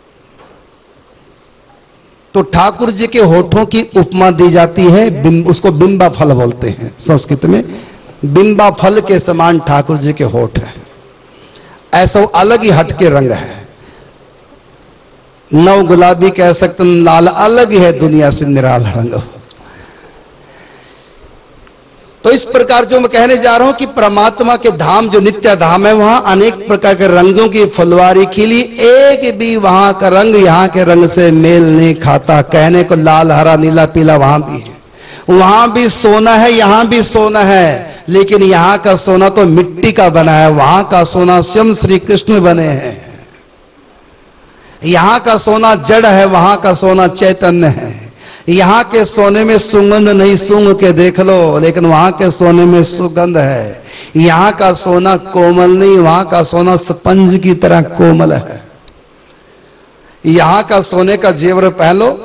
Speaker 4: तो ठाकुर जी के होठों की उपमा दी जाती है, बिंब, उसको बिंबा फल बोलते हैं संस्कृत में। बिंबा फल के समान ठाकुर जी के होठ है। ऐसा अलग ही हटके रंग है। नव गुलाबी कह सकते, लाल अलग ही है दुनिया से निराला रंग। तो इस प्रकार जो मैं कहने जा रहा हूं कि परमात्मा के धाम जो नित्य धाम है, वहां अनेक प्रकार के रंगों की फुलवारी खिली, एक भी वहां का रंग यहां के रंग से मेल नहीं खाता। कहने को लाल हरा नीला पीला वहां भी है, वहां भी सोना है, यहां भी सोना है, लेकिन यहां का सोना तो मिट्टी का बना है, वहां का सोना स्वयं श्री कृष्ण बने हैं। यहां का सोना जड़ है, वहां का सोना चैतन्य है। यहां के सोने में सुगंध नहीं, सूंघ के देख लो, लेकिन वहां के सोने में सुगंध है। यहां का सोना कोमल नहीं, वहां का सोना स्पंज की तरह कोमल है। यहां का सोने का जेवर पहन लो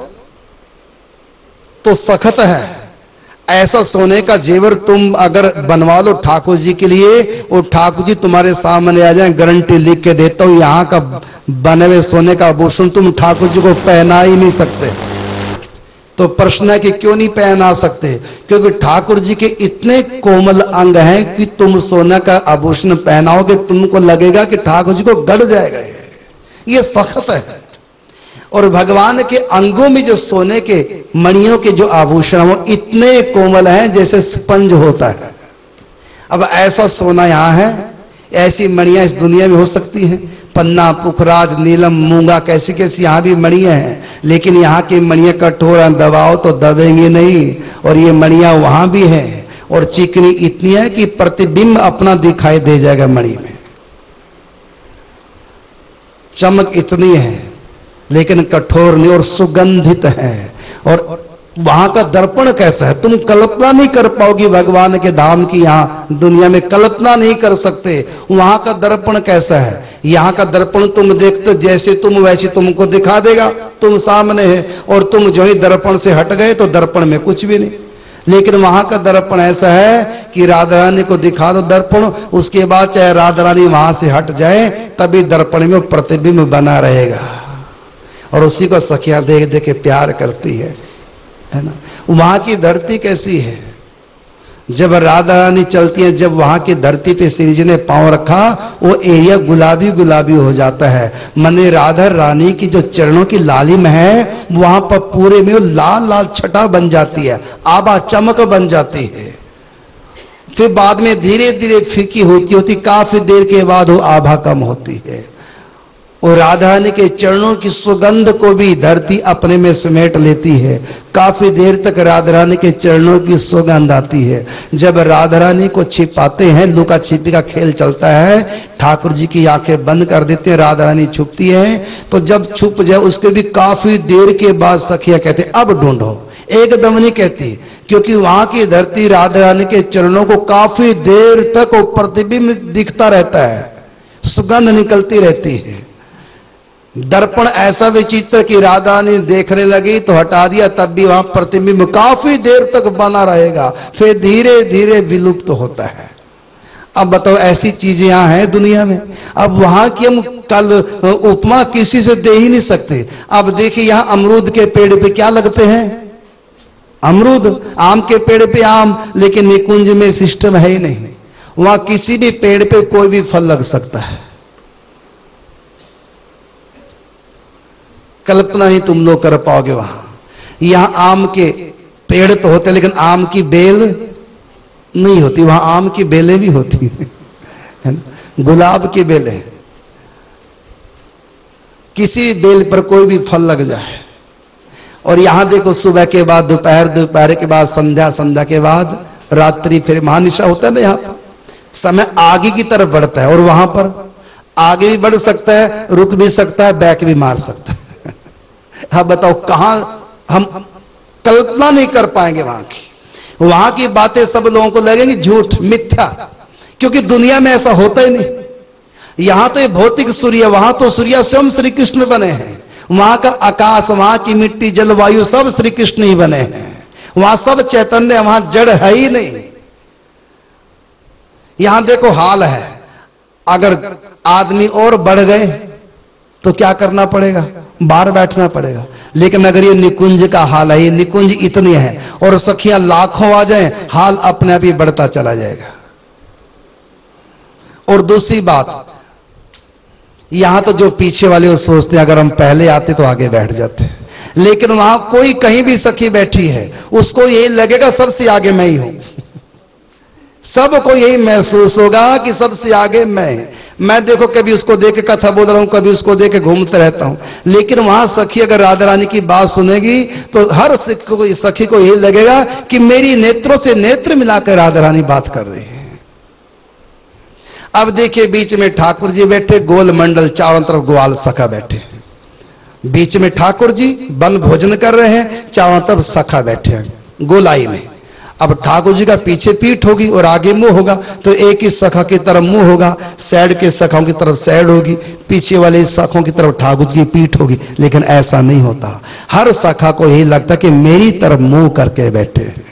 Speaker 4: तो सख्त है, ऐसा सोने का जेवर तुम अगर बनवा लो ठाकुर जी के लिए, और ठाकुर जी तुम्हारे सामने आ जाए, गारंटी लिख के देता हूं, यहां का बने हुए सोने का आभूषण तुम ठाकुर जी को पहना ही नहीं सकते। तो प्रश्न है कि क्यों नहीं पहना सकते? क्योंकि ठाकुर जी के इतने कोमल अंग हैं कि तुम सोना का आभूषण पहनाओगे, तुमको लगेगा कि ठाकुर जी को गड़ जाएगा। ये सख्त है। और भगवान के अंगों में जो सोने के मणियों के जो आभूषण, वो इतने कोमल हैं जैसे स्पंज होता है। अब ऐसा सोना यहां है, ऐसी मणियां इस दुनिया में हो सकती हैं? पन्ना, पुखराज, नीलम, मूंगा, कैसी कैसी यहां भी मणियां हैं, लेकिन यहां की मणियां कठोर दबाओ तो दबेंगी नहीं। और ये मणियां वहां भी है, और चिकनी इतनी है कि प्रतिबिंब अपना दिखाई दे जाएगा मणि में। चमक इतनी है, लेकिन कठोर नहीं, और सुगंधित है। और वहां का दर्पण कैसा है, तुम कल्पना नहीं कर पाओगी भगवान के धाम की, यहां दुनिया में कल्पना नहीं कर सकते वहां का दर्पण कैसा है। यहां का दर्पण तुम देखते जैसे तुम वैसे तुमको दिखा देगा, तुम सामने है, और तुम जो ही दर्पण से हट गए तो दर्पण में कुछ भी नहीं। लेकिन वहां का दर्पण ऐसा है कि राधा रानी को दिखा दो दर्पण, उसके बाद चाहे राधा रानी वहां से हट जाए तभी दर्पण में प्रतिबिंब बना रहेगा, और उसी को सखिया देख देख के प्यार करती है, है ना। वहां की धरती कैसी है, जब राधा रानी चलती है, जब वहां की धरती पे श्री जी ने पांव रखा वो एरिया गुलाबी गुलाबी हो जाता है। मने राधा रानी की जो चरणों की लालिम है वहां पर पूरे में वो लाल लाल छटा बन जाती है, आबा चमक बन जाती है। फिर बाद में धीरे धीरे फीकी होती होती काफी देर के बाद वो आभा कम होती है, और राधा रानी के चरणों की सुगंध को भी धरती अपने में समेट लेती है। काफी देर तक राधा रानी के चरणों की सुगंध आती है। जब राधा रानी को छिपाते हैं, लुका छिपी का खेल चलता है, ठाकुर जी की आंखें बंद कर देते हैं, राधा रानी छुपती है, तो जब छुप जाए उसके भी काफी देर के बाद सखिया कहते अब ढूंढो, एकदम नहीं कहती, क्योंकि वहां की धरती राधा रानी के चरणों को काफी देर तक वो प्रतिबिंब दिखता रहता है, सुगंध निकलती रहती है। दर्पण ऐसा विचित्र कि राधा ने देखने लगी तो हटा दिया, तब भी वहां प्रतिबिंब काफी देर तक बना रहेगा, फिर धीरे धीरे विलुप्त तो होता है। अब बताओ ऐसी चीजें यहां हैं दुनिया में। अब वहां की हम कल उपमा किसी से दे ही नहीं सकते। अब देखिए यहां अमरूद के पेड़ पे क्या लगते हैं, अमरूद, आम के पेड़ पे आम, लेकिन निकुंज में सिस्टम है ही नहीं। वहां किसी भी पेड़ पे कोई भी फल लग सकता है, कल्पना ही तुम लोग कर पाओगे वहां। यहां आम के पेड़ तो होते लेकिन आम की बेल नहीं होती, वहां आम की बेलें भी होती है ना, गुलाब की बेलें। किसी बेल पर कोई भी फल लग जाए। और यहां देखो सुबह के बाद दोपहर, दोपहर के बाद संध्या, संध्या के बाद रात्रि, फिर महानिशा होता है ना, यहां समय आगे की तरफ बढ़ता है, और वहां पर आगे भी बढ़ सकता है, रुक भी सकता है, बैक भी मार सकता है। अब बताओ कहां हम कल्पना नहीं कर पाएंगे वहां की। वहां की बातें सब लोगों को लगेंगी झूठ, मिथ्या, क्योंकि दुनिया में ऐसा होता ही नहीं। यहां तो ये भौतिक सूर्य, वहां तो सूर्य स्वयं श्री कृष्ण बने हैं। वहां का आकाश, वहां की मिट्टी, जलवायु सब श्री कृष्ण ही बने हैं। वहां सब चैतन्य, वहां जड़ है ही नहीं। यहां देखो हाल है, अगर आदमी और बढ़ गए तो क्या करना पड़ेगा, बाहर बैठना पड़ेगा। लेकिन अगर ये निकुंज का हाल है, ये निकुंज इतनी है और सखियां लाखों आ जाए, हाल अपने आप ही बढ़ता चला जाएगा। और दूसरी बात, यहां तो जो पीछे वाले वो सोचते हैं अगर हम पहले आते तो आगे बैठ जाते, लेकिन वहां कोई कहीं भी सखी बैठी है उसको यही लगेगा सबसे आगे मैं ही हूं। सबको यही महसूस होगा कि सबसे आगे मैं मैं देखो कभी उसको देख के कथा बोल रहा हूं, कभी उसको देख के घूमते रहता हूं। लेकिन वहां सखी अगर राधा रानी की बात सुनेगी तो हर सखी को यही लगेगा कि मेरी नेत्रों से नेत्र मिलाकर राधा रानी बात कर रही है। अब देखिए बीच में ठाकुर जी बैठे, गोल मंडल, चारों तरफ ग्वाल सखा बैठे। बीच में ठाकुर जी वन भोजन कर रहे हैं, चारों तरफ सखा बैठे हैं गोलाई में। अब ठाकुर जी का पीछे पीठ होगी और आगे मुंह होगा, तो एक ही सखा की तरफ मुंह होगा, साइड के सखाओं की तरफ साइड होगी, पीछे वाले सखों की तरफ ठाकुर जी की पीठ होगी। लेकिन ऐसा नहीं होता, हर सखा को यही लगता कि मेरी तरफ मुंह करके बैठे हैं।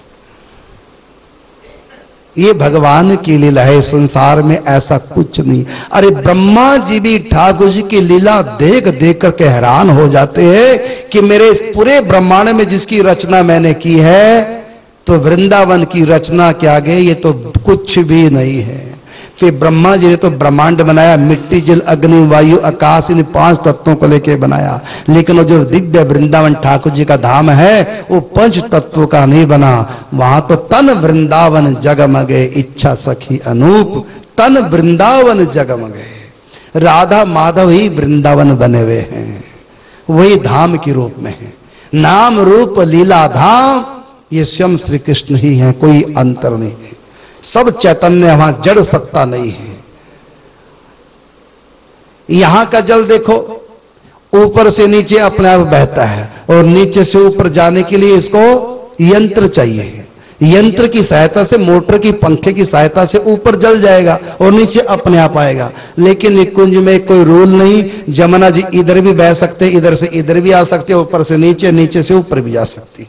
Speaker 4: ये भगवान की लीला है, संसार में ऐसा कुछ नहीं। अरे ब्रह्मा जी भी ठाकुर जी की लीला देख देख करके हैरान हो जाते हैं कि मेरे इस पूरे ब्रह्मांड में जिसकी रचना मैंने की है, तो वृंदावन की रचना के आगे ये तो कुछ भी नहीं है। फिर ब्रह्मा जी ने तो ब्रह्मांड बनाया, मिट्टी, जल, अग्नि, वायु, आकाश, इन पांच तत्वों को लेकर बनाया। लेकिन वो जो दिव्य वृंदावन ठाकुर जी का धाम है वो पंच तत्वों का नहीं बना। वहां तो तन वृंदावन जगमगे, इच्छा सखी अनूप, तन वृंदावन जगमगे। राधा माधव ही वृंदावन बने हुए हैं, वही धाम के रूप में है। नाम रूप लीला धाम ये स्वयं श्री कृष्ण ही है, कोई अंतर नहीं है। सब चैतन्य, वहां जड़ सत्ता नहीं है। यहां का जल देखो, ऊपर से नीचे अपने आप बहता है, और नीचे से ऊपर जाने के लिए इसको यंत्र चाहिए। यंत्र की सहायता से, मोटर की पंखे की सहायता से ऊपर जल जाएगा और नीचे अपने आप आएगा। लेकिन निकुंज में कोई रूल नहीं, जमुना जी इधर भी बह सकते, इधर से इधर भी आ सकते, ऊपर से नीचे, नीचे से ऊपर भी जा सकती।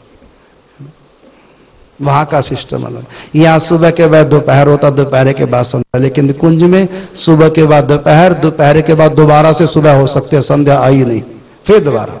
Speaker 4: वहां का सिस्टम अलग। यहां सुबह के बाद दोपहर होता, दोपहर के बाद संध्या, लेकिन निकुंज में सुबह के बाद दोपहर, दोपहर के बाद दोबारा से सुबह हो सकते है, संध्या आई नहीं, फिर दोबारा।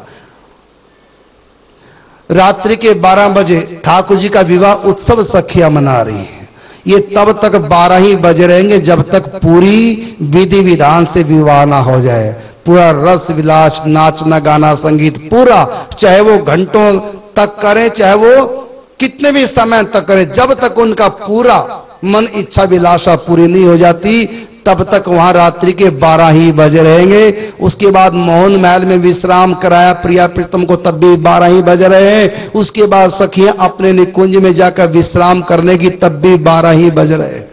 Speaker 4: रात्रि के बारह बजे ठाकुर जी का विवाह उत्सव सखियां मना रही है। ये तब तक बारह ही बज रहेंगे जब तक पूरी विधि विधान से विवाह ना हो जाए। पूरा रस विलास, नाचना गाना संगीत पूरा, चाहे वो घंटों तक करें, चाहे वो कितने भी समय तक करें, जब तक उनका पूरा मन इच्छा विलासा पूरी नहीं हो जाती तब तक वहां रात्रि के बारह ही बज रहेंगे। उसके बाद मोहन महल में विश्राम कराया प्रिया प्रीतम को, तब भी बारह ही बज रहे हैं। उसके बाद सखियां अपने निकुंज में जाकर विश्राम करने की, तब भी बारह ही बज रहे हैं।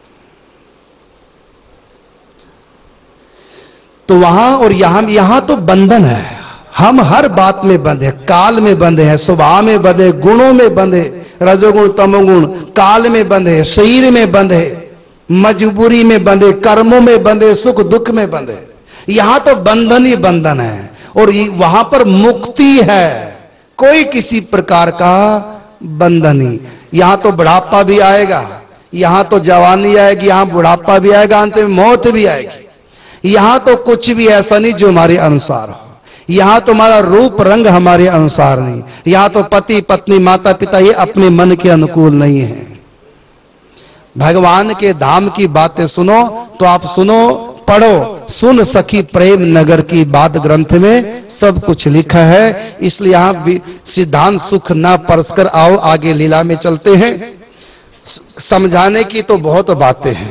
Speaker 4: तो वहां और यहां यहां तो बंधन है, हम हर बात में बंधे, काल में बंधे हैं, स्वभाव में बंधे, गुणों में बंधे, रजोगुण तमोगुण, काल में बंधे, शरीर में बंधे, मजबूरी में बंधे, कर्मों में बंधे, सुख दुख में बंधे। यहां तो बंधन ही बंधन है और वहां पर मुक्ति है, कोई किसी प्रकार का बंधन नहीं। यहां तो बुढ़ापा भी आएगा, यहां तो जवानी आएगी, यहां बुढ़ापा भी आएगा, अंत में मौत भी आएगी। यहां तो कुछ भी ऐसा नहीं जो हमारे अनुसार हो। यहां तुम्हारा रूप रंग हमारे अनुसार नहीं। यहां तो पति पत्नी माता पिता ये अपने मन के अनुकूल नहीं है। भगवान के धाम की बातें सुनो तो आप सुनो, पढ़ो, सुन सखी प्रेम नगर की बात ग्रंथ में सब कुछ लिखा है। इसलिए यहां सिद्धांत सुख ना परस्कर आओ, आगे लीला में चलते हैं। समझाने की तो बहुत बातें हैं,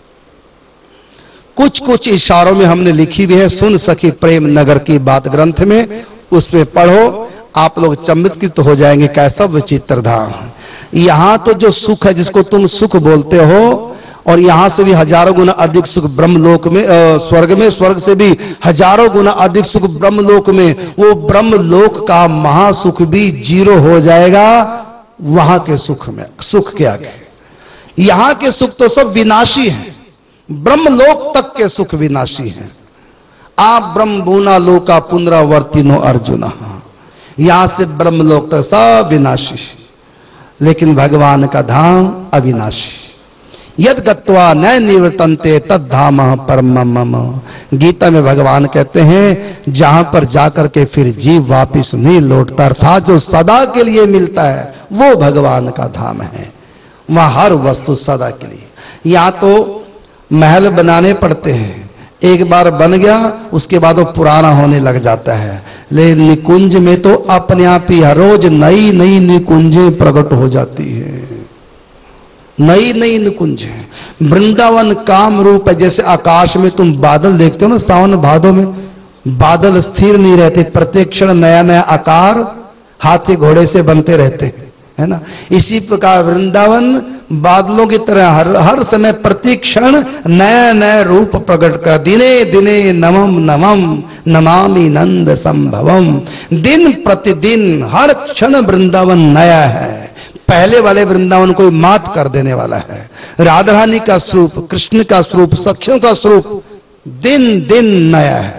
Speaker 4: कुछ कुछ इशारों में हमने लिखी हुई है। सुन सखी प्रेम नगर की बात ग्रंथ में, उसमें पढ़ो, आप लोग चमत्कृत हो जाएंगे। कैसा विचित्र धाम। यहां तो जो सुख है, जिसको तुम सुख बोलते हो, और यहां से भी हजारों गुना अधिक सुख ब्रह्मलोक में, स्वर्ग में, स्वर्ग से भी हजारों गुना अधिक सुख ब्रह्मलोक में। वो ब्रह्मलोक का महासुख भी जीरो हो जाएगा वहां के सुख में, सुख के आगे। यहां के सुख तो सब विनाशी हैं, ब्रह्मलोक तक के सुख विनाशी हैं। आप ब्रह्म भूना लोका पुनरावर्तिनो अर्जुन। यहां से ब्रह्मलोक तक सब विनाशी, लेकिन भगवान का धाम अविनाशी। यद गत्वा न निवर्तन्ते तद धाम परम मम। गीता में भगवान कहते हैं जहां पर जाकर के फिर जीव वापिस नहीं लौटता, अर्थात जो सदा के लिए मिलता है वो भगवान का धाम है। वहां हर वस्तु सदा के लिए। यहां तो महल बनाने पड़ते हैं, एक बार बन गया उसके बाद वो पुराना होने लग जाता है। लेकिन निकुंज में तो अपने आप ही हर रोज नई नई निकुंजें प्रकट हो जाती है, नई नई निकुंजें। वृंदावन काम रूप है। जैसे आकाश में तुम बादल देखते हो ना, सावन भादों में बादल स्थिर नहीं रहते, प्रत्येक क्षण नया नया आकार हाथी घोड़े से बनते रहते हैं, है ना। इसी प्रकार वृंदावन बादलों की तरह हर हर समय प्रति क्षण नया नया रूप प्रकट कर। दिने दिने नमम नमम नमामि नंद संभवम। दिन प्रतिदिन हर क्षण वृंदावन नया है। पहले वाले वृंदावन को मात कर देने वाला है। राधा रानी का स्वरूप, कृष्ण का स्वरूप, सखियों का स्वरूप दिन दिन नया है।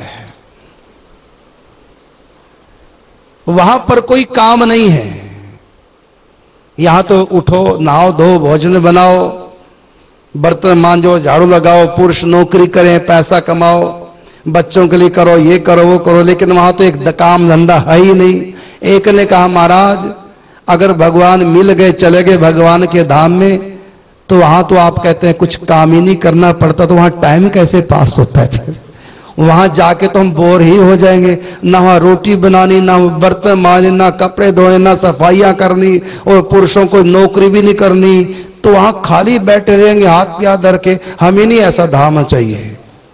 Speaker 4: वहां पर कोई काम नहीं है। यहां तो उठो, नहाओ धो, भोजन बनाओ, बर्तन मांजो, झाड़ू लगाओ, पुरुष नौकरी करें, पैसा कमाओ, बच्चों के लिए करो, ये करो वो करो। लेकिन वहां तो एक काम धंधा है ही नहीं। एक ने कहा महाराज अगर भगवान मिल गए, चले गए भगवान के धाम में, तो वहां तो आप कहते हैं कुछ काम ही नहीं करना पड़ता, तो वहां टाइम कैसे पास होता है? फिर वहां जाके तो हम बोर ही हो जाएंगे। ना वहां रोटी बनानी, ना बर्तन मांजने, ना कपड़े धोने, ना सफाइयां करनी, और पुरुषों को नौकरी भी नहीं करनी, तो वहां खाली बैठे रहेंगे हाथ प्यार धर के। हमें नहीं ऐसा धाम चाहिए।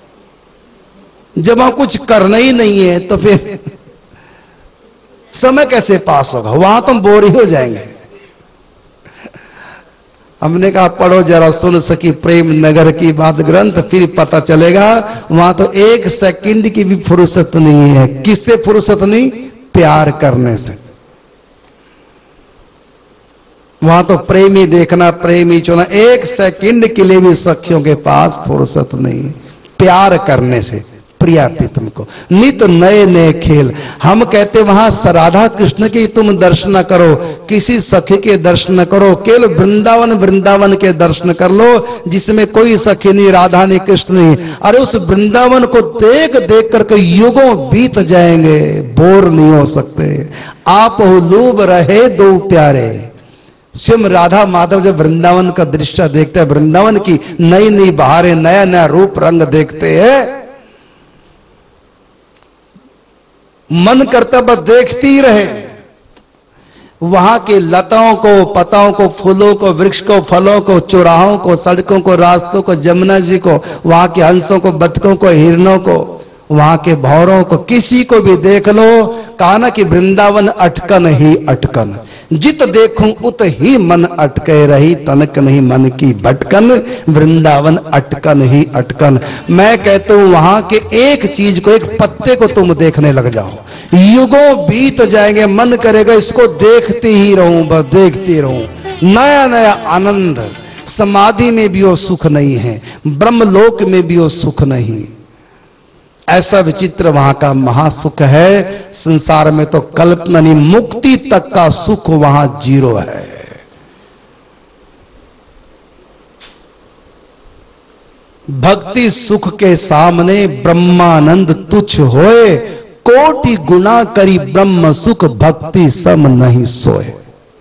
Speaker 4: जब वहां कुछ करना ही नहीं है तो फिर समय कैसे पास होगा? वहां तो हम बोर ही हो जाएंगे। हमने कहा पढ़ो जरा सुन सकी प्रेम नगर की बात ग्रंथ, फिर पता चलेगा वहां तो एक सेकंड की भी फुर्सत नहीं है। किससे फुर्सत नहीं? प्यार करने से। वहां तो प्रेमी देखना, प्रेमी चुना, एक सेकंड के लिए भी सखियों के पास फुर्सत नहीं। प्यार करने से प्रिया प्रीतम को नित नए नए खेल। हम कहते वहां राधा कृष्ण की तुम दर्शन करो, किसी सखी के दर्शन करो, केवल वृंदावन वृंदावन के दर्शन कर लो जिसमें कोई सखी नहीं, राधा नहीं, कृष्ण नहीं। अरे उस वृंदावन को देख देख करके युगों बीत जाएंगे, बोर नहीं हो सकते। आप हुलूब रहे दो प्यारे। सिम राधा माधव जब वृंदावन का दृश्य देखते हैं, वृंदावन की नई नई बहारें, नया नया रूप रंग देखते हैं, मन करता बस देखती ही रहे। वहां के लताओं को, पताओं को, फूलों को, वृक्ष को, फलों को, चौराहों को, सड़कों को, रास्तों को, जमुना जी को, वहां के हंसों को, बतकों को, हिरणों को, वहां के भौरों को, किसी को भी देख लो। कहा ना कि वृंदावन अटकन ही अटकन, जित देखूं उत ही मन अटके, रही तनक नहीं मन की भटकन, वृंदावन अटकन ही अटकन। मैं कहता हूं वहां के एक चीज को, एक पत्ते को तुम देखने लग जाओ, युगों बीत जाएंगे, मन करेगा इसको देखती ही रहूं, बस देखती रहूं। नया नया आनंद। समाधि में भी वो सुख नहीं है, ब्रह्मलोक में भी वो सुख नहीं। ऐसा विचित्र वहां का महासुख है, संसार में तो कल्पना नहीं। मुक्ति तक का सुख वहां जीरो है। भक्ति सुख के सामने ब्रह्मानंद तुच्छ होए, कोटि गुना करी ब्रह्म सुख, भक्ति सम नहीं सोए।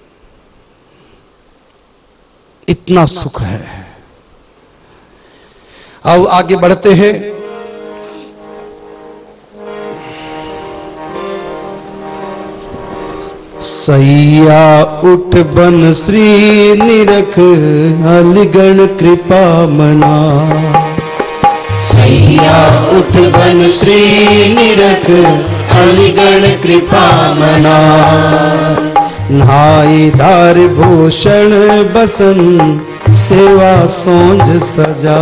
Speaker 4: इतना सुख है। अब आगे बढ़ते हैं। सैया उठ बन श्री निरख, अलिगण कृपा मना।
Speaker 3: सैया उठ बन श्री निरख, अलिगण कृपा मना।
Speaker 4: नहाई धार भूषण बसन, सेवा सोंझ सजा।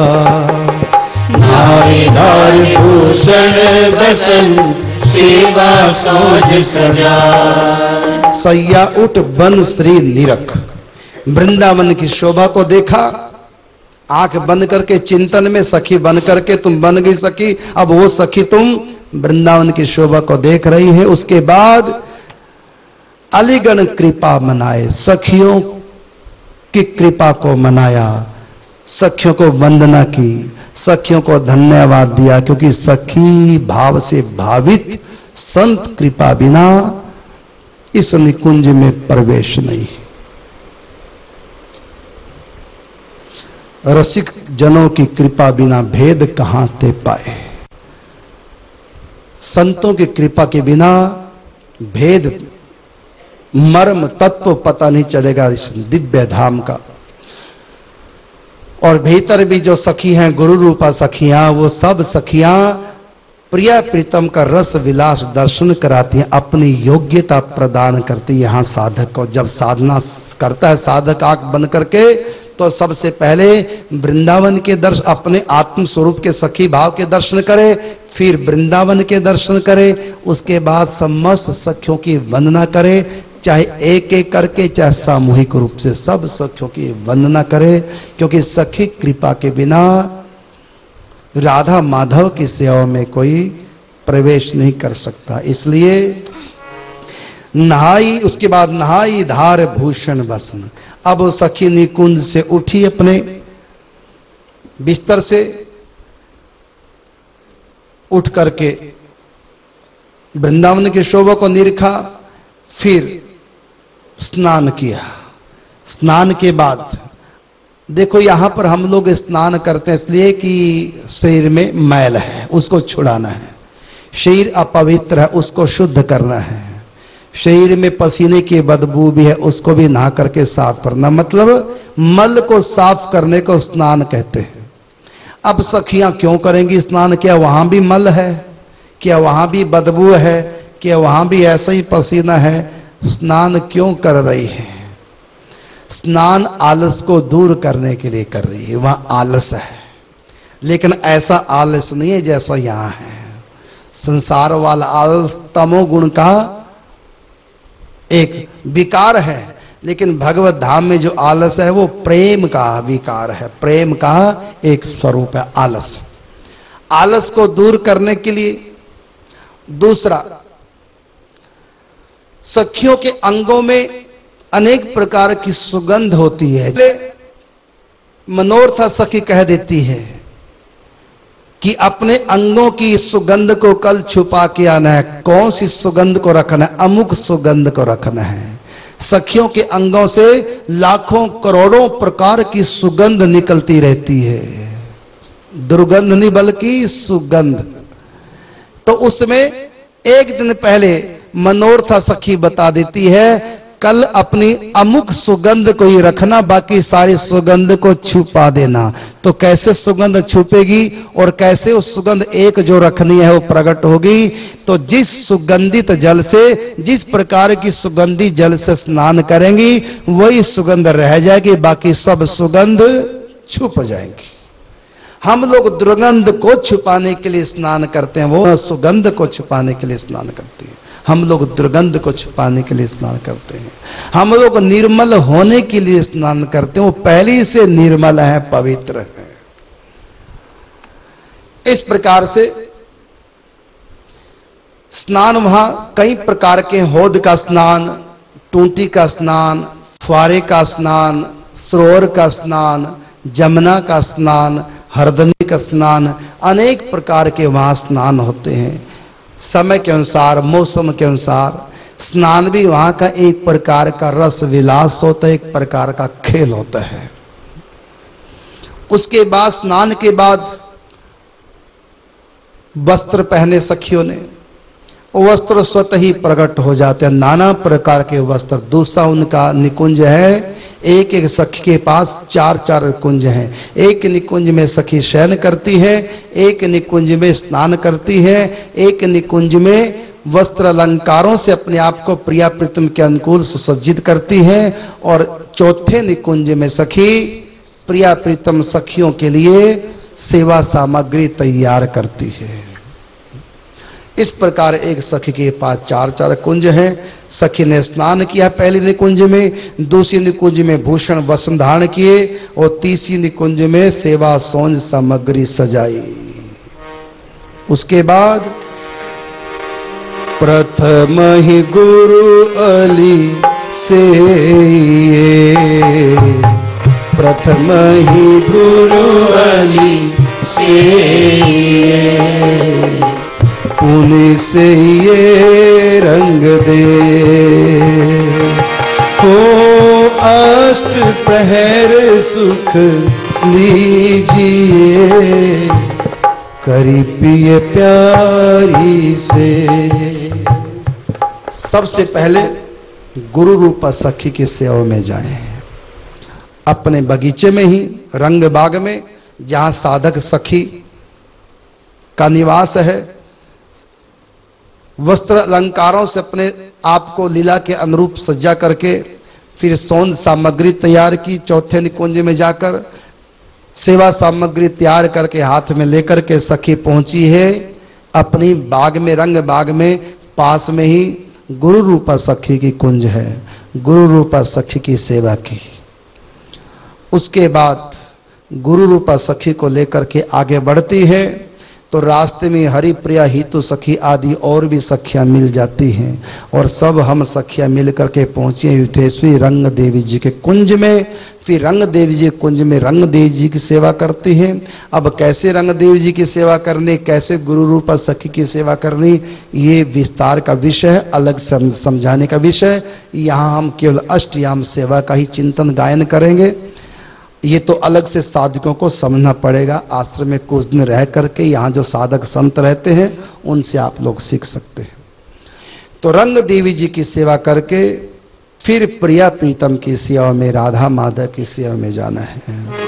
Speaker 3: नहाई धार भूषण बसन, सेवा सोझ सजा।
Speaker 4: सैया उठ बन श्री निरख। वृंदावन की शोभा को देखा, आंख बंद करके चिंतन में सखी बन करके तुम बन गई सखी। अब वो सखी तुम वृंदावन की शोभा को देख रही है। उसके बाद अलिगण कृपा मनाए, सखियों की कृपा को मनाया, सखियों को वंदना की, सखियों को धन्यवाद दिया, क्योंकि सखी भाव से भावित संत कृपा बिना इस निकुंज में प्रवेश नहीं। रसिक जनों की कृपा बिना भेद कहां ते पाए। संतों की कृपा के बिना भेद, मर्म तत्व पता नहीं चलेगा इस दिव्य धाम का। और भीतर भी जो सखी हैं, गुरु रूपा सखियां, वो सब सखियां प्रिया प्रीतम का रस विलास दर्शन कराती हैं, अपनी योग्यता प्रदान करती है। यहां साधक को जब साधना करता है साधक आंख बंद करके, तो सबसे पहले वृंदावन के दर्शन, अपने आत्म स्वरूप के सखी भाव के दर्शन करे, फिर वृंदावन के दर्शन करे, उसके बाद समस्त सखियों की वंदना करे, चाहे एक एक करके चाहे सामूहिक रूप से सब सखियों की वंदना करे। क्योंकि सखी कृपा के बिना राधा माधव की सेवा में कोई प्रवेश नहीं कर सकता। इसलिए नहाई, उसके बाद नहाई धार भूषण बसन। अब वो सखी निकुंज से उठी, अपने बिस्तर से उठ करके वृंदावन की शोभा को निरखा, फिर स्नान किया। स्नान के बाद देखो, यहां पर हम लोग स्नान करते हैं इसलिए कि शरीर में मैल है, उसको छुड़ाना है। शरीर अपवित्र है, उसको शुद्ध करना है। शरीर में पसीने की बदबू भी है, उसको भी नहा करके साफ करना, मतलब मल को साफ करने को स्नान कहते हैं। अब सखियां क्यों करेंगी स्नान? क्या वहां भी मल है? क्या वहां भी बदबू है? क्या वहां भी ऐसा ही पसीना है? स्नान क्यों कर रही है? स्नान आलस को दूर करने के लिए कर रही है। वहां आलस है, लेकिन ऐसा आलस नहीं है जैसा यहां है। संसार वाला आलस तमोगुण का एक विकार है, लेकिन भगवत धाम में जो आलस है वो प्रेम का विकार है, प्रेम का एक स्वरूप है आलस। आलस को दूर करने के लिए दूसरा, सखियों के अंगों में अनेक प्रकार की सुगंध होती है। मनोरथा सखी कह देती है कि अपने अंगों की सुगंध को कल छुपा के आना है। कौन सी सुगंध को रखना है? अमुक सुगंध को रखना है। सखियों के अंगों से लाखों करोड़ों प्रकार की सुगंध निकलती रहती है, दुर्गंध नहीं बल्कि सुगंध। तो उसमें एक दिन पहले मनोरथा सखी बता देती है, कल अपनी अमुक सुगंध को ही रखना, बाकी सारी सुगंध को छुपा देना। तो कैसे सुगंध छुपेगी और कैसे उस सुगंध एक जो रखनी है वो प्रकट होगी? तो जिस सुगंधित जल से, जिस प्रकार की सुगंधी जल से स्नान करेंगी वही सुगंध रह जाएगी, बाकी सब सुगंध छुप जाएंगी। हम लोग दुर्गंध को छुपाने के लिए स्नान करते हैं, वो सुगंध को छुपाने के लिए स्नान करती है। हम लोग दुर्गंध को छुपाने के लिए स्नान करते हैं। हम लोग निर्मल होने के लिए स्नान करते हैं, वो पहले से निर्मल है, पवित्र है। इस प्रकार से स्नान, वहां कई प्रकार के, होद का स्नान, टूंटी का स्नान, फुआरे का स्नान, सरोवर का स्नान, जमुना का स्नान, हरदनी का स्नान, अनेक प्रकार के वहां स्नान होते हैं। समय के अनुसार, मौसम के अनुसार स्नान भी वहां का एक प्रकार का रस विलास होता है, एक प्रकार का खेल होता है। उसके बाद, स्नान के बाद वस्त्र पहने सखियों ने, वस्त्र स्वतः ही प्रकट हो जाते हैं, नाना प्रकार के वस्त्र। दूसरा उनका निकुंज है, एक एक सखी के पास चार चार कुंज हैं। एक निकुंज में सखी शयन करती है, एक निकुंज में स्नान करती है, एक निकुंज में वस्त्र अलंकारों से अपने आप को प्रिया प्रीतम के अनुकूल सुसज्जित करती है, और चौथे निकुंज में सखी प्रिया प्रीतम सखियों के लिए सेवा सामग्री तैयार करती है। इस प्रकार एक सखी के पास चार चार कुंज हैं। सखी ने स्नान किया पहले निकुंज में, दूसरी निकुंज में भूषण वस्त्र धारण किए, और तीसरी निकुंज में सेवा सौंज सामग्री सजाई। उसके बाद
Speaker 3: प्रथम ही गुरु अली से, प्रथम ही गुरु अली से, पुनि से ये रंग दे को अष्ट प्रहर सुख लीजिए, करी प्रिय प्यारी से।
Speaker 4: सबसे पहले गुरु रूपा सखी की सेवा में जाएं। अपने बगीचे में ही, रंग बाग में, जहां साधक सखी का निवास है, वस्त्र अलंकारों से अपने आप को लीला के अनुरूप सज्जा करके फिर सौंद सामग्री तैयार की। चौथे निकुंज में जाकर सेवा सामग्री तैयार करके हाथ में लेकर के सखी पहुंची है अपनी बाग में, रंग बाग में। पास में ही गुरु रूपा सखी की कुंज है, गुरु रूपा सखी की सेवा की। उसके बाद गुरु रूपा सखी को लेकर के आगे बढ़ती है, तो रास्ते में हरि प्रिया हितु सखी आदि और भी सखियां मिल जाती हैं, और सब हम सखियां मिलकर के पहुंचे युथेश्वरी रंग देवी जी के कुंज में। फिर रंग देवी जी कुंज में रंग देवी जी की सेवा करती हैं। अब कैसे रंग देवी जी की सेवा करनी, कैसे गुरु रूपा सखी की सेवा करनी, ये विस्तार का विषय है, अलग से समझाने का विषय। यहां हम केवल अष्टयाम सेवा का ही चिंतन गायन करेंगे। ये तो अलग से साधकों को समझना पड़ेगा। आश्रम में कुछ दिन रह करके यहां जो साधक संत रहते हैं उनसे आप लोग सीख सकते हैं। तो रंग देवी जी की सेवा करके फिर प्रिया प्रीतम की सेवा में, राधा माधव की सेवा में जाना है।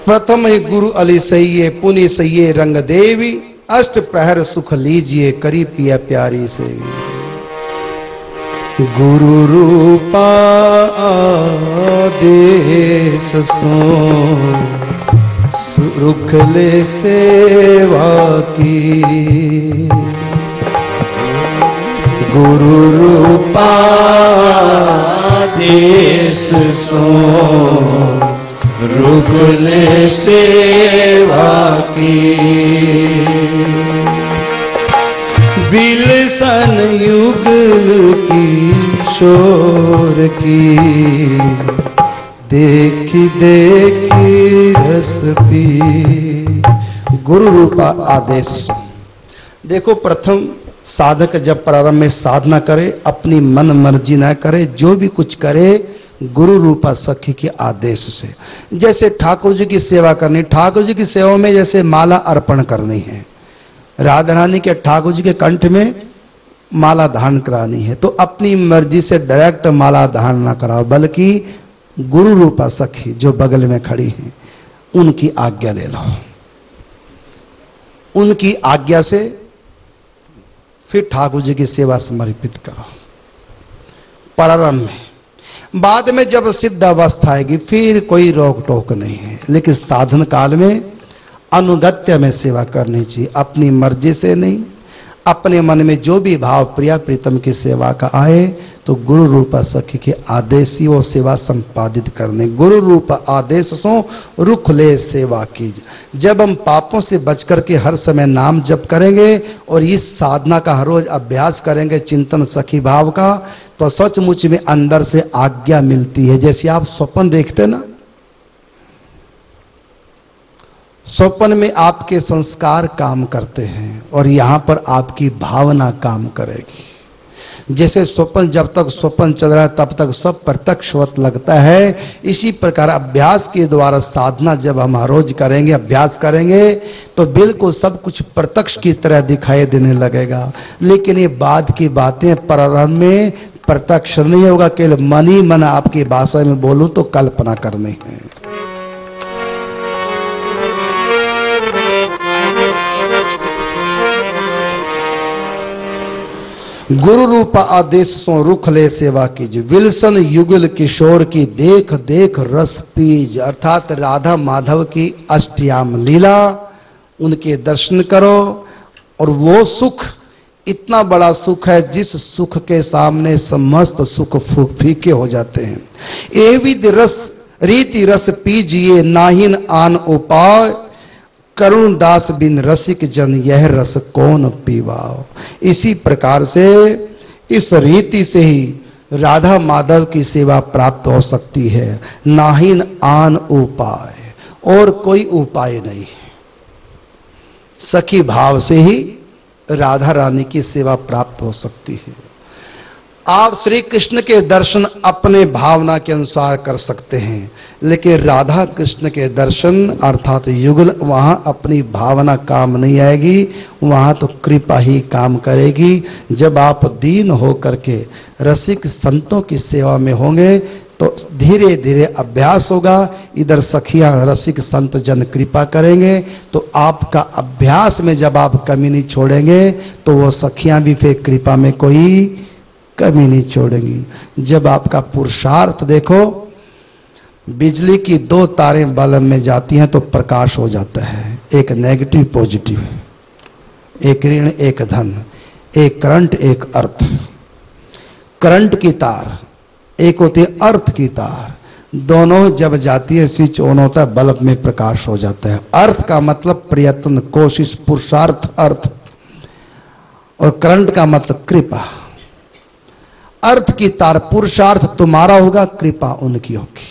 Speaker 3: प्रथम ही गुरु अली सैये पुनि सैये रंग देवी, अष्ट प्रहर सुख लीजिए करी पिया प्यारी से। गुरु रूपा आदेश सो, सुख ले सेवा की। गुरु रूपा आदेश सो, रुक ले सेवा की। बिलसन युगल की शोर की, देखी देखी रस पी। गुरु रूपा आदेश। देखो, प्रथम साधक जब प्रारंभ में साधना करे, अपनी मन मर्जी ना करे, जो भी कुछ करे गुरु रूपा सखी के आदेश से। जैसे ठाकुर जी की सेवा करनी, ठाकुर जी की सेवा में जैसे माला अर्पण करनी है, राधा रानी के ठाकुर जी के कंठ में माला धारण करानी है, तो अपनी मर्जी से डायरेक्ट माला धारण ना कराओ, बल्कि गुरु रूपा सखी जो बगल में खड़ी हैं उनकी आज्ञा ले लो। उनकी आज्ञा से फिर ठाकुर जी की सेवा समर्पित करो प्रारंभ में। बाद में जब सिद्ध अवस्था आएगी फिर कोई रोक टोक नहीं है, लेकिन साधन काल में अनुगत्य में सेवा करनी चाहिए, अपनी मर्जी से नहीं। अपने मन में जो भी भाव प्रिया प्रीतम की सेवा का आए तो गुरु रूपा सखी के आदेश ही वो सेवा संपादित करने। गुरु रूप आदेश सो रुख ले सेवा कीजिए। जब हम पापों से बचकर के हर समय नाम जप करेंगे और इस साधना का हर रोज अभ्यास करेंगे चिंतन सखी भाव का, तो सचमुच में अंदर से आज्ञा मिलती है। जैसे आप स्वप्न देखते ना, स्वप्न में आपके संस्कार काम करते हैं और यहां पर आपकी भावना काम करेगी। जैसे स्वप्न जब तक स्वप्न चल रहा है तब तक सब प्रत्यक्षवत लगता है, इसी प्रकार अभ्यास के द्वारा साधना जब हम हर रोज करेंगे, अभ्यास करेंगे, तो बिल्कुल सब कुछ प्रत्यक्ष की तरह दिखाई देने लगेगा। लेकिन ये बाद की बातें प्रारंभ में प्रत्यक्ष नहीं होगा, केवल मन ही मन आपकी भाषा में बोलूं तो कल्पना करनी है। गुरु रूप आदेश सो रुख ले सेवा कीजिए। विल्सन युगल किशोर की देख देख रस पीज, अर्थात राधा माधव की अष्टयाम लीला, उनके दर्शन करो और वो सुख इतना बड़ा सुख है जिस सुख के सामने समस्त सुख फीके हो जाते हैं। एविद रस रीति रस पीजिए नाहिन आन उपाय, करुण दास बिन रसिक जन यह रस कौन पीवाओ। इसी प्रकार से इस रीति से ही राधा माधव की सेवा प्राप्त हो सकती है। नाहिन आन उपाय, और कोई उपाय नहीं है। सखी भाव से ही राधा रानी की सेवा प्राप्त हो सकती है। आप श्री कृष्ण के दर्शन अपने भावना के अनुसार कर सकते हैं, लेकिन राधा कृष्ण के दर्शन अर्थात युगल, वहां अपनी भावना काम नहीं आएगी, वहां तो कृपा ही काम करेगी। जब आप दीन होकर के रसिक संतों की सेवा में होंगे तो धीरे धीरे अभ्यास होगा। इधर सखियां रसिक संत जन कृपा करेंगे, तो आपका अभ्यास में जब आप कमी नहीं छोड़ेंगे तो वो सखियां भी फिर कृपा में कोई कमी नहीं छोड़ेंगी। जब आपका पुरुषार्थ देखो, बिजली की दो तारें बल्ब में जाती हैं तो प्रकाश हो जाता है, एक नेगेटिव पॉजिटिव, एक ऋण एक धन, एक करंट एक अर्थ। करंट की तार एक होती है अर्थ की तार, दोनों जब जाती है स्विच ऑन होता है, बल्ब में प्रकाश हो जाता है। अर्थ का मतलब प्रयत्न, कोशिश, पुरुषार्थ अर्थ, और करंट का मतलब कृपा। अर्थ की तार पुरुषार्थ तुम्हारा होगा, कृपा उनकी होगी।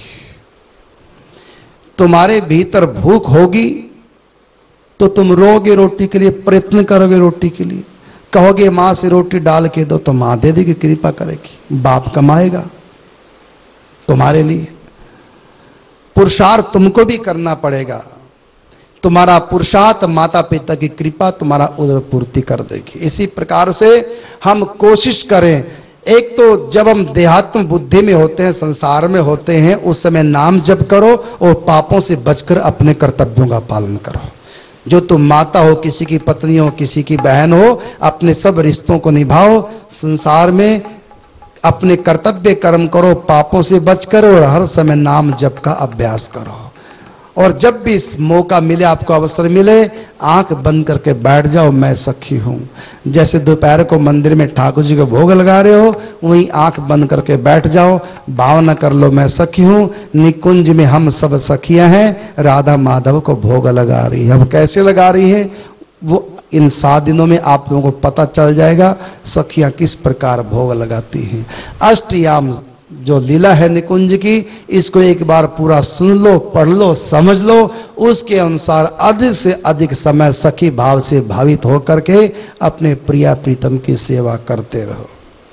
Speaker 3: तुम्हारे भीतर भूख होगी तो तुम रोगे रोटी के लिए, प्रयत्न करोगे रोटी के लिए, कहोगे मां से रोटी डाल के दो तो मां दे देगी, कृपा करेगी, बाप कमाएगा तुम्हारे लिए। पुरुषार्थ तुमको भी करना पड़ेगा। तुम्हारा पुरुषार्थ माता पिता की कृपा तुम्हारा उदर पूर्ति कर देगी। इसी प्रकार से हम कोशिश करें एक तो जब हम देहात्म बुद्धि में होते हैं, संसार में होते हैं, उस समय नाम जप करो और पापों से बचकर अपने कर्तव्यों का पालन करो। जो तुम माता हो, किसी की पत्नी हो, किसी की बहन हो, अपने सब रिश्तों को निभाओ, संसार में अपने कर्तव्य कर्म करो, पापों से बचकर, और हर समय नाम जप का अभ्यास करो। और जब भी इस मौका मिले, आपको अवसर मिले, आंख बंद करके बैठ जाओ, मैं सखी हूं। जैसे दोपहर को मंदिर में ठाकुर जी को भोग लगा रहे हो, वहीं आंख बंद करके बैठ जाओ, भावना कर लो मैं सखी हूं, निकुंज में हम सब सखियां हैं, राधा माधव को भोग लगा रही है। अब कैसे लगा रही है वो इन सात दिनों में आप लोगों को पता चल जाएगा, सखियां किस प्रकार भोग लगाती हैं। अष्टयाम जो लीला है निकुंज की, इसको एक बार पूरा सुन लो, पढ़ लो, समझ लो, उसके अनुसार अधिक से अधिक समय सखी भाव से भावित होकर के अपने प्रिया प्रीतम की सेवा करते रहो।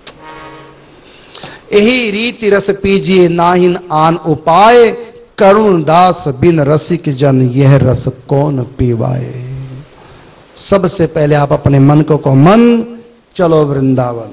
Speaker 3: यही रीति रस पीजिए नाहिन आन उपाय, करुण दास बिन रसिक जन यह रस कौन पीवाए। सबसे पहले आप अपने मन को को मन चलो वृंदावन।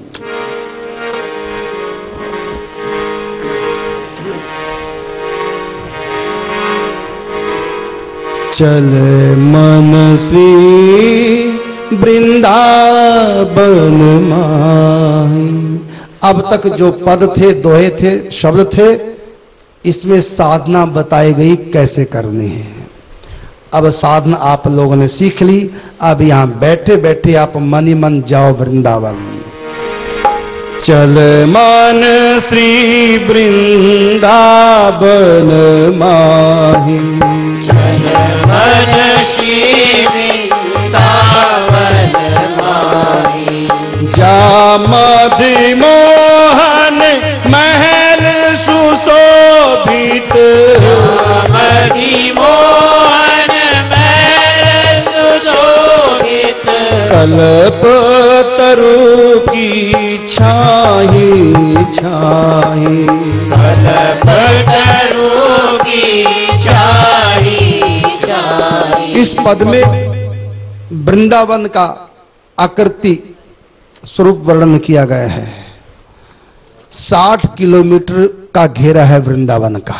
Speaker 3: चल मन श्री वृंदावन माही। अब तक जो पद थे, दोहे थे, शब्द थे, इसमें साधना बताई गई कैसे करनी है। अब साधना आप लोगों ने सीख ली। अब यहां बैठे बैठे आप मन ही मन जाओ वृंदावन।
Speaker 2: चल मन श्री वृंदावन माही,
Speaker 5: चल मन श्री वृंदावन माही।
Speaker 2: जा मधि मोहन महल सुशोभित,
Speaker 5: मधि मोहन महल सुशोभित।
Speaker 2: कल्प तरु की छाही छाही,
Speaker 5: कल्प तरु की छाही छाही।
Speaker 3: इस पद में वृंदावन का आकृति स्वरूप वर्णन किया गया है। साठ किलोमीटर का घेरा है वृंदावन का,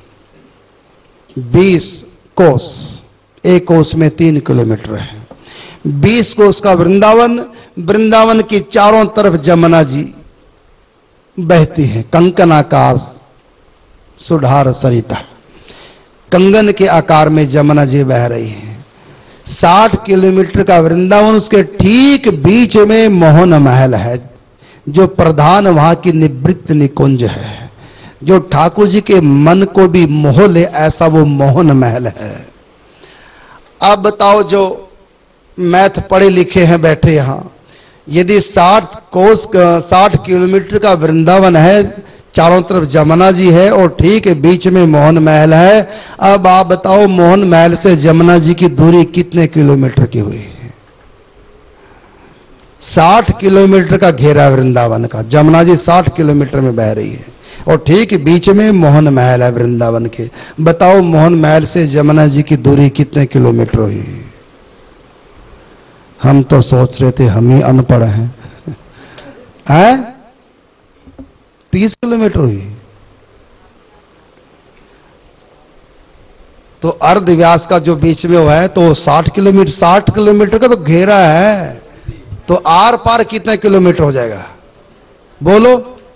Speaker 3: बीस कोस, एक कोस में तीन किलोमीटर है, बीस कोस का वृंदावन। वृंदावन की चारों तरफ जमुना जी बहती है, कंकनाकार सुधार सरिता, कंगन के आकार में जमुना जी बह रही है। साठ किलोमीटर का वृंदावन, उसके ठीक बीच में मोहन महल है, जो प्रधान वहां की निवृत्त निकुंज है, जो ठाकुर जी के मन को भी मोह ले, ऐसा वो मोहन महल है। अब बताओ, जो मैथ पढ़े लिखे हैं बैठे यहां, यदि साठ कोस साठ किलोमीटर का वृंदावन है, चारों तरफ जमुना जी है और ठीक बीच में मोहन महल है, अब आप बताओ मोहन महल से जमुना जी की दूरी कितने किलोमीटर की हुई है? साठ किलोमीटर का घेरा वृंदावन का। जमुना जी साठ किलोमीटर में बह रही है और ठीक बीच में मोहन महल है वृंदावन के। बताओ मोहन महल से जमुना जी की दूरी कितने किलोमीटर हुई? हम तो सोच रहे थे हम ही अनपढ़ हैं, हैं? तीस किलोमीटर हुई। तो अर्ध व्यास का जो बीच में हुआ है तो साठ किलोमीटर, साठ किलोमीटर का तो घेरा है, तो आर पार कितने किलोमीटर हो जाएगा बोलो?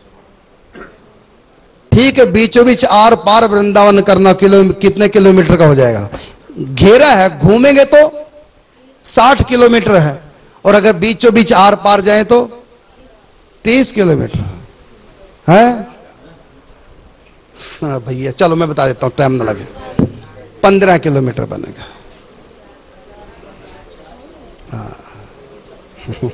Speaker 3: ठीक है, बीचों बीच आर पार वृंदावन करना किलो कितने किलोमीटर का हो जाएगा? घेरा है, घूमेंगे तो साठ किलोमीटर है, और अगर बीचों बीच आर पार जाए तो तीस किलोमीटर है। हाँ भैया, चलो मैं बता देता हूं, टाइम ना लगे। पंद्रह किलोमीटर बनेगा। हाँ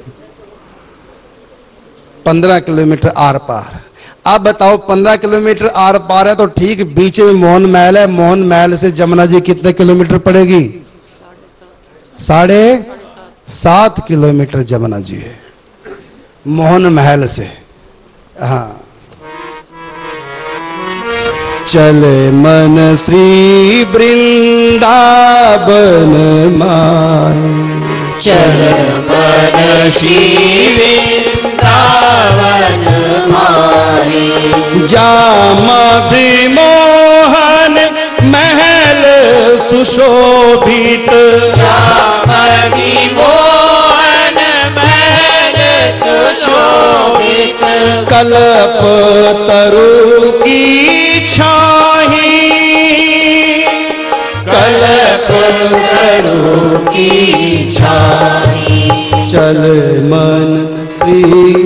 Speaker 3: पंद्रह किलोमीटर आर पार। अब बताओ पंद्रह किलोमीटर आर पार है तो ठीक बीच में मोहन महल है, मोहन महल से जमुना जी कितने किलोमीटर पड़ेगी? साढ़े सात किलोमीटर जमुना जी है मोहन महल से। हाँ, चले मन श्री वृंदावन माही,
Speaker 5: चल मन श्री वृंदावन माही।
Speaker 2: जामधि मोहन महल सुशोभित,
Speaker 5: जामधि मोहन महल सुशोभित,
Speaker 2: कल्प तरु की छाही,
Speaker 5: कल्प तरु की छाही।
Speaker 3: चल मन श्री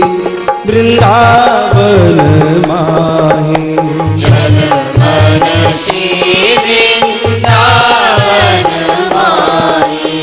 Speaker 3: वृंदावन माही।
Speaker 5: चल मन श्री वृंदावन माही।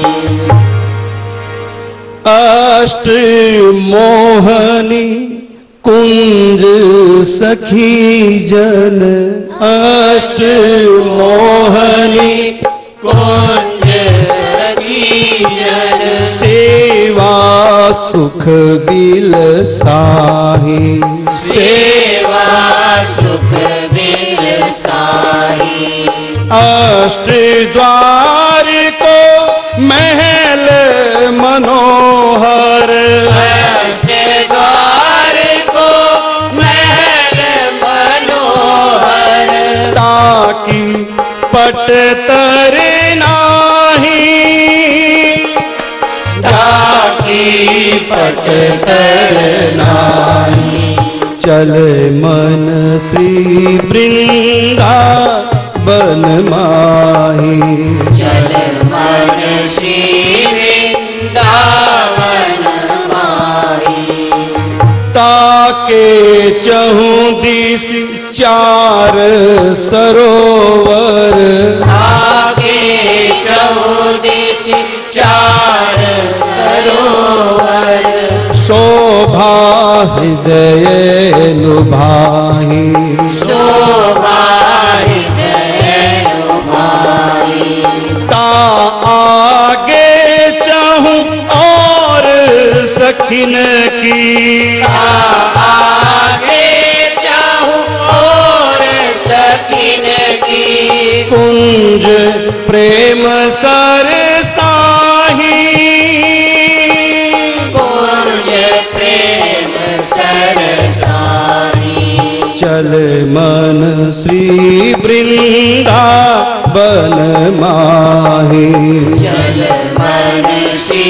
Speaker 2: अष्ट मोहनी कुंज सखी जन, अष्ट मोहनी
Speaker 5: कुंज सखी जन,
Speaker 3: सेवा सुख बिलसाही।
Speaker 5: सेवा सुख बिलसाही।
Speaker 2: अष्ट द्वार को महल मनोहर,
Speaker 5: अष्ट द्वार को महल मनोहर,
Speaker 2: ताकि पट तर नाही,
Speaker 5: ताकि पट तर नाही।
Speaker 3: चल मन श्री वृंदावन माही।
Speaker 5: चल मन श्री वृंदावन माही।
Speaker 2: ताके चहु दिस चार सरोवर,
Speaker 5: आगे चौदिश चार सरोवर,
Speaker 3: शोभा हृदय लुभाही।
Speaker 5: शोभा हृदय लुभाई।
Speaker 2: ता आगे चाहूं और सखिन की,
Speaker 5: आगे चाहूं और सकीन की,
Speaker 2: कुंज प्रेम सरसाही,
Speaker 5: कुंज प्रेम सरसाई।
Speaker 3: चल मन श्री वृंदावन माही।
Speaker 5: चल मन श्री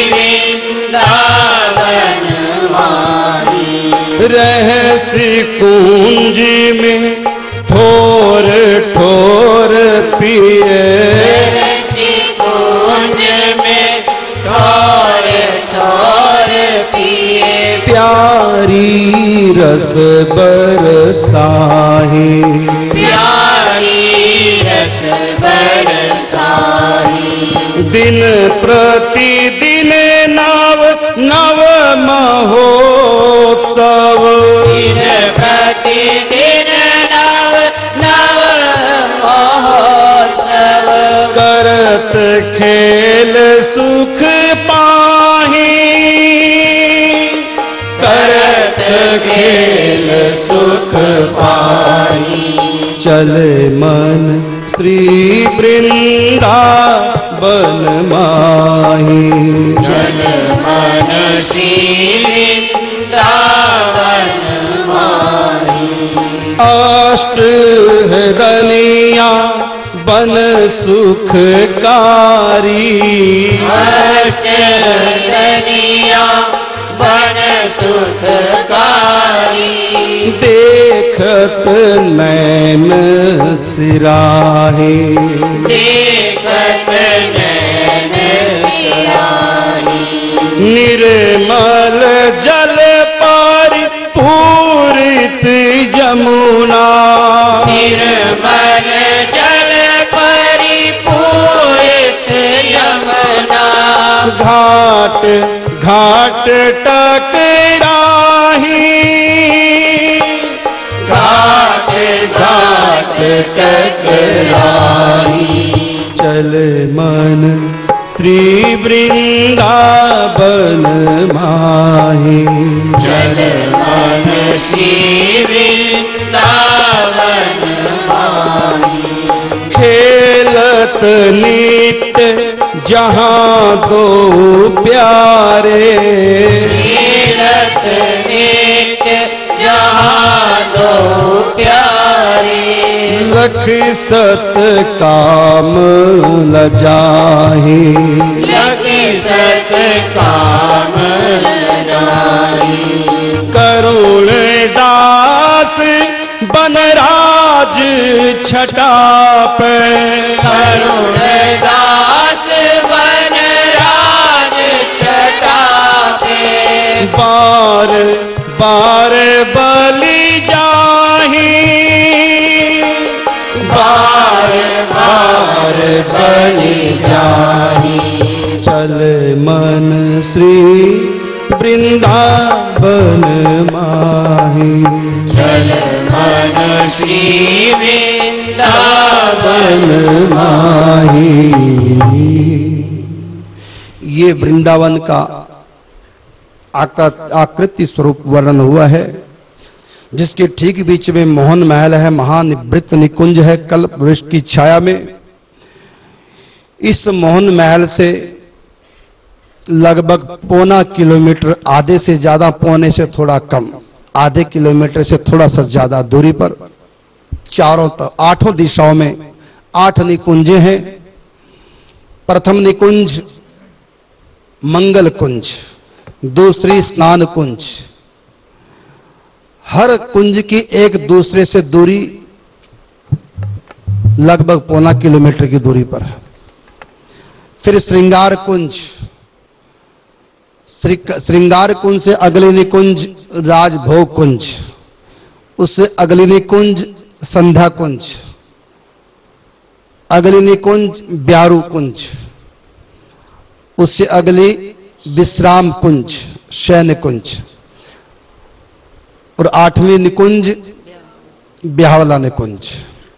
Speaker 5: वृंदावन माही।
Speaker 2: रहस्य कुंज में ठोर ठोर पिए,
Speaker 5: रहस्य कुंज में ठोर ठोर पिए,
Speaker 3: प्यारी रस बरसाही।
Speaker 5: प्यारी रस बरसाई।
Speaker 2: दिन प्रतिदिन नव नव महोत्सव,
Speaker 5: दिन प्रतिदिन नव नव महोत्सव,
Speaker 2: करत खेल सुख पाही,
Speaker 5: करत खेल सुख पाई।
Speaker 3: चल मन श्री वृंदावन माही।
Speaker 5: चल मन श्री वृंदावन माही।
Speaker 2: अष्ट हृदनिया बन सुखकारी,
Speaker 5: अष्टदनिया बन सुखकारी,
Speaker 2: देखत नैन सिराहे,
Speaker 5: देखत नैन सिराही।
Speaker 2: निर्मल जल पर पूरित जमुना,
Speaker 5: निर्मल जल परिपूरित यमुना,
Speaker 2: घाट घाट टकराही,
Speaker 5: घाट घाट टकराही।
Speaker 3: चल मन श्री वृंदावन माही।
Speaker 5: चल मन श्री वृंदावन माही।
Speaker 2: खेलत नित्य जहाँ दो प्यारे,
Speaker 5: खेलत नित्य जा
Speaker 4: लख सत काम लजाहि।
Speaker 5: लखि सत काम लजाहि।
Speaker 2: करुण दास बनराज छटाप।
Speaker 5: करुण दास बनराज छटाप।
Speaker 2: बार बार बलि जाहि।
Speaker 5: बार बार बलि जाहि।
Speaker 4: चल मन श्री वृंदावन माहि।
Speaker 5: चल मन श्री वृंदावन
Speaker 4: माहि। ये वृंदावन का आका- आकृति स्वरूप वर्णन हुआ है, जिसके ठीक बीच में मोहन महल है, महानिवृत्त निकुंज है कल्प वृक्ष की छाया में। इस मोहन महल से लगभग पौना किलोमीटर, आधे से ज्यादा, पौने से थोड़ा कम, आधे किलोमीटर से थोड़ा सा ज्यादा दूरी पर चारों तरफ आठों दिशाओं में आठ निकुंजे हैं। प्रथम निकुंज मंगल कुंज, दूसरी स्नान कुंज। हर कुंज की एक दूसरे से दूरी लगभग पौना किलोमीटर की दूरी पर है। फिर श्रृंगार कुंज, श्रृंगार कुंज से अगली निकुंज राजभोग कुंज, उससे अगली निकुंज संध्या कुंज, अगली निकुंज ब्यारू कुंज, उससे अगली विश्राम कुंज शयन कुंज, और आठवीं निकुंज ब्याहवाला निकुंज।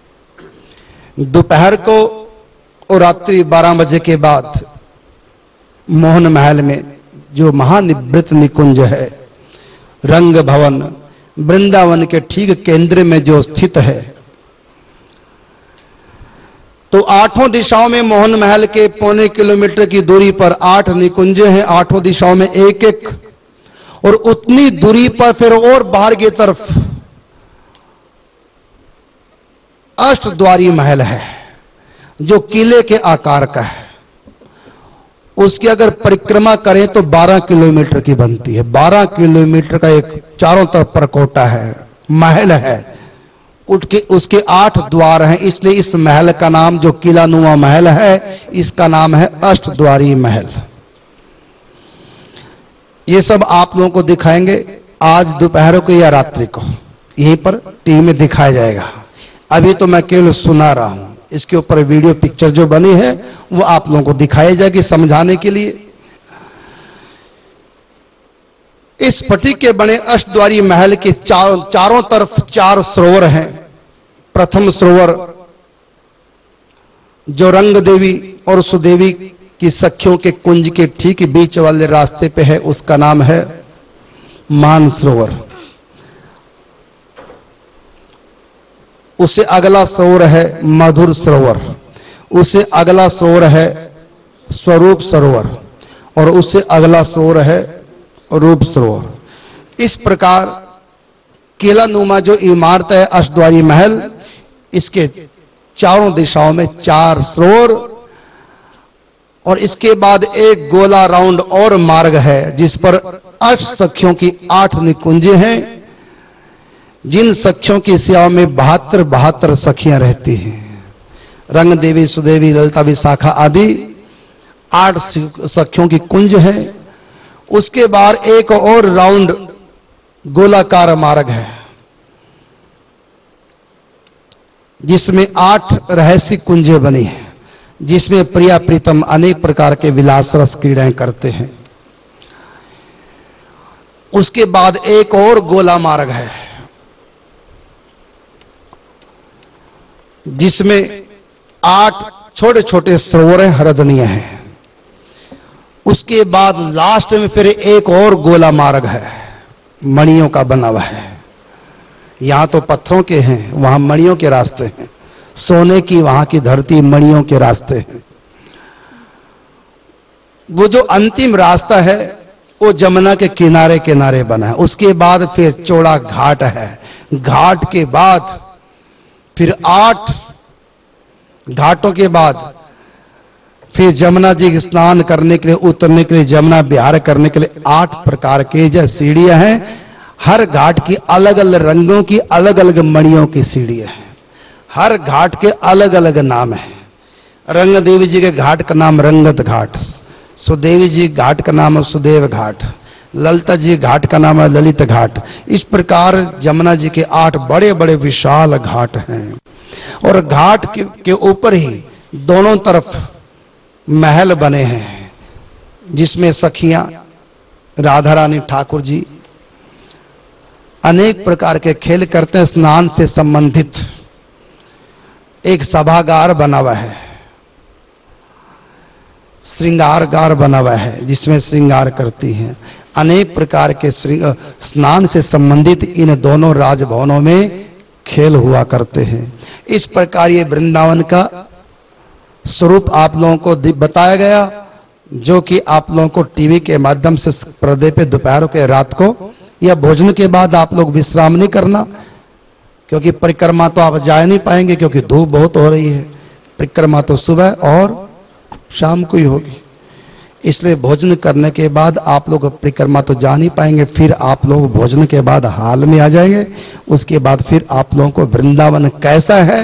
Speaker 4: दोपहर को और रात्रि बारह बजे के बाद मोहन महल में जो महानिवृत्त निकुंज है, रंग भवन, वृंदावन के ठीक केंद्र में जो स्थित है, तो आठों दिशाओं में मोहन महल के पौने किलोमीटर की दूरी पर आठ निकुंजे हैं, आठों दिशाओं में एक एक, और उतनी दूरी पर फिर और बाहर की तरफ अष्टद्वारी महल है, जो किले के आकार का है। उसकी अगर परिक्रमा करें तो बारह किलोमीटर की बनती है। बारह किलोमीटर का एक चारों तरफ परकोटा है, महल है। उसके उसके आठ द्वार हैं, इसलिए इस महल का नाम, जो किलानुमा महल है, इसका नाम है अष्टद्वारी महल। ये सब आप लोगों को दिखाएंगे आज दोपहर को या रात्रि को, यहीं पर टीवी में दिखाया जाएगा। अभी तो मैं केवल सुना रहा हूं, इसके ऊपर वीडियो पिक्चर जो बनी है वो आप लोगों को दिखाई जाएगी समझाने के लिए। इस फटिक के बने अष्टद्वारी महल के चार, चारों तरफ चार सरोवर हैं। प्रथम सरोवर जो रंग देवी और सुदेवी की सखियों के कुंज के ठीक बीच वाले रास्ते पे है, उसका नाम है मान सरोवर। उससे अगला सरोवर है मधुर सरोवर, उससे अगला सरोवर है स्वरूप सरोवर, और उससे अगला सरोवर है रूप सरोवर। इस प्रकार केलानुमा जो इमारत है अष्टद्वारी महल, इसके चारों दिशाओं में चार सरोवर, और इसके बाद एक गोला राउंड और मार्ग है, जिस पर अष्ट सखियों की आठ निकुंजे हैं, जिन सखियों की सेवा में बहत्तर बहत्तर सखियां रहती हैं। रंग देवी, सुदेवी, ललिता, विशाखा आदि आठ सखियों की कुंज है। उसके बाद एक और राउंड गोलाकार मार्ग है, जिसमें आठ रहस्य कुंजें बनी हैं, जिसमें प्रिया प्रीतम अनेक प्रकार के विलास रस क्रीड़ाएं करते हैं। उसके बाद एक और गोला मार्ग है, जिसमें आठ छोटे छोटे सरोवर हरदनीय हैं। उसके बाद लास्ट में फिर एक और गोला मार्ग है, मणियों का बना हुआ है। यहां तो पत्थरों के हैं, वहां मणियों के रास्ते हैं। सोने की वहां की धरती, मणियों के रास्ते हैं। वो जो अंतिम रास्ता है वो जमुना के किनारे किनारे बना है। उसके बाद फिर चौड़ा घाट है, घाट के बाद
Speaker 3: फिर आठ घाटों के बाद फिर जमुना जी स्नान करने के लिए, उतरने के लिए, जमुना विहार करने के लिए आठ प्रकार के जो सीढ़ियां हैं। हर घाट की अलग अलग रंगों की, अलग अलग मणियों की सीढ़ियां हैं। हर घाट के अलग अलग नाम हैं। रंग देवी जी के घाट का नाम रंगत घाट, सुदेवी जी घाट का नाम है सुदेव घाट, ललिता जी घाट का नाम है ललित घाट। इस प्रकार जमुना जी के आठ बड़े बड़े विशाल घाट हैं। और घाट के, के ऊपर ही दोनों तरफ महल बने हैं, जिसमें सखियां, राधा रानी, ठाकुर जी अनेक प्रकार के खेल करते हैं। स्नान से संबंधित एक सभागार बना हुआ है, श्रृंगारगार बना हुआ है, जिसमें श्रृंगार करती हैं। अनेक प्रकार के स्नान से संबंधित इन दोनों राजभवनों में खेल हुआ करते हैं। इस प्रकार ये वृंदावन का स्वरूप आप लोगों को बताया गया, जो कि आप लोगों को टीवी के माध्यम से पर्दे पे दोपहर के, रात को या भोजन के बाद आप लोग विश्राम नहीं करना, क्योंकि परिक्रमा तो आप जा नहीं पाएंगे, क्योंकि धूप बहुत हो रही है। परिक्रमा तो सुबह और शाम को ही होगी, इसलिए भोजन करने के बाद आप लोग परिक्रमा तो जा नहीं पाएंगे। फिर आप लोग भोजन के बाद हाल में आ जाएंगे। उसके बाद फिर आप लोगों को वृंदावन कैसा है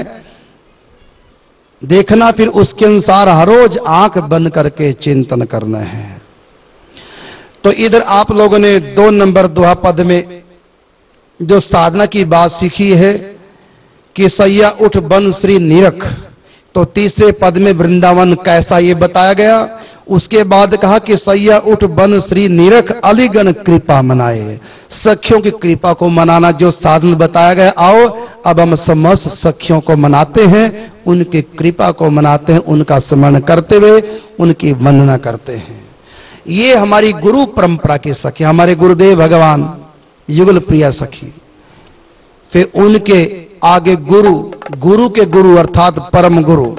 Speaker 3: देखना, फिर उसके अनुसार हर रोज आंख बंद करके चिंतन करना है। तो इधर आप लोगों ने दो नंबर दोहा पद में जो साधना की बात सीखी है कि सैया उठ बन श्री निरख, तो तीसरे पद में वृंदावन कैसा ये बताया गया। उसके बाद कहा कि सैया उठ बन श्री निरख, अलीगण कृपा मनाए। सखियों की कृपा को मनाना जो साधन बताया गया, आओ अब हम समस्त सखियों को मनाते हैं, उनकी कृपा को मनाते हैं, उनका स्मरण करते हुए उनकी वंदना करते हैं। ये हमारी गुरु परंपरा की सखी, हमारे गुरुदेव भगवान युगल प्रिया सखी। फिर उनके आगे गुरु, गुरु के गुरु अर्थात परम गुरु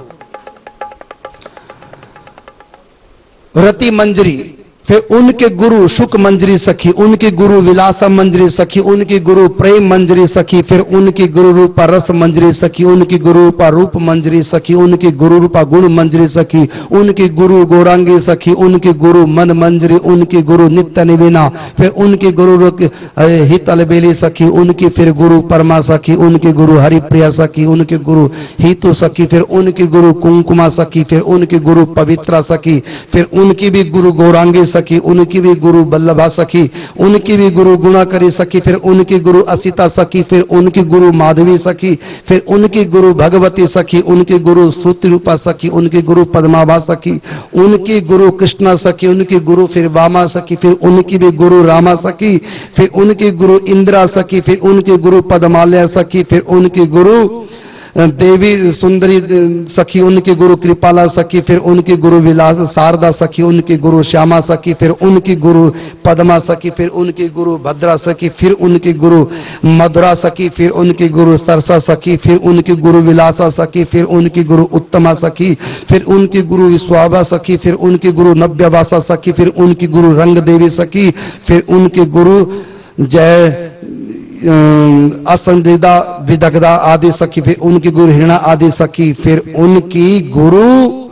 Speaker 3: रति मंजरी, फिर उनके गुरु शुक मंजरी सखी, उनकी गुरु विलासा मंजरी सखी, उनकी गुरु प्रेम मंजरी सखी, फिर उनकी गुरु रूपा रस मंजरी सखी, उनकी गुरु रूपा रूप मंजरी सखी, उनकी गुरु रूपा गुण मंजरी सखी, उनकी गुरु गौरांगी सखी, उनकी गुरु मन मंजरी, उनकी गुरु नित्य निविना, फिर उनकी गुरु हितल बेली सखी, उनकी फिर गुरु परमा सखी, उनकी गुरु हरिप्रिया सखी, उनकी गुरु हितु सखी, फिर उनकी गुरु कुंकुमा सखी, फिर उनकी गुरु पवित्रा सखी, फिर उनकी भी गुरु गौरांगी सखी, उनकी भी गुरु बल्लभा सखी, उनकी भी गुरु गुणाकरी सखी, फिर उनकी गुरु असिता सखी, फिर उनकी गुरु माधवी सखी, फिर उनकी गुरु भगवती सखी, उनकी गुरु श्रुति रूपा सखी, उनकी गुरु पद्माभा सखी, उनकी गुरु कृष्णा सखी, उनकी गुरु फिर वामा सखी, फिर उनकी भी गुरु रामा सखी, फिर उनकी गुरु इंदिरा सखी, फिर उनकी गुरु पद्मालया सखी, फिर उनकी गुरु देवी सुंदरी सखी, उनकी गुरु कृपाला सखी, फिर उनकी गुरु विलास शारदा सखी, उनकी गुरु श्यामा सखी, फिर उनकी गुरु पद्मा सखी, फिर उनकी गुरु भद्रा सखी, फिर उनकी गुरु मधुरा सखी, फिर उनकी गुरु सरसा सखी, फिर उनकी गुरु विलासा सखी, फिर उनकी गुरु उत्तमा सखी, फिर उनकी गुरु विश्वाभा सखी, फिर उनकी गुरु नव्यवासा सखी, फिर उनकी गुरु रंग देवी सखी, फिर उनकी गुरु जय असंदिदा विदग्धा आदि सखी, फिर उनकी गुरु हिरणा आदि सखी, फिर उनकी गुरु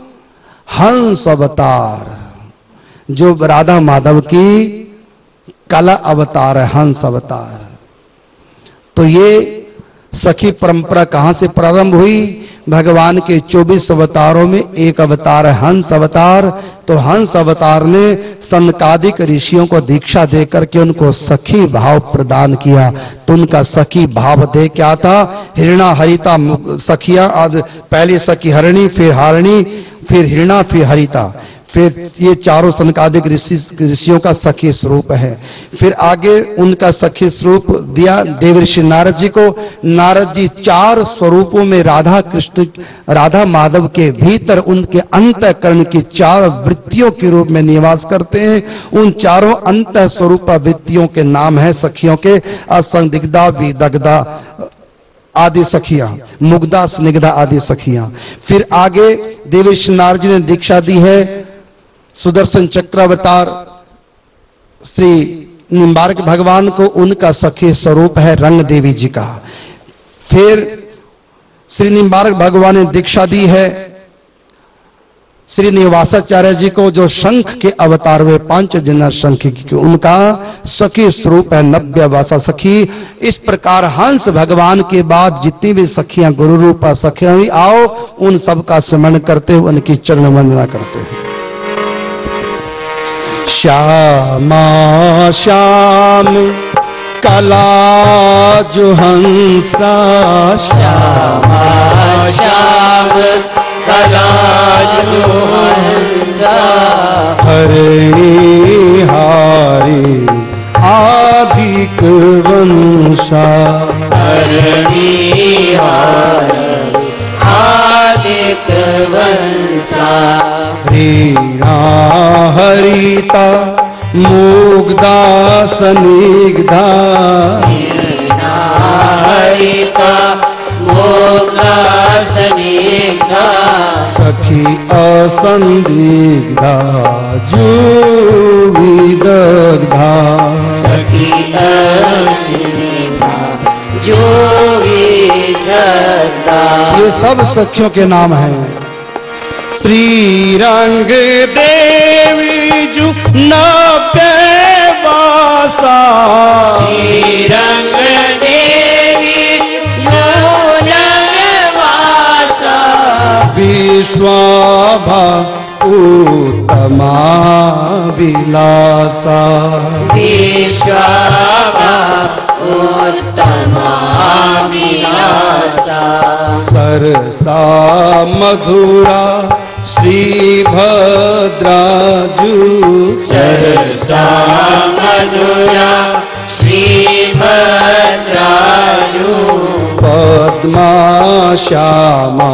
Speaker 3: हंस अवतार, जो राधा माधव की कला अवतार है, हंस अवतार। तो ये सखी परंपरा कहां से प्रारंभ हुई? भगवान के चौबीस अवतारों में एक अवतार है हंस अवतार। तो हंस अवतार ने सनकादिक ऋषियों को दीक्षा देकर के उनको सखी भाव प्रदान किया। तो उनका सखी भाव दे क्या था? हिरणा हरिता सखिया, आज पहली सखी हरिणी, फिर हारिणी, फिर हिरणा, फिर हरिता, फिर ये चारों सनकादिक ऋषि ऋषियों का सखी स्वरूप है। फिर आगे उनका सखी स्वरूप दिया देवर्षि नारद जी को। नारद जी चार स्वरूपों में राधा कृष्ण राधा माधव के भीतर उनके अंतःकरण की चार वृत्तियों के रूप में निवास करते हैं। उन चारों अंत स्वरूप वृत्तियों के नाम है सखियों के असंदिग्धा, विदग्धा आदि सखियां, मुग्धा, स्निग्धा आदि सखियां। फिर आगे देवर्षि नारद जी ने दीक्षा दी है सुदर्शन चक्रावतार श्री निम्बार्क भगवान को। उनका सखी स्वरूप है रंग देवी जी का। फिर श्री निम्बार्क भगवान ने दीक्षा दी है श्री निवासाचार्य जी को, जो शंख के अवतार हुए, पांच दिन शंख की, उनका सखी स्वरूप है नव्य वासा सखी। इस प्रकार हंस भगवान के बाद जितनी भी सखियां गुरु रूपा सखियां हुई, आओ उन सब का स्मरण करते हुए उनकी चरण वंदना करते हैं। श्यामा श्याम कला जो हंसा,
Speaker 5: श्यामा श्याम कला जो हंसा,
Speaker 3: हरिणी हारी आदिक वंशा,
Speaker 5: हरिणी हारी आदिक वंशा,
Speaker 3: रीणा हरिता मुग्धा सनिग्धा,
Speaker 5: वीणा हरिता मोग्धा सनिग्धा,
Speaker 3: सखी असंदिग्धा जुविदग्धा,
Speaker 5: सखी असनिग्धा जो विदग्धा।
Speaker 3: ये सब सखियों के नाम हैं।
Speaker 2: श्री रंग देवी जू नव्य वासा,
Speaker 5: श्री रंग देवी जो नगवासा,
Speaker 3: विश्वाभा उत्तमा विलासा,
Speaker 5: विश्वाभा उत्तमा विलासा,
Speaker 3: सरसा मधुरा श्री भद्राजू,
Speaker 5: सरसा मधुरा श्री भद्राजू,
Speaker 3: पद्मा श्यामा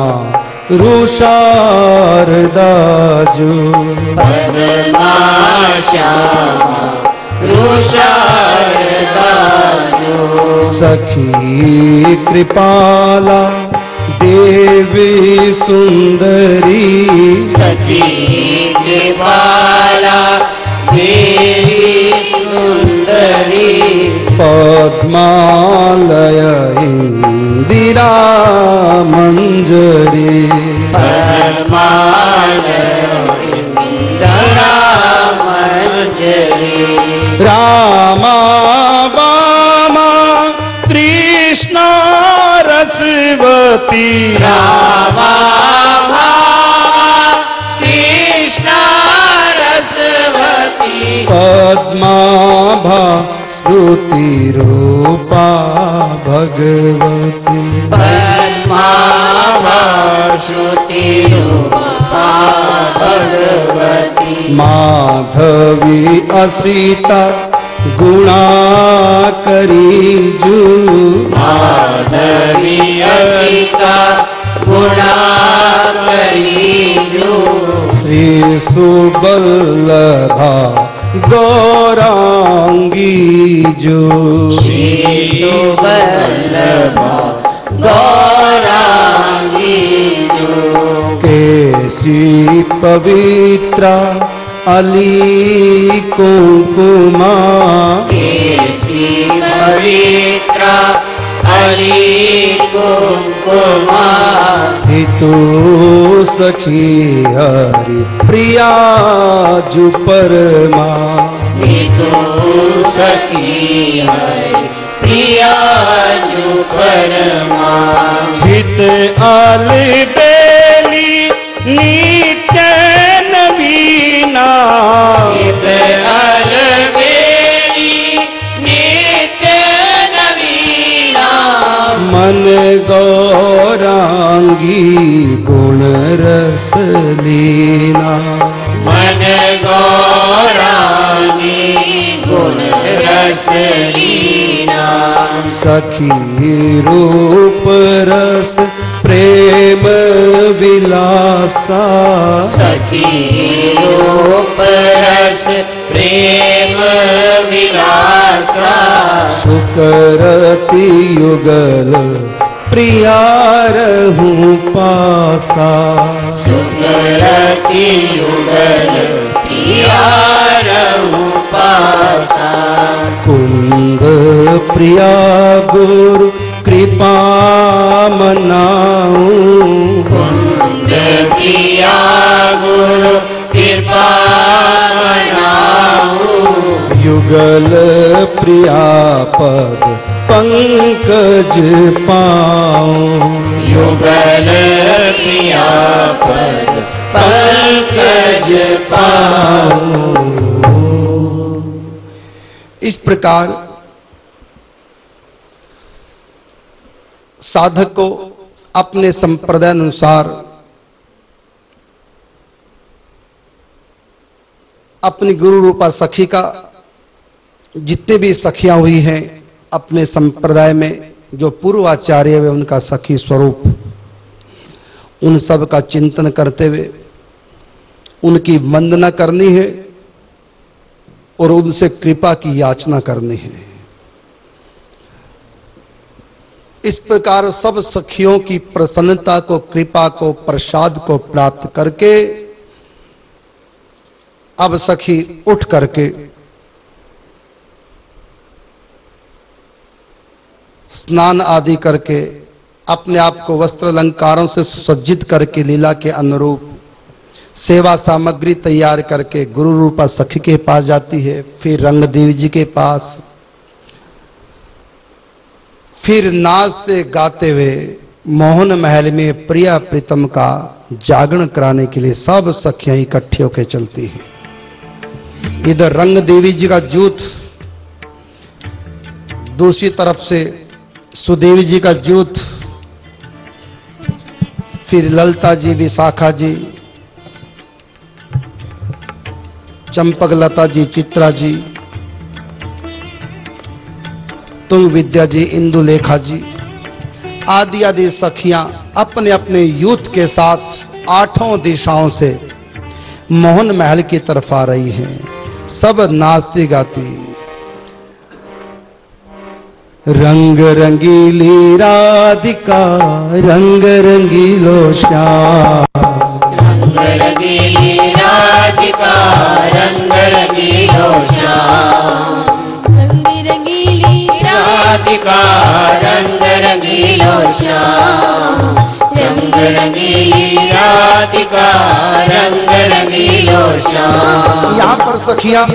Speaker 3: रुषारदाजू,
Speaker 5: पद्मा श्यामा रुषारदाजू,
Speaker 3: सखी कृपाला देवी सुंदरी,
Speaker 5: सखी कृपाला देवी सुंदरी,
Speaker 3: पद्मालय इंदिरा मंजरी,
Speaker 5: पद्मालय इंदिरा मंजरी,
Speaker 2: रामा वामा कृष्णा रसवती,
Speaker 5: रामा भामा कृष्णा रसवती,
Speaker 3: पद्माभा श्रुति रूपा भगवती,
Speaker 5: पद्मा श्रुति रूपा भगवती,
Speaker 3: माधवी असीता गुणा करी जू,
Speaker 5: माधवी असीता गुणा करी जू,
Speaker 3: श्री सुबल्लभा गौरांगी जो,
Speaker 5: श्री सुबल्लभा गौरांगी जो,
Speaker 3: केसी पवित्रा अली कुंकुमा,
Speaker 5: केसी पवित्रा अली कुंकुमा,
Speaker 3: हितु सखी हरि प्रिया जु परमा,
Speaker 5: हितु सखी हरि प्रिया जु परमा,
Speaker 2: हित आल बेली नित्य नवीना,
Speaker 5: हित आल बेली नित्य नवीना,
Speaker 3: मन गौरांगी गुण रस लीना,
Speaker 5: मन गौरांगी गुण रस लीना,
Speaker 3: सखी रूप रस प्रेम विलासा,
Speaker 5: सखी रूप रस प्रेम विलासा,
Speaker 3: सुकरति युगल प्रिया रहूं पासा,
Speaker 5: सुकरति युगल प्रिया रहूं पासा,
Speaker 3: कुंद प्रिया गुरु कृपा
Speaker 2: मनाऊं।
Speaker 5: कुंद पिया गुरु कृपा मनाऊं।
Speaker 2: युगल प्रिया पद पंकज पाऊं।
Speaker 5: युगल प्रिया पद पंकज पाऊं।
Speaker 3: इस प्रकार साधक को अपने संप्रदाय अनुसार अपनी गुरु रूपा सखी का, जितने भी सखियां हुई हैं अपने संप्रदाय में, जो पूर्वाचार्य वे उनका सखी स्वरूप, उन सब का चिंतन करते हुए उनकी वंदना करनी है और उनसे कृपा की याचना करनी है। इस प्रकार सब सखियों की प्रसन्नता को, कृपा को, प्रसाद को प्राप्त करके अब सखी उठ करके स्नान आदि करके अपने आप को वस्त्र अलंकारों से सुसज्जित करके लीला के अनुरूप सेवा सामग्री तैयार करके गुरु रूपा सखी के पास जाती है, फिर रंगदेवी जी के पास, फिर नाचते गाते हुए मोहन महल में प्रिया प्रीतम का जागरण कराने के लिए सब सखियां इकट्ठी होकर चलती हैं। इधर रंग देवी जी का जूथ, दूसरी तरफ से सुदेवी जी का जूथ, फिर ललता जी, विशाखा जी, चंपक लता जी, चित्रा जी, तुंग विद्या जी, इंदुलेखा जी आदि आदि सखियां अपने अपने यूथ के साथ आठों दिशाओं से मोहन महल की तरफ आ रही हैं। सब नाचती गाती। रंग रंगीली राधिका, रंग रंगीलो श्याम।
Speaker 5: रंग रंगीली राधिका, रंग रंगीलो श्याम। रंग रंगीली राधिका, रंग रंगीलो श्याम। रंग रंगीली राधिका, रंग रंगीलो श्याम।
Speaker 3: यहां पर सखियां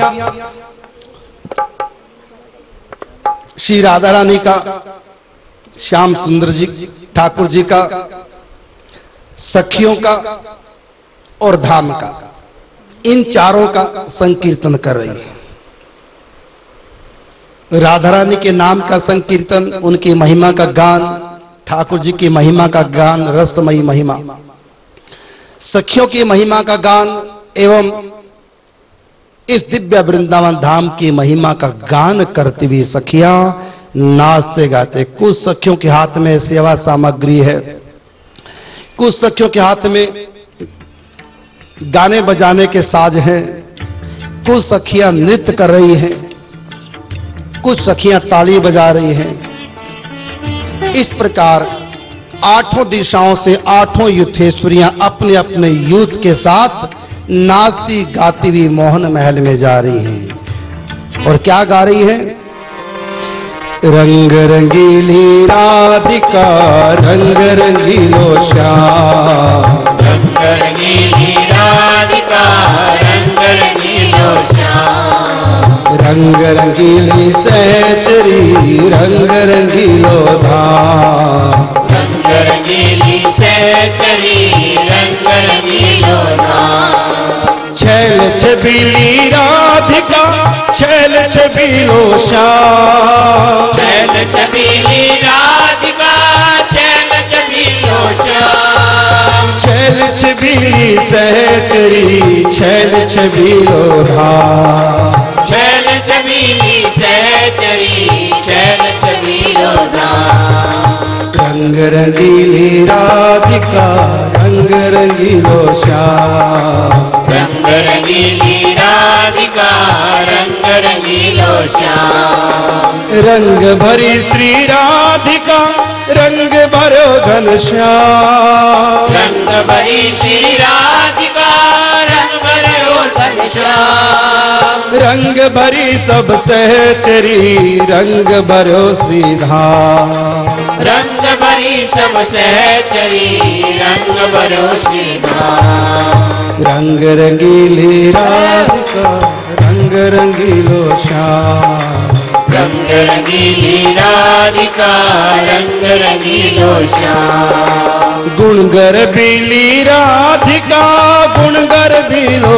Speaker 3: श्री राधा रानी का, श्याम सुंदर जी ठाकुर जी का, सखियों का और धाम का, इन चारों का संकीर्तन कर रही है। राधा रानी के नाम का संकीर्तन, उनकी महिमा का गान, ठाकुर जी की महिमा का गान, रसमयी महिमा, सखियों की महिमा का गान एवं इस दिव्य वृंदावन धाम की महिमा का गान करती हुई सखियां नाचते गाते। कुछ सखियों के हाथ में सेवा सामग्री है, कुछ सखियों के हाथ में गाने बजाने के साज हैं, कुछ सखियां नृत्य कर रही हैं, कुछ सखियां ताली बजा रही हैं। इस प्रकार आठों दिशाओं से आठों युद्धेश्वरियां अपने अपने युद्ध के साथ नाचती गाती हुई मोहन महल में जा रही हैं। और क्या गा रही हैं? रंग रंगीली राधिका, रंग रंगीलो श्याम।
Speaker 5: रंग रंगीली राधिका, रंग रंगीलो श्याम।
Speaker 2: रंग रंगीली सहचरी, रंग रंगीलो धाम।
Speaker 5: रंग रंगीली सहचरी, रंग रंगीलो धाम।
Speaker 2: छैल छबीली राधिका, छैल छबीलो श्याम।
Speaker 5: छैल छबीली राधिका, छैल छबीलो श्याम।
Speaker 2: छैल छबीली सहचरी, छैल छबीलो धाम।
Speaker 5: छैल छबीली सहचरी, छैल छबीलो धाम।
Speaker 2: रंग रंगीली राधिका, रंग रंगीलो श्याम।
Speaker 5: रंग रंगीली राधिका, रंग रंगीलो श्याम।
Speaker 2: रंग भरी श्री राधिका, रंग भरो घनश्याम।
Speaker 5: रंग भरी श्री राधिका, रंग भरो घनश्याम।
Speaker 2: रंग भरी सब सहचरी, रंग भरो श्रीधाम।
Speaker 5: रंग भरी बिहारी सब सहचरी रंग भरो श्री धाम।
Speaker 3: रंग रंगीली राधिका रंग रंगीलो श्याम।
Speaker 5: रंग रंगीली राधिका रंग रंगीलो श्याम।
Speaker 2: गुणगर बीली राधिका गुणगर बीलो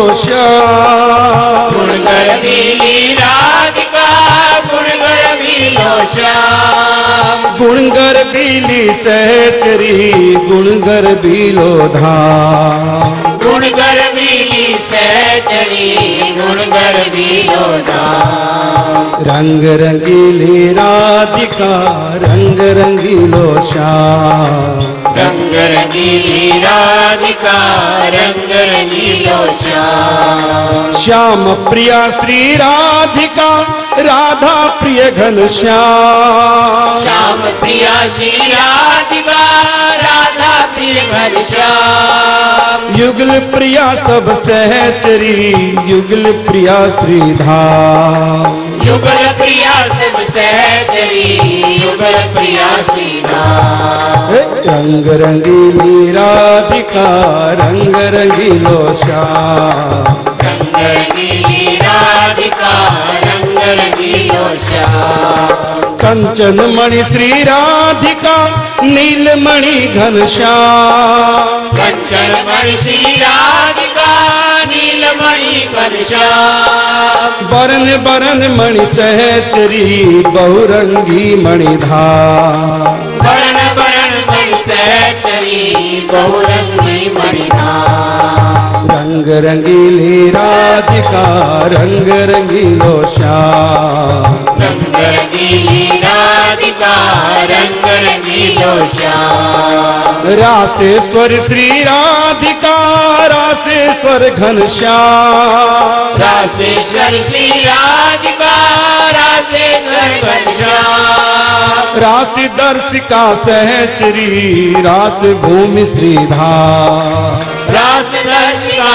Speaker 2: श्याम।
Speaker 5: गुणगर बीली राधिका गुणगर बीलो श्याम।
Speaker 2: गुणगर बीली सहचरी गुणगर बीलो धाम।
Speaker 5: गुणगर बीली सहचरी गुणगर बीलो धाम।
Speaker 3: रंग रंगीली राधिका रंग रंगीलो श्याम।
Speaker 5: रंग रंगीली राधिका रंग रंगीलो श्याम।
Speaker 2: श्याम प्रिया श्री राधिका राधा प्रिय घन श्याम।
Speaker 5: श्याम प्रिया श्री राधिका राधा प्रिय घन श्याम।
Speaker 2: युगल प्रिया सब सहचरी युगल प्रिया श्रीधाम।
Speaker 5: युगल प्रिया सब सहचरी युगल प्रिया श्री धाम।
Speaker 3: रंग रंगीली राधिका रंग रंगीलो श्याम।
Speaker 5: रंग रंगीली राधिका रंग रंगीलो श्याम।
Speaker 2: कंचन मणि श्री राधिका नीलमणि घन श्याम।
Speaker 5: कंचन मणि श्री राधिका नीलमणि घन श्याम।
Speaker 2: बरन बरन मणि सहचरी बहुरंगी मणिधाम।
Speaker 5: बरन बरन मणि सहचरी बहुरंगी मणिधाम।
Speaker 3: रंग रंगीली राधिका रंग रंगीलो श्याम।
Speaker 5: रंग रंगीली राधिका रंग रंगीलो श्याम।
Speaker 2: रासेश्वर श्री राधिका रासेश्वर घन श्याम।
Speaker 5: रासेश्वर श्री राधिका रासेश्वर घन श्याम।
Speaker 2: राशि दर्शिका सहचरी रास भूमि श्रीधाम।
Speaker 5: रास दर्शिका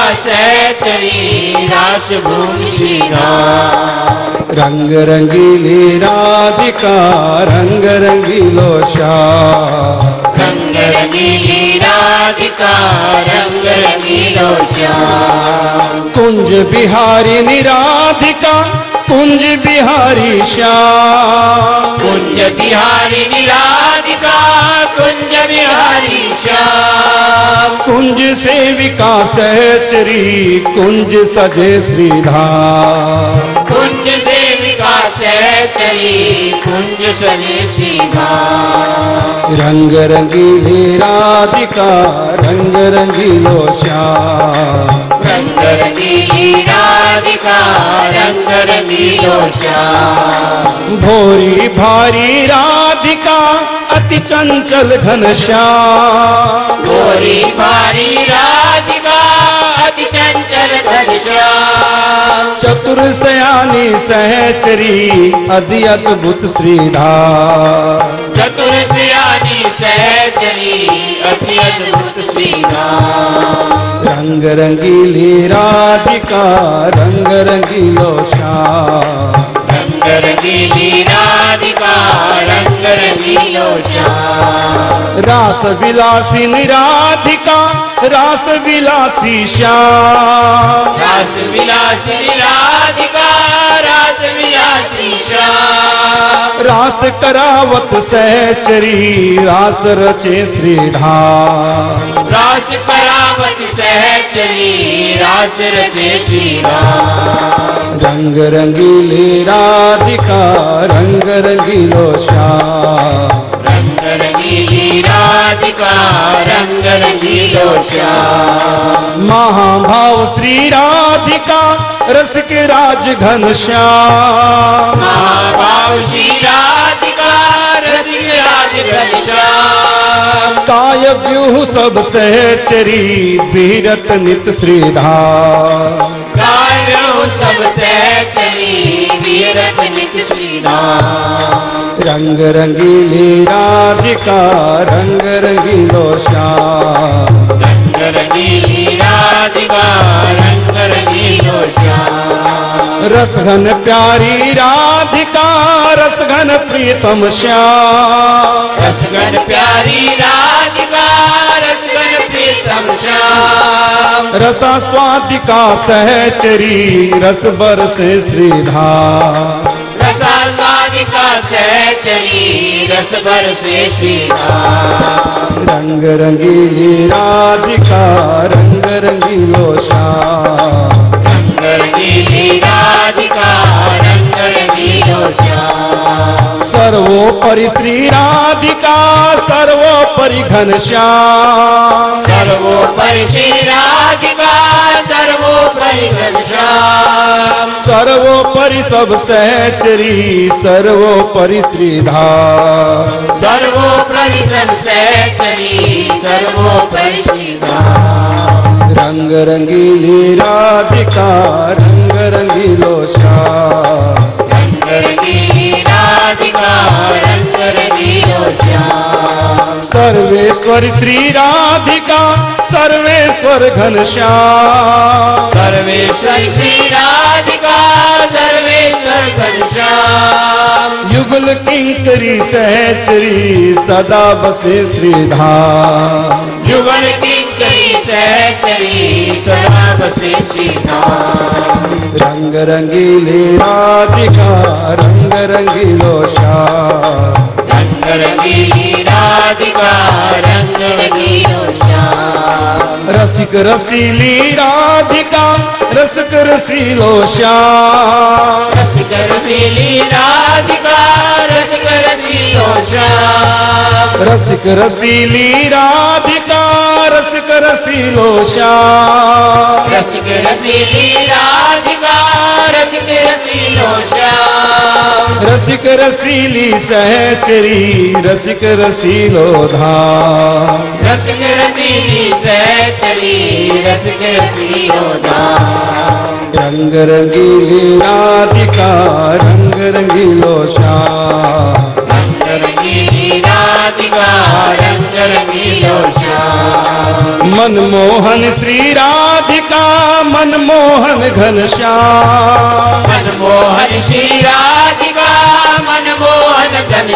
Speaker 5: सहचरी रास भूमि श्री धाम।
Speaker 3: रंग रंगीली राधिका रंग रंगीलो श्याम।
Speaker 5: रंग रंगीली राधिका रंग रंगीलो श्याम।
Speaker 2: कुंज बिहारी निराधिका कुंज बिहारी श्याम।
Speaker 5: कुंज बिहारी निराधिका कुंज बिहारी श्याम।
Speaker 2: कुंज सेविका सहचरी कुंज सजे श्रीधाम।
Speaker 5: कुंज सेविका सहचरी कुंज सजे श्री धाम।
Speaker 3: रंग रंगीली राधिका रंग रंगीलो श्याम।
Speaker 5: रंग रंगीली राधिका रंग रंगीलो श्याम।
Speaker 2: भोरी भारी राधिका अति चंचल घन श्याम।
Speaker 5: गोरी भारी राधिका अति चंचल घन श्याम।
Speaker 2: चतुर सयानी सहचरी अति अद्भुत श्रीधाम।
Speaker 5: चतुर सयानी सहचरी अति अद्भुत श्री धाम।
Speaker 3: रंग रंगीली राधिका रंग रंगीलो श्याम।
Speaker 5: रंग रंगीली राधिका रंग रंगीलो श्याम।
Speaker 2: रास विलासी निराधिका रास विलासी श्याम।
Speaker 5: रास विलासी राधिका रास विलासी श्याम।
Speaker 2: रास करावत सहचरी रास रचे श्रीधाम।
Speaker 5: रास करावत सहचरी रास रचे श्री राम।
Speaker 3: रंग रंगीली राधिका रंग रंगीलो श्याम।
Speaker 5: रंग रंगीली राधिका रंग रंगीलो श्याम।
Speaker 2: महाभाव श्री राधिका रसिक राज घन श्याम।
Speaker 5: महाभाव श्री राधिका रसिक राज घन श्याम।
Speaker 2: काय व्यूह सब सहचरी बीरत नित श्रीधाम।
Speaker 5: कार्यो सब सहचरी वीरत नित श्री राम।
Speaker 3: रंग रंगीली राधिका रंग रंगीलो श्याम।
Speaker 5: रंग रंगीली राधिका रंग रंगीलो श्याम।
Speaker 2: रसघन प्यारी राधिका रसघन प्रीतम श्याम
Speaker 5: रसगन प्यारी राधिका रसगन प्रीतम श्याम
Speaker 2: रसा स्वादिका सहचरी रस बरसे श्रीधाम
Speaker 5: रसा स्वादिका सहचरी रस बरसे श्रीधाम
Speaker 2: रंग रंगीली राधिका रंग रंगीलो श्याम
Speaker 5: रंग रंगीली राधिका रंग रंगीलो श्याम
Speaker 2: सर्वोपरि श्री राधिका सर्वोपरि घनश्याम
Speaker 5: सर्वोपरि श्री राधिका सर्वोपरि घनश्याम
Speaker 2: सर्वोपरि सब सहचरी सर्वोपरि श्रीधाम
Speaker 5: सर्वोपरि सब सहचरी सर्वोपरि श्रीधाम
Speaker 2: रंग रंगीली राधिका रंग रंगीलो श्याम
Speaker 5: रंग रंगीली राधिका रंग रंगीलो श्याम
Speaker 2: सर्वेश्वर श्री राधिका सर्वेश्वर घनश्याम
Speaker 5: सर्वेश्वर श्री राधिका सर्वेश्वर घनश्याम
Speaker 2: युगल किंकरी सहचरी सदा बसे श्रीधाम
Speaker 5: युगल किंकरी सहचरी सदा बसे श्रीधाम
Speaker 2: रंग रंगीली राधिका रंग रंगीलो श्याम
Speaker 5: रंग रंगीली राधिका रंग रंगीलो श्याम
Speaker 2: रसिक रसीली राधिका रसिक रसीलो श्याम
Speaker 5: रसिक रसीली राधिका रसिक रसीलो श्याम
Speaker 2: रसिक रसीली राधिका रसिक रसीलो श्याम
Speaker 5: रसिक रसीली राधिका रसिक रसीलो श्याम
Speaker 2: रसिक रसीली सहचरी रसिक रसीलो धाम
Speaker 5: रसिक रसीली सहचरी रसिक रसीलो धाम
Speaker 2: रंग रंगीली राधिका रंग रंगीलो श्याम
Speaker 5: रंग रंगीली राधिका रंग रंगीलो श्याम
Speaker 2: मनमोहन श्री राधिका मनमोहन घनश्याम
Speaker 5: मनमोहन श्री राधिका मनमोहन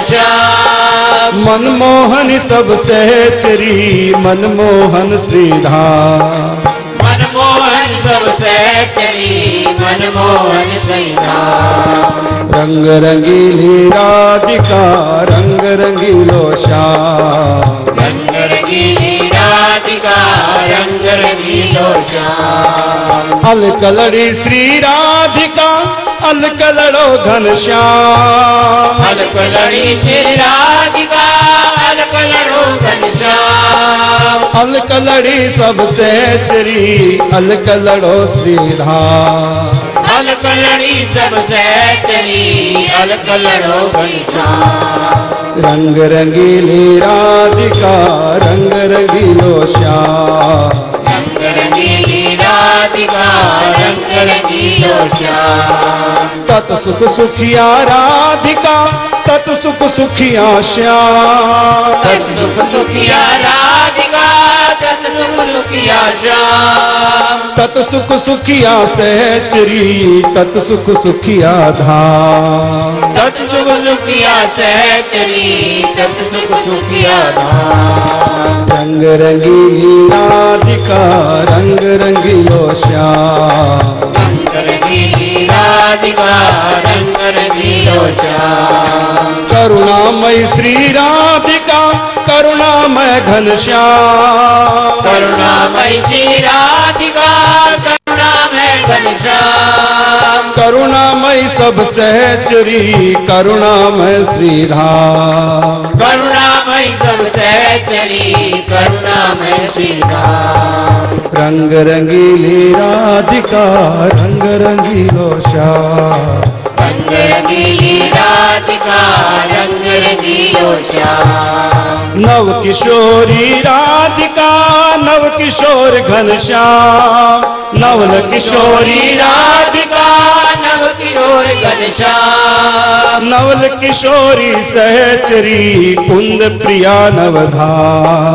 Speaker 5: घनश्याम
Speaker 2: मनमोहन सब सहचरी मनमोहन श्रीधाम
Speaker 5: मनमोहन सब सहचरी मनमोहन श्रीधाम
Speaker 2: रंग रंगीली राधिका रंग रंगीलो श्याम
Speaker 5: रंग रंगीली राधिका रंग रंगीलो श्याम
Speaker 2: अलकलड़ी श्री राधिका अलकलड़ो घनश्याम
Speaker 5: अलकलड़ी श्री राधिका अलकलड़ो घनश्याम
Speaker 2: अलकलड़ी सब सहचरी अलकलड़ो श्रीधाम
Speaker 5: अलकलड़ी सब सहचरी अलकलड़ो घनश्याम
Speaker 2: रंग रंगीली राधिका रंग रंगीलो श्याम
Speaker 5: रंग रंगीली राधिका रंग रंगीलो श्याम
Speaker 2: तत सुख सुखिया राधिका तत सुख सुखिया श्याम
Speaker 5: तत सुख सुखिया राधिका तत सुख सुखिया श्याम
Speaker 2: तत सुख सुखिया सहचरी तत सुख सुखिया धाम
Speaker 5: तत सुख सुखिया सहचरी तत सुख सुखिया धाम
Speaker 2: रंग रंगीली राधिका रंग रंगीलो श्याम
Speaker 5: रंग रंगीली राधिका रंग रंगीलो श्याम
Speaker 2: करुणामय श्री राधिका करुणामय घनश्याम
Speaker 5: करुणामय श्री राधिका करुणामय घनश्याम
Speaker 2: करुणामय सब सहचरी करुणामय श्रीधाम
Speaker 5: करुणामय सब सहचरी करुणामय श्रीधाम
Speaker 2: रंग रंगीली राधिका रंग रंगीलो श्याम
Speaker 5: रंग रंगीली राधिका रंग रंगीलो श्याम
Speaker 2: नव किशोरी राधिका नव किशोर घनश्याम नवल किशोरी राधिका
Speaker 5: नव किशोर घनश्याम
Speaker 2: नवल किशोरी सहचरी कुंद प्रिया नवधा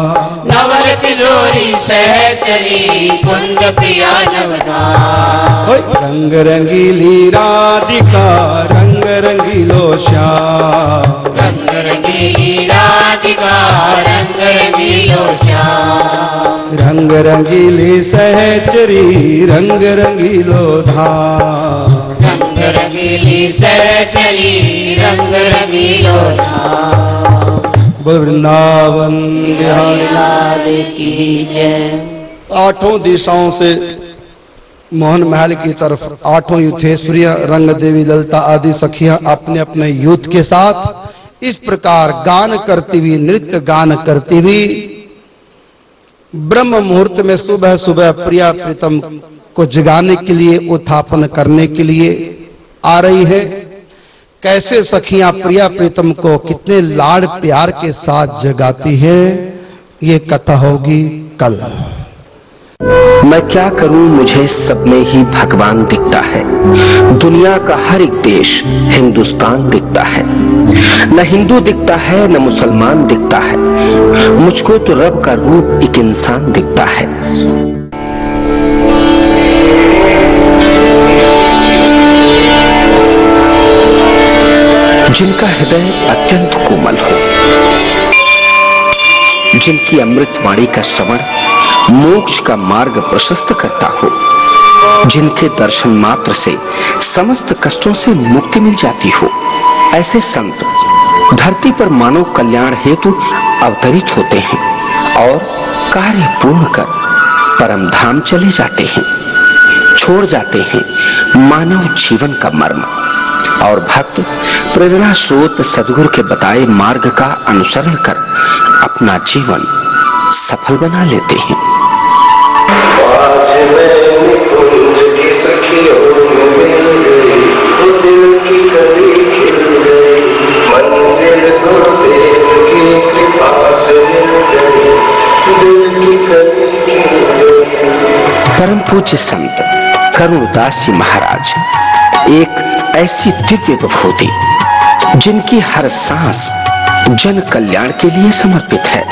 Speaker 5: नवल किशोरी सहचरी कुंद प्रिया नवधा
Speaker 3: भाई।
Speaker 4: रंग रंगीली राधिका रंग रंगीलो श्याम,
Speaker 5: रंग रंगीली राधिका रंग रंगीलो श्याम,
Speaker 4: रंग रंगीली सहचरी रंग रंगीलो धाम,
Speaker 5: रंग रंगीली सहचरी रंग रंगीलो धाम।
Speaker 4: बोल वृंदावन बिहारी
Speaker 5: लाल की जय।
Speaker 3: आठों दिशाओं से मोहन महल की तरफ आठों युद्धेश्वरियां, रंग देवी, ललिता आदि सखियां अपने अपने युद्ध के साथ इस प्रकार गान करती हुई, नृत्य गान करती हुई ब्रह्म मुहूर्त में सुबह सुबह प्रिया प्रीतम को जगाने के लिए, उत्थापन करने के लिए आ रही है। कैसे सखियां प्रिया प्रीतम को कितने लाड़ प्यार के साथ जगाती है, ये कथा होगी कल।
Speaker 6: मैं क्या करूं, मुझे सब में ही भगवान दिखता है। दुनिया का हर एक देश हिंदुस्तान दिखता है। न हिंदू दिखता है न मुसलमान दिखता है, मुझको तो रब का रूप एक इंसान दिखता है। जिनका हृदय अत्यंत कोमल हो, जिनकी अमृतवाणी का श्रवण मोक्ष का मार्ग प्रशस्त करता हो, जिनके दर्शन मात्र से समस्त कष्टों से मुक्ति मिल जाती हो, ऐसे संत धरती पर मानव कल्याण हेतु अवतरित होते हैं और कार्य पूर्ण कर परम धाम चले जाते हैं, छोड़ जाते हैं मानव जीवन का मर्म, और भक्त प्रेरणा स्रोत सद्गुरु के बताए मार्ग का अनुसरण कर अपना जीवन सफल बना लेते हैं।
Speaker 7: आज मैं निकुंज की सखियों में मिल गई, वो दिल की कली खिल गई, मंजिल गुरुदेव की कृपा से मिल गई, दिल की कली खिल गई।
Speaker 6: परम पूज्य संत करुणदास जी महाराज एक ऐसी दिव्य विभूति जिनकी हर सांस जन कल्याण के लिए समर्पित है।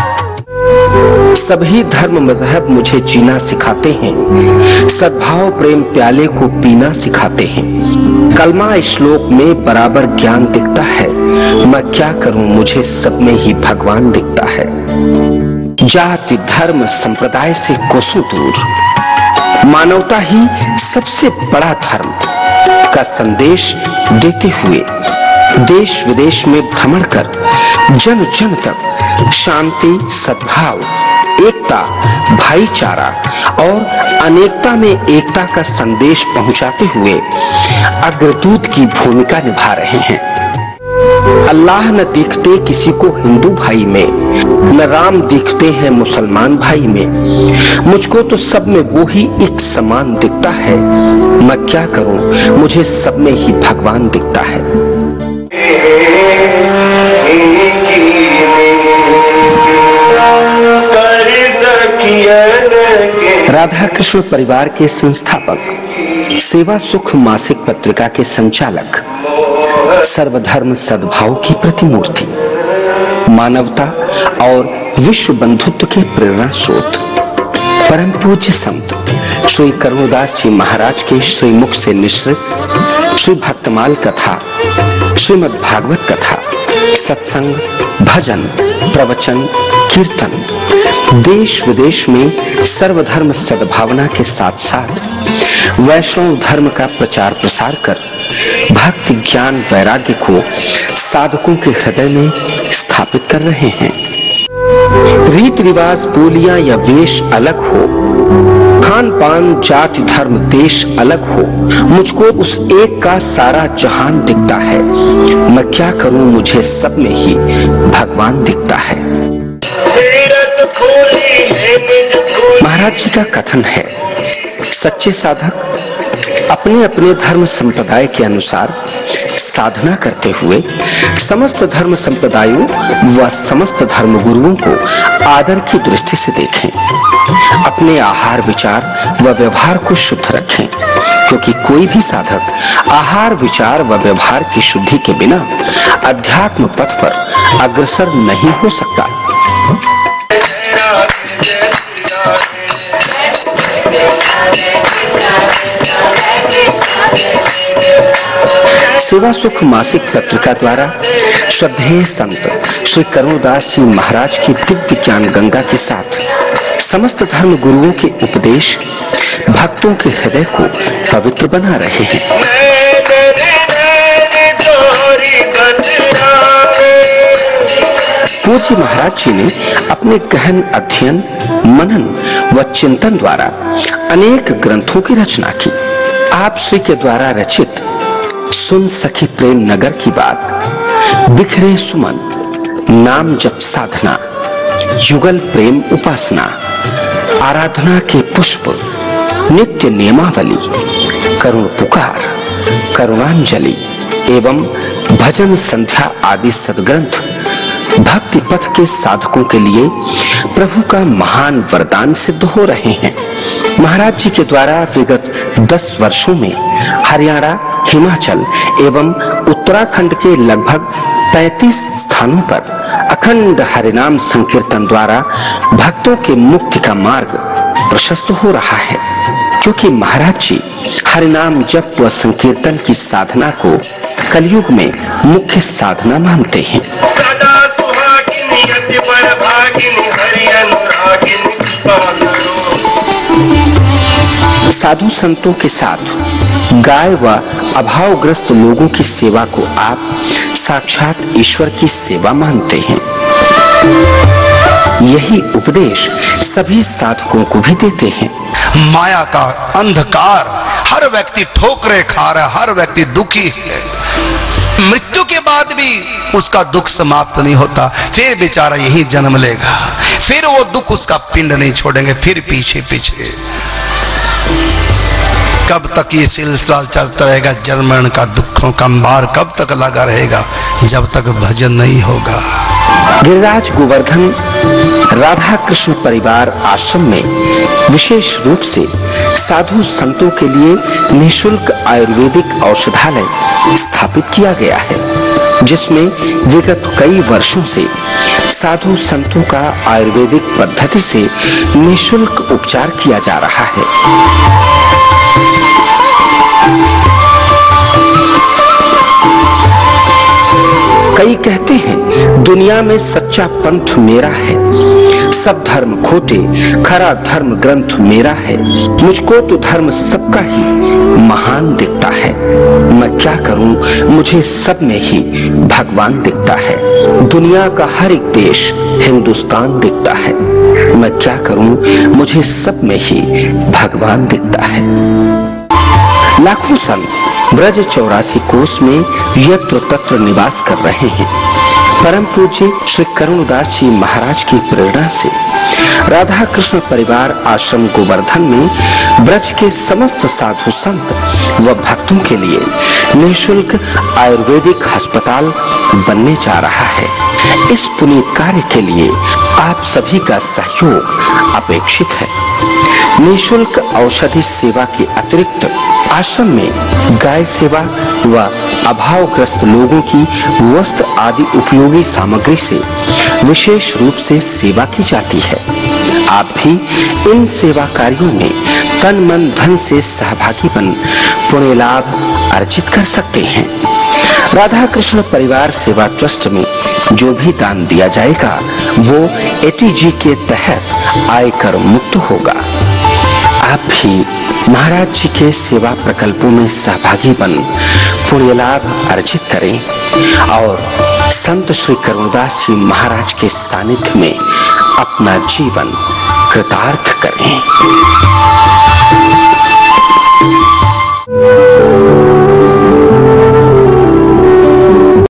Speaker 6: सभी धर्म मजहब मुझे जीना सिखाते हैं, सद्भाव प्रेम प्याले को पीना सिखाते हैं। कलमा श्लोक में बराबर ज्ञान दिखता है, मैं क्या करूं, मुझे सब में ही भगवान दिखता है। जाति धर्म संप्रदाय से कोसों दूर मानवता ही सबसे बड़ा धर्म का संदेश देते हुए देश विदेश में भ्रमण कर जन जन तक शांति, सद्भाव, एकता, भाईचारा और अनेकता में एकता का संदेश पहुंचाते हुए अग्रदूत की भूमिका निभा रहे हैं। अल्लाह न दिखते किसी को हिंदू भाई में, न राम दिखते हैं मुसलमान भाई में, मुझको तो सब में वो ही एक समान दिखता है। मैं क्या करूं, मुझे सब में ही भगवान दिखता है। राधा कृष्ण परिवार के संस्थापक, सेवा सुख मासिक पत्रिका के संचालक, सर्वधर्म सद्भाव की प्रतिमूर्ति, मानवता और विश्व बंधुत्व के प्रेरणा स्रोत, परम पूज्य संत श्री करुणदास जी महाराज के श्रीमुख से निश्रित श्री भक्तमाल कथा, श्रीमद् भागवत कथा, सत्संग, भजन, प्रवचन, कीर्तन देश विदेश में सर्वधर्म सद्भावना के साथ साथ वैष्णव धर्म का प्रचार प्रसार कर भक्ति ज्ञान वैराग्य को साधकों के हृदय में स्थापित कर रहे हैं। रीति रिवाज, बोलियां या वेश अलग हो, खान पान, जाति धर्म देश अलग हो, मुझको उस एक का सारा जहान दिखता है। मैं क्या करूं, मुझे सब में ही भगवान दिखता है। महाराज जी का कथन है, सच्चे साधक अपने अपने धर्म संप्रदाय के अनुसार साधना करते हुए समस्त धर्म संप्रदायों व समस्त धर्म गुरुओं को आदर की दृष्टि से देखें। अपने आहार विचार व व्यवहार को शुद्ध रखें, क्योंकि कोई भी साधक आहार विचार व व्यवहार की शुद्धि के बिना अध्यात्म पथ पर अग्रसर नहीं हो सकता। सेवा सुख मासिक पत्रिका द्वारा श्रद्धेय संत श्री करुणदास जी महाराज की दिव्य ज्ञान गंगा के साथ समस्त धर्म गुरुओं के उपदेश भक्तों के हृदय को पवित्र बना रहे हैं। पूज्य महाराज जी ने अपने गहन अध्ययन, मनन व चिंतन द्वारा अनेक ग्रंथों की रचना की। आप श्री के द्वारा रचित सुन सखी प्रेम नगर की बात, बिखरे सुमन, नाम जप साधना, युगल प्रेम उपासना, आराधना के पुष्प, नित्य नियमावली, करुण पुकार, करुणांजलि एवं भजन संध्या आदि सदग्रंथ भक्ति पथ के साधकों के लिए प्रभु का महान वरदान सिद्ध हो रहे हैं। महाराज जी के द्वारा विगत दस वर्षों में हरियाणा, हिमाचल एवं उत्तराखंड के लगभग पैंतीस स्थानों पर अखंड हरिनाम संकीर्तन द्वारा भक्तों के मुक्ति का मार्ग प्रशस्त हो रहा है, क्योंकि महाराज जी हरिनाम जप व संकीर्तन की साधना को कलयुग में मुख्य साधना मानते हैं। साधु संतों के साथ गाय व अभावग्रस्त लोगों की सेवा को आप साक्षात ईश्वर की सेवा मानते हैं। यही उपदेश सभी साधकों को भी देते हैं।
Speaker 4: माया का अंधकार, हर व्यक्ति ठोकरे खा रहा है, हर व्यक्ति दुखी है। मृत्यु के बाद भी उसका दुख समाप्त नहीं होता, फिर बेचारा यही जन्म लेगा, फिर वो दुख उसका पिंड नहीं छोड़ेंगे, फिर पीछे पीछे। कब तक ये सिलसिला चलता रहेगा? जन्म का दुखों का अंबार कब तक लगा रहेगा? जब तक भजन नहीं होगा।
Speaker 6: गिरिराज गोवर्धन राधा कृष्ण परिवार आश्रम में विशेष रूप से साधु संतों के लिए निःशुल्क आयुर्वेदिक औषधालय स्थापित किया गया है, जिसमें विगत कई वर्षों से साधु संतों का आयुर्वेदिक पद्धति से निःशुल्क उपचार किया जा रहा है। कई कहते हैं दुनिया में सच्चा पंथ मेरा है, सब धर्म खोटे, खरा धर्म ग्रंथ मेरा है, मुझको तो धर्म सबका ही महान दिखता है। मैं क्या करूं, मुझे सब में ही भगवान दिखता है। दुनिया का हर एक देश हिंदुस्तान दिखता है। मैं क्या करूं, मुझे सब में ही भगवान दिखता है। लाखों संत ब्रज चौरासी कोस में यत्र तत्र निवास कर रहे हैं। परम पूज्य श्री करुणदास जी महाराज की प्रेरणा से राधा कृष्ण परिवार आश्रम गोवर्धन में ब्रज के समस्त साधु संत व भक्तों के लिए निःशुल्क आयुर्वेदिक अस्पताल बनने जा रहा है। इस पुनीत कार्य के लिए आप सभी का सहयोग अपेक्षित है। निःशुल्क औषधि सेवा के अतिरिक्त आश्रम में गाय सेवा व अभावग्रस्त लोगों की वस्त्र आदि उपयोगी सामग्री से विशेष रूप से सेवा की जाती है। आप भी इन सेवा कार्यों में तन मन धन से सहभागी बन पुण्य लाभ अर्जित कर सकते हैं। राधा कृष्ण परिवार सेवा ट्रस्ट में जो भी दान दिया जाएगा वो एटीजी के तहत आयकर मुक्त होगा। आप भी महाराज जी के सेवा प्रकल्पों में सहभागी बन पुण्य लाभ अर्जित करें और संत श्री करुणदास जी महाराज के सानिध्य में अपना जीवन कृतार्थ करें।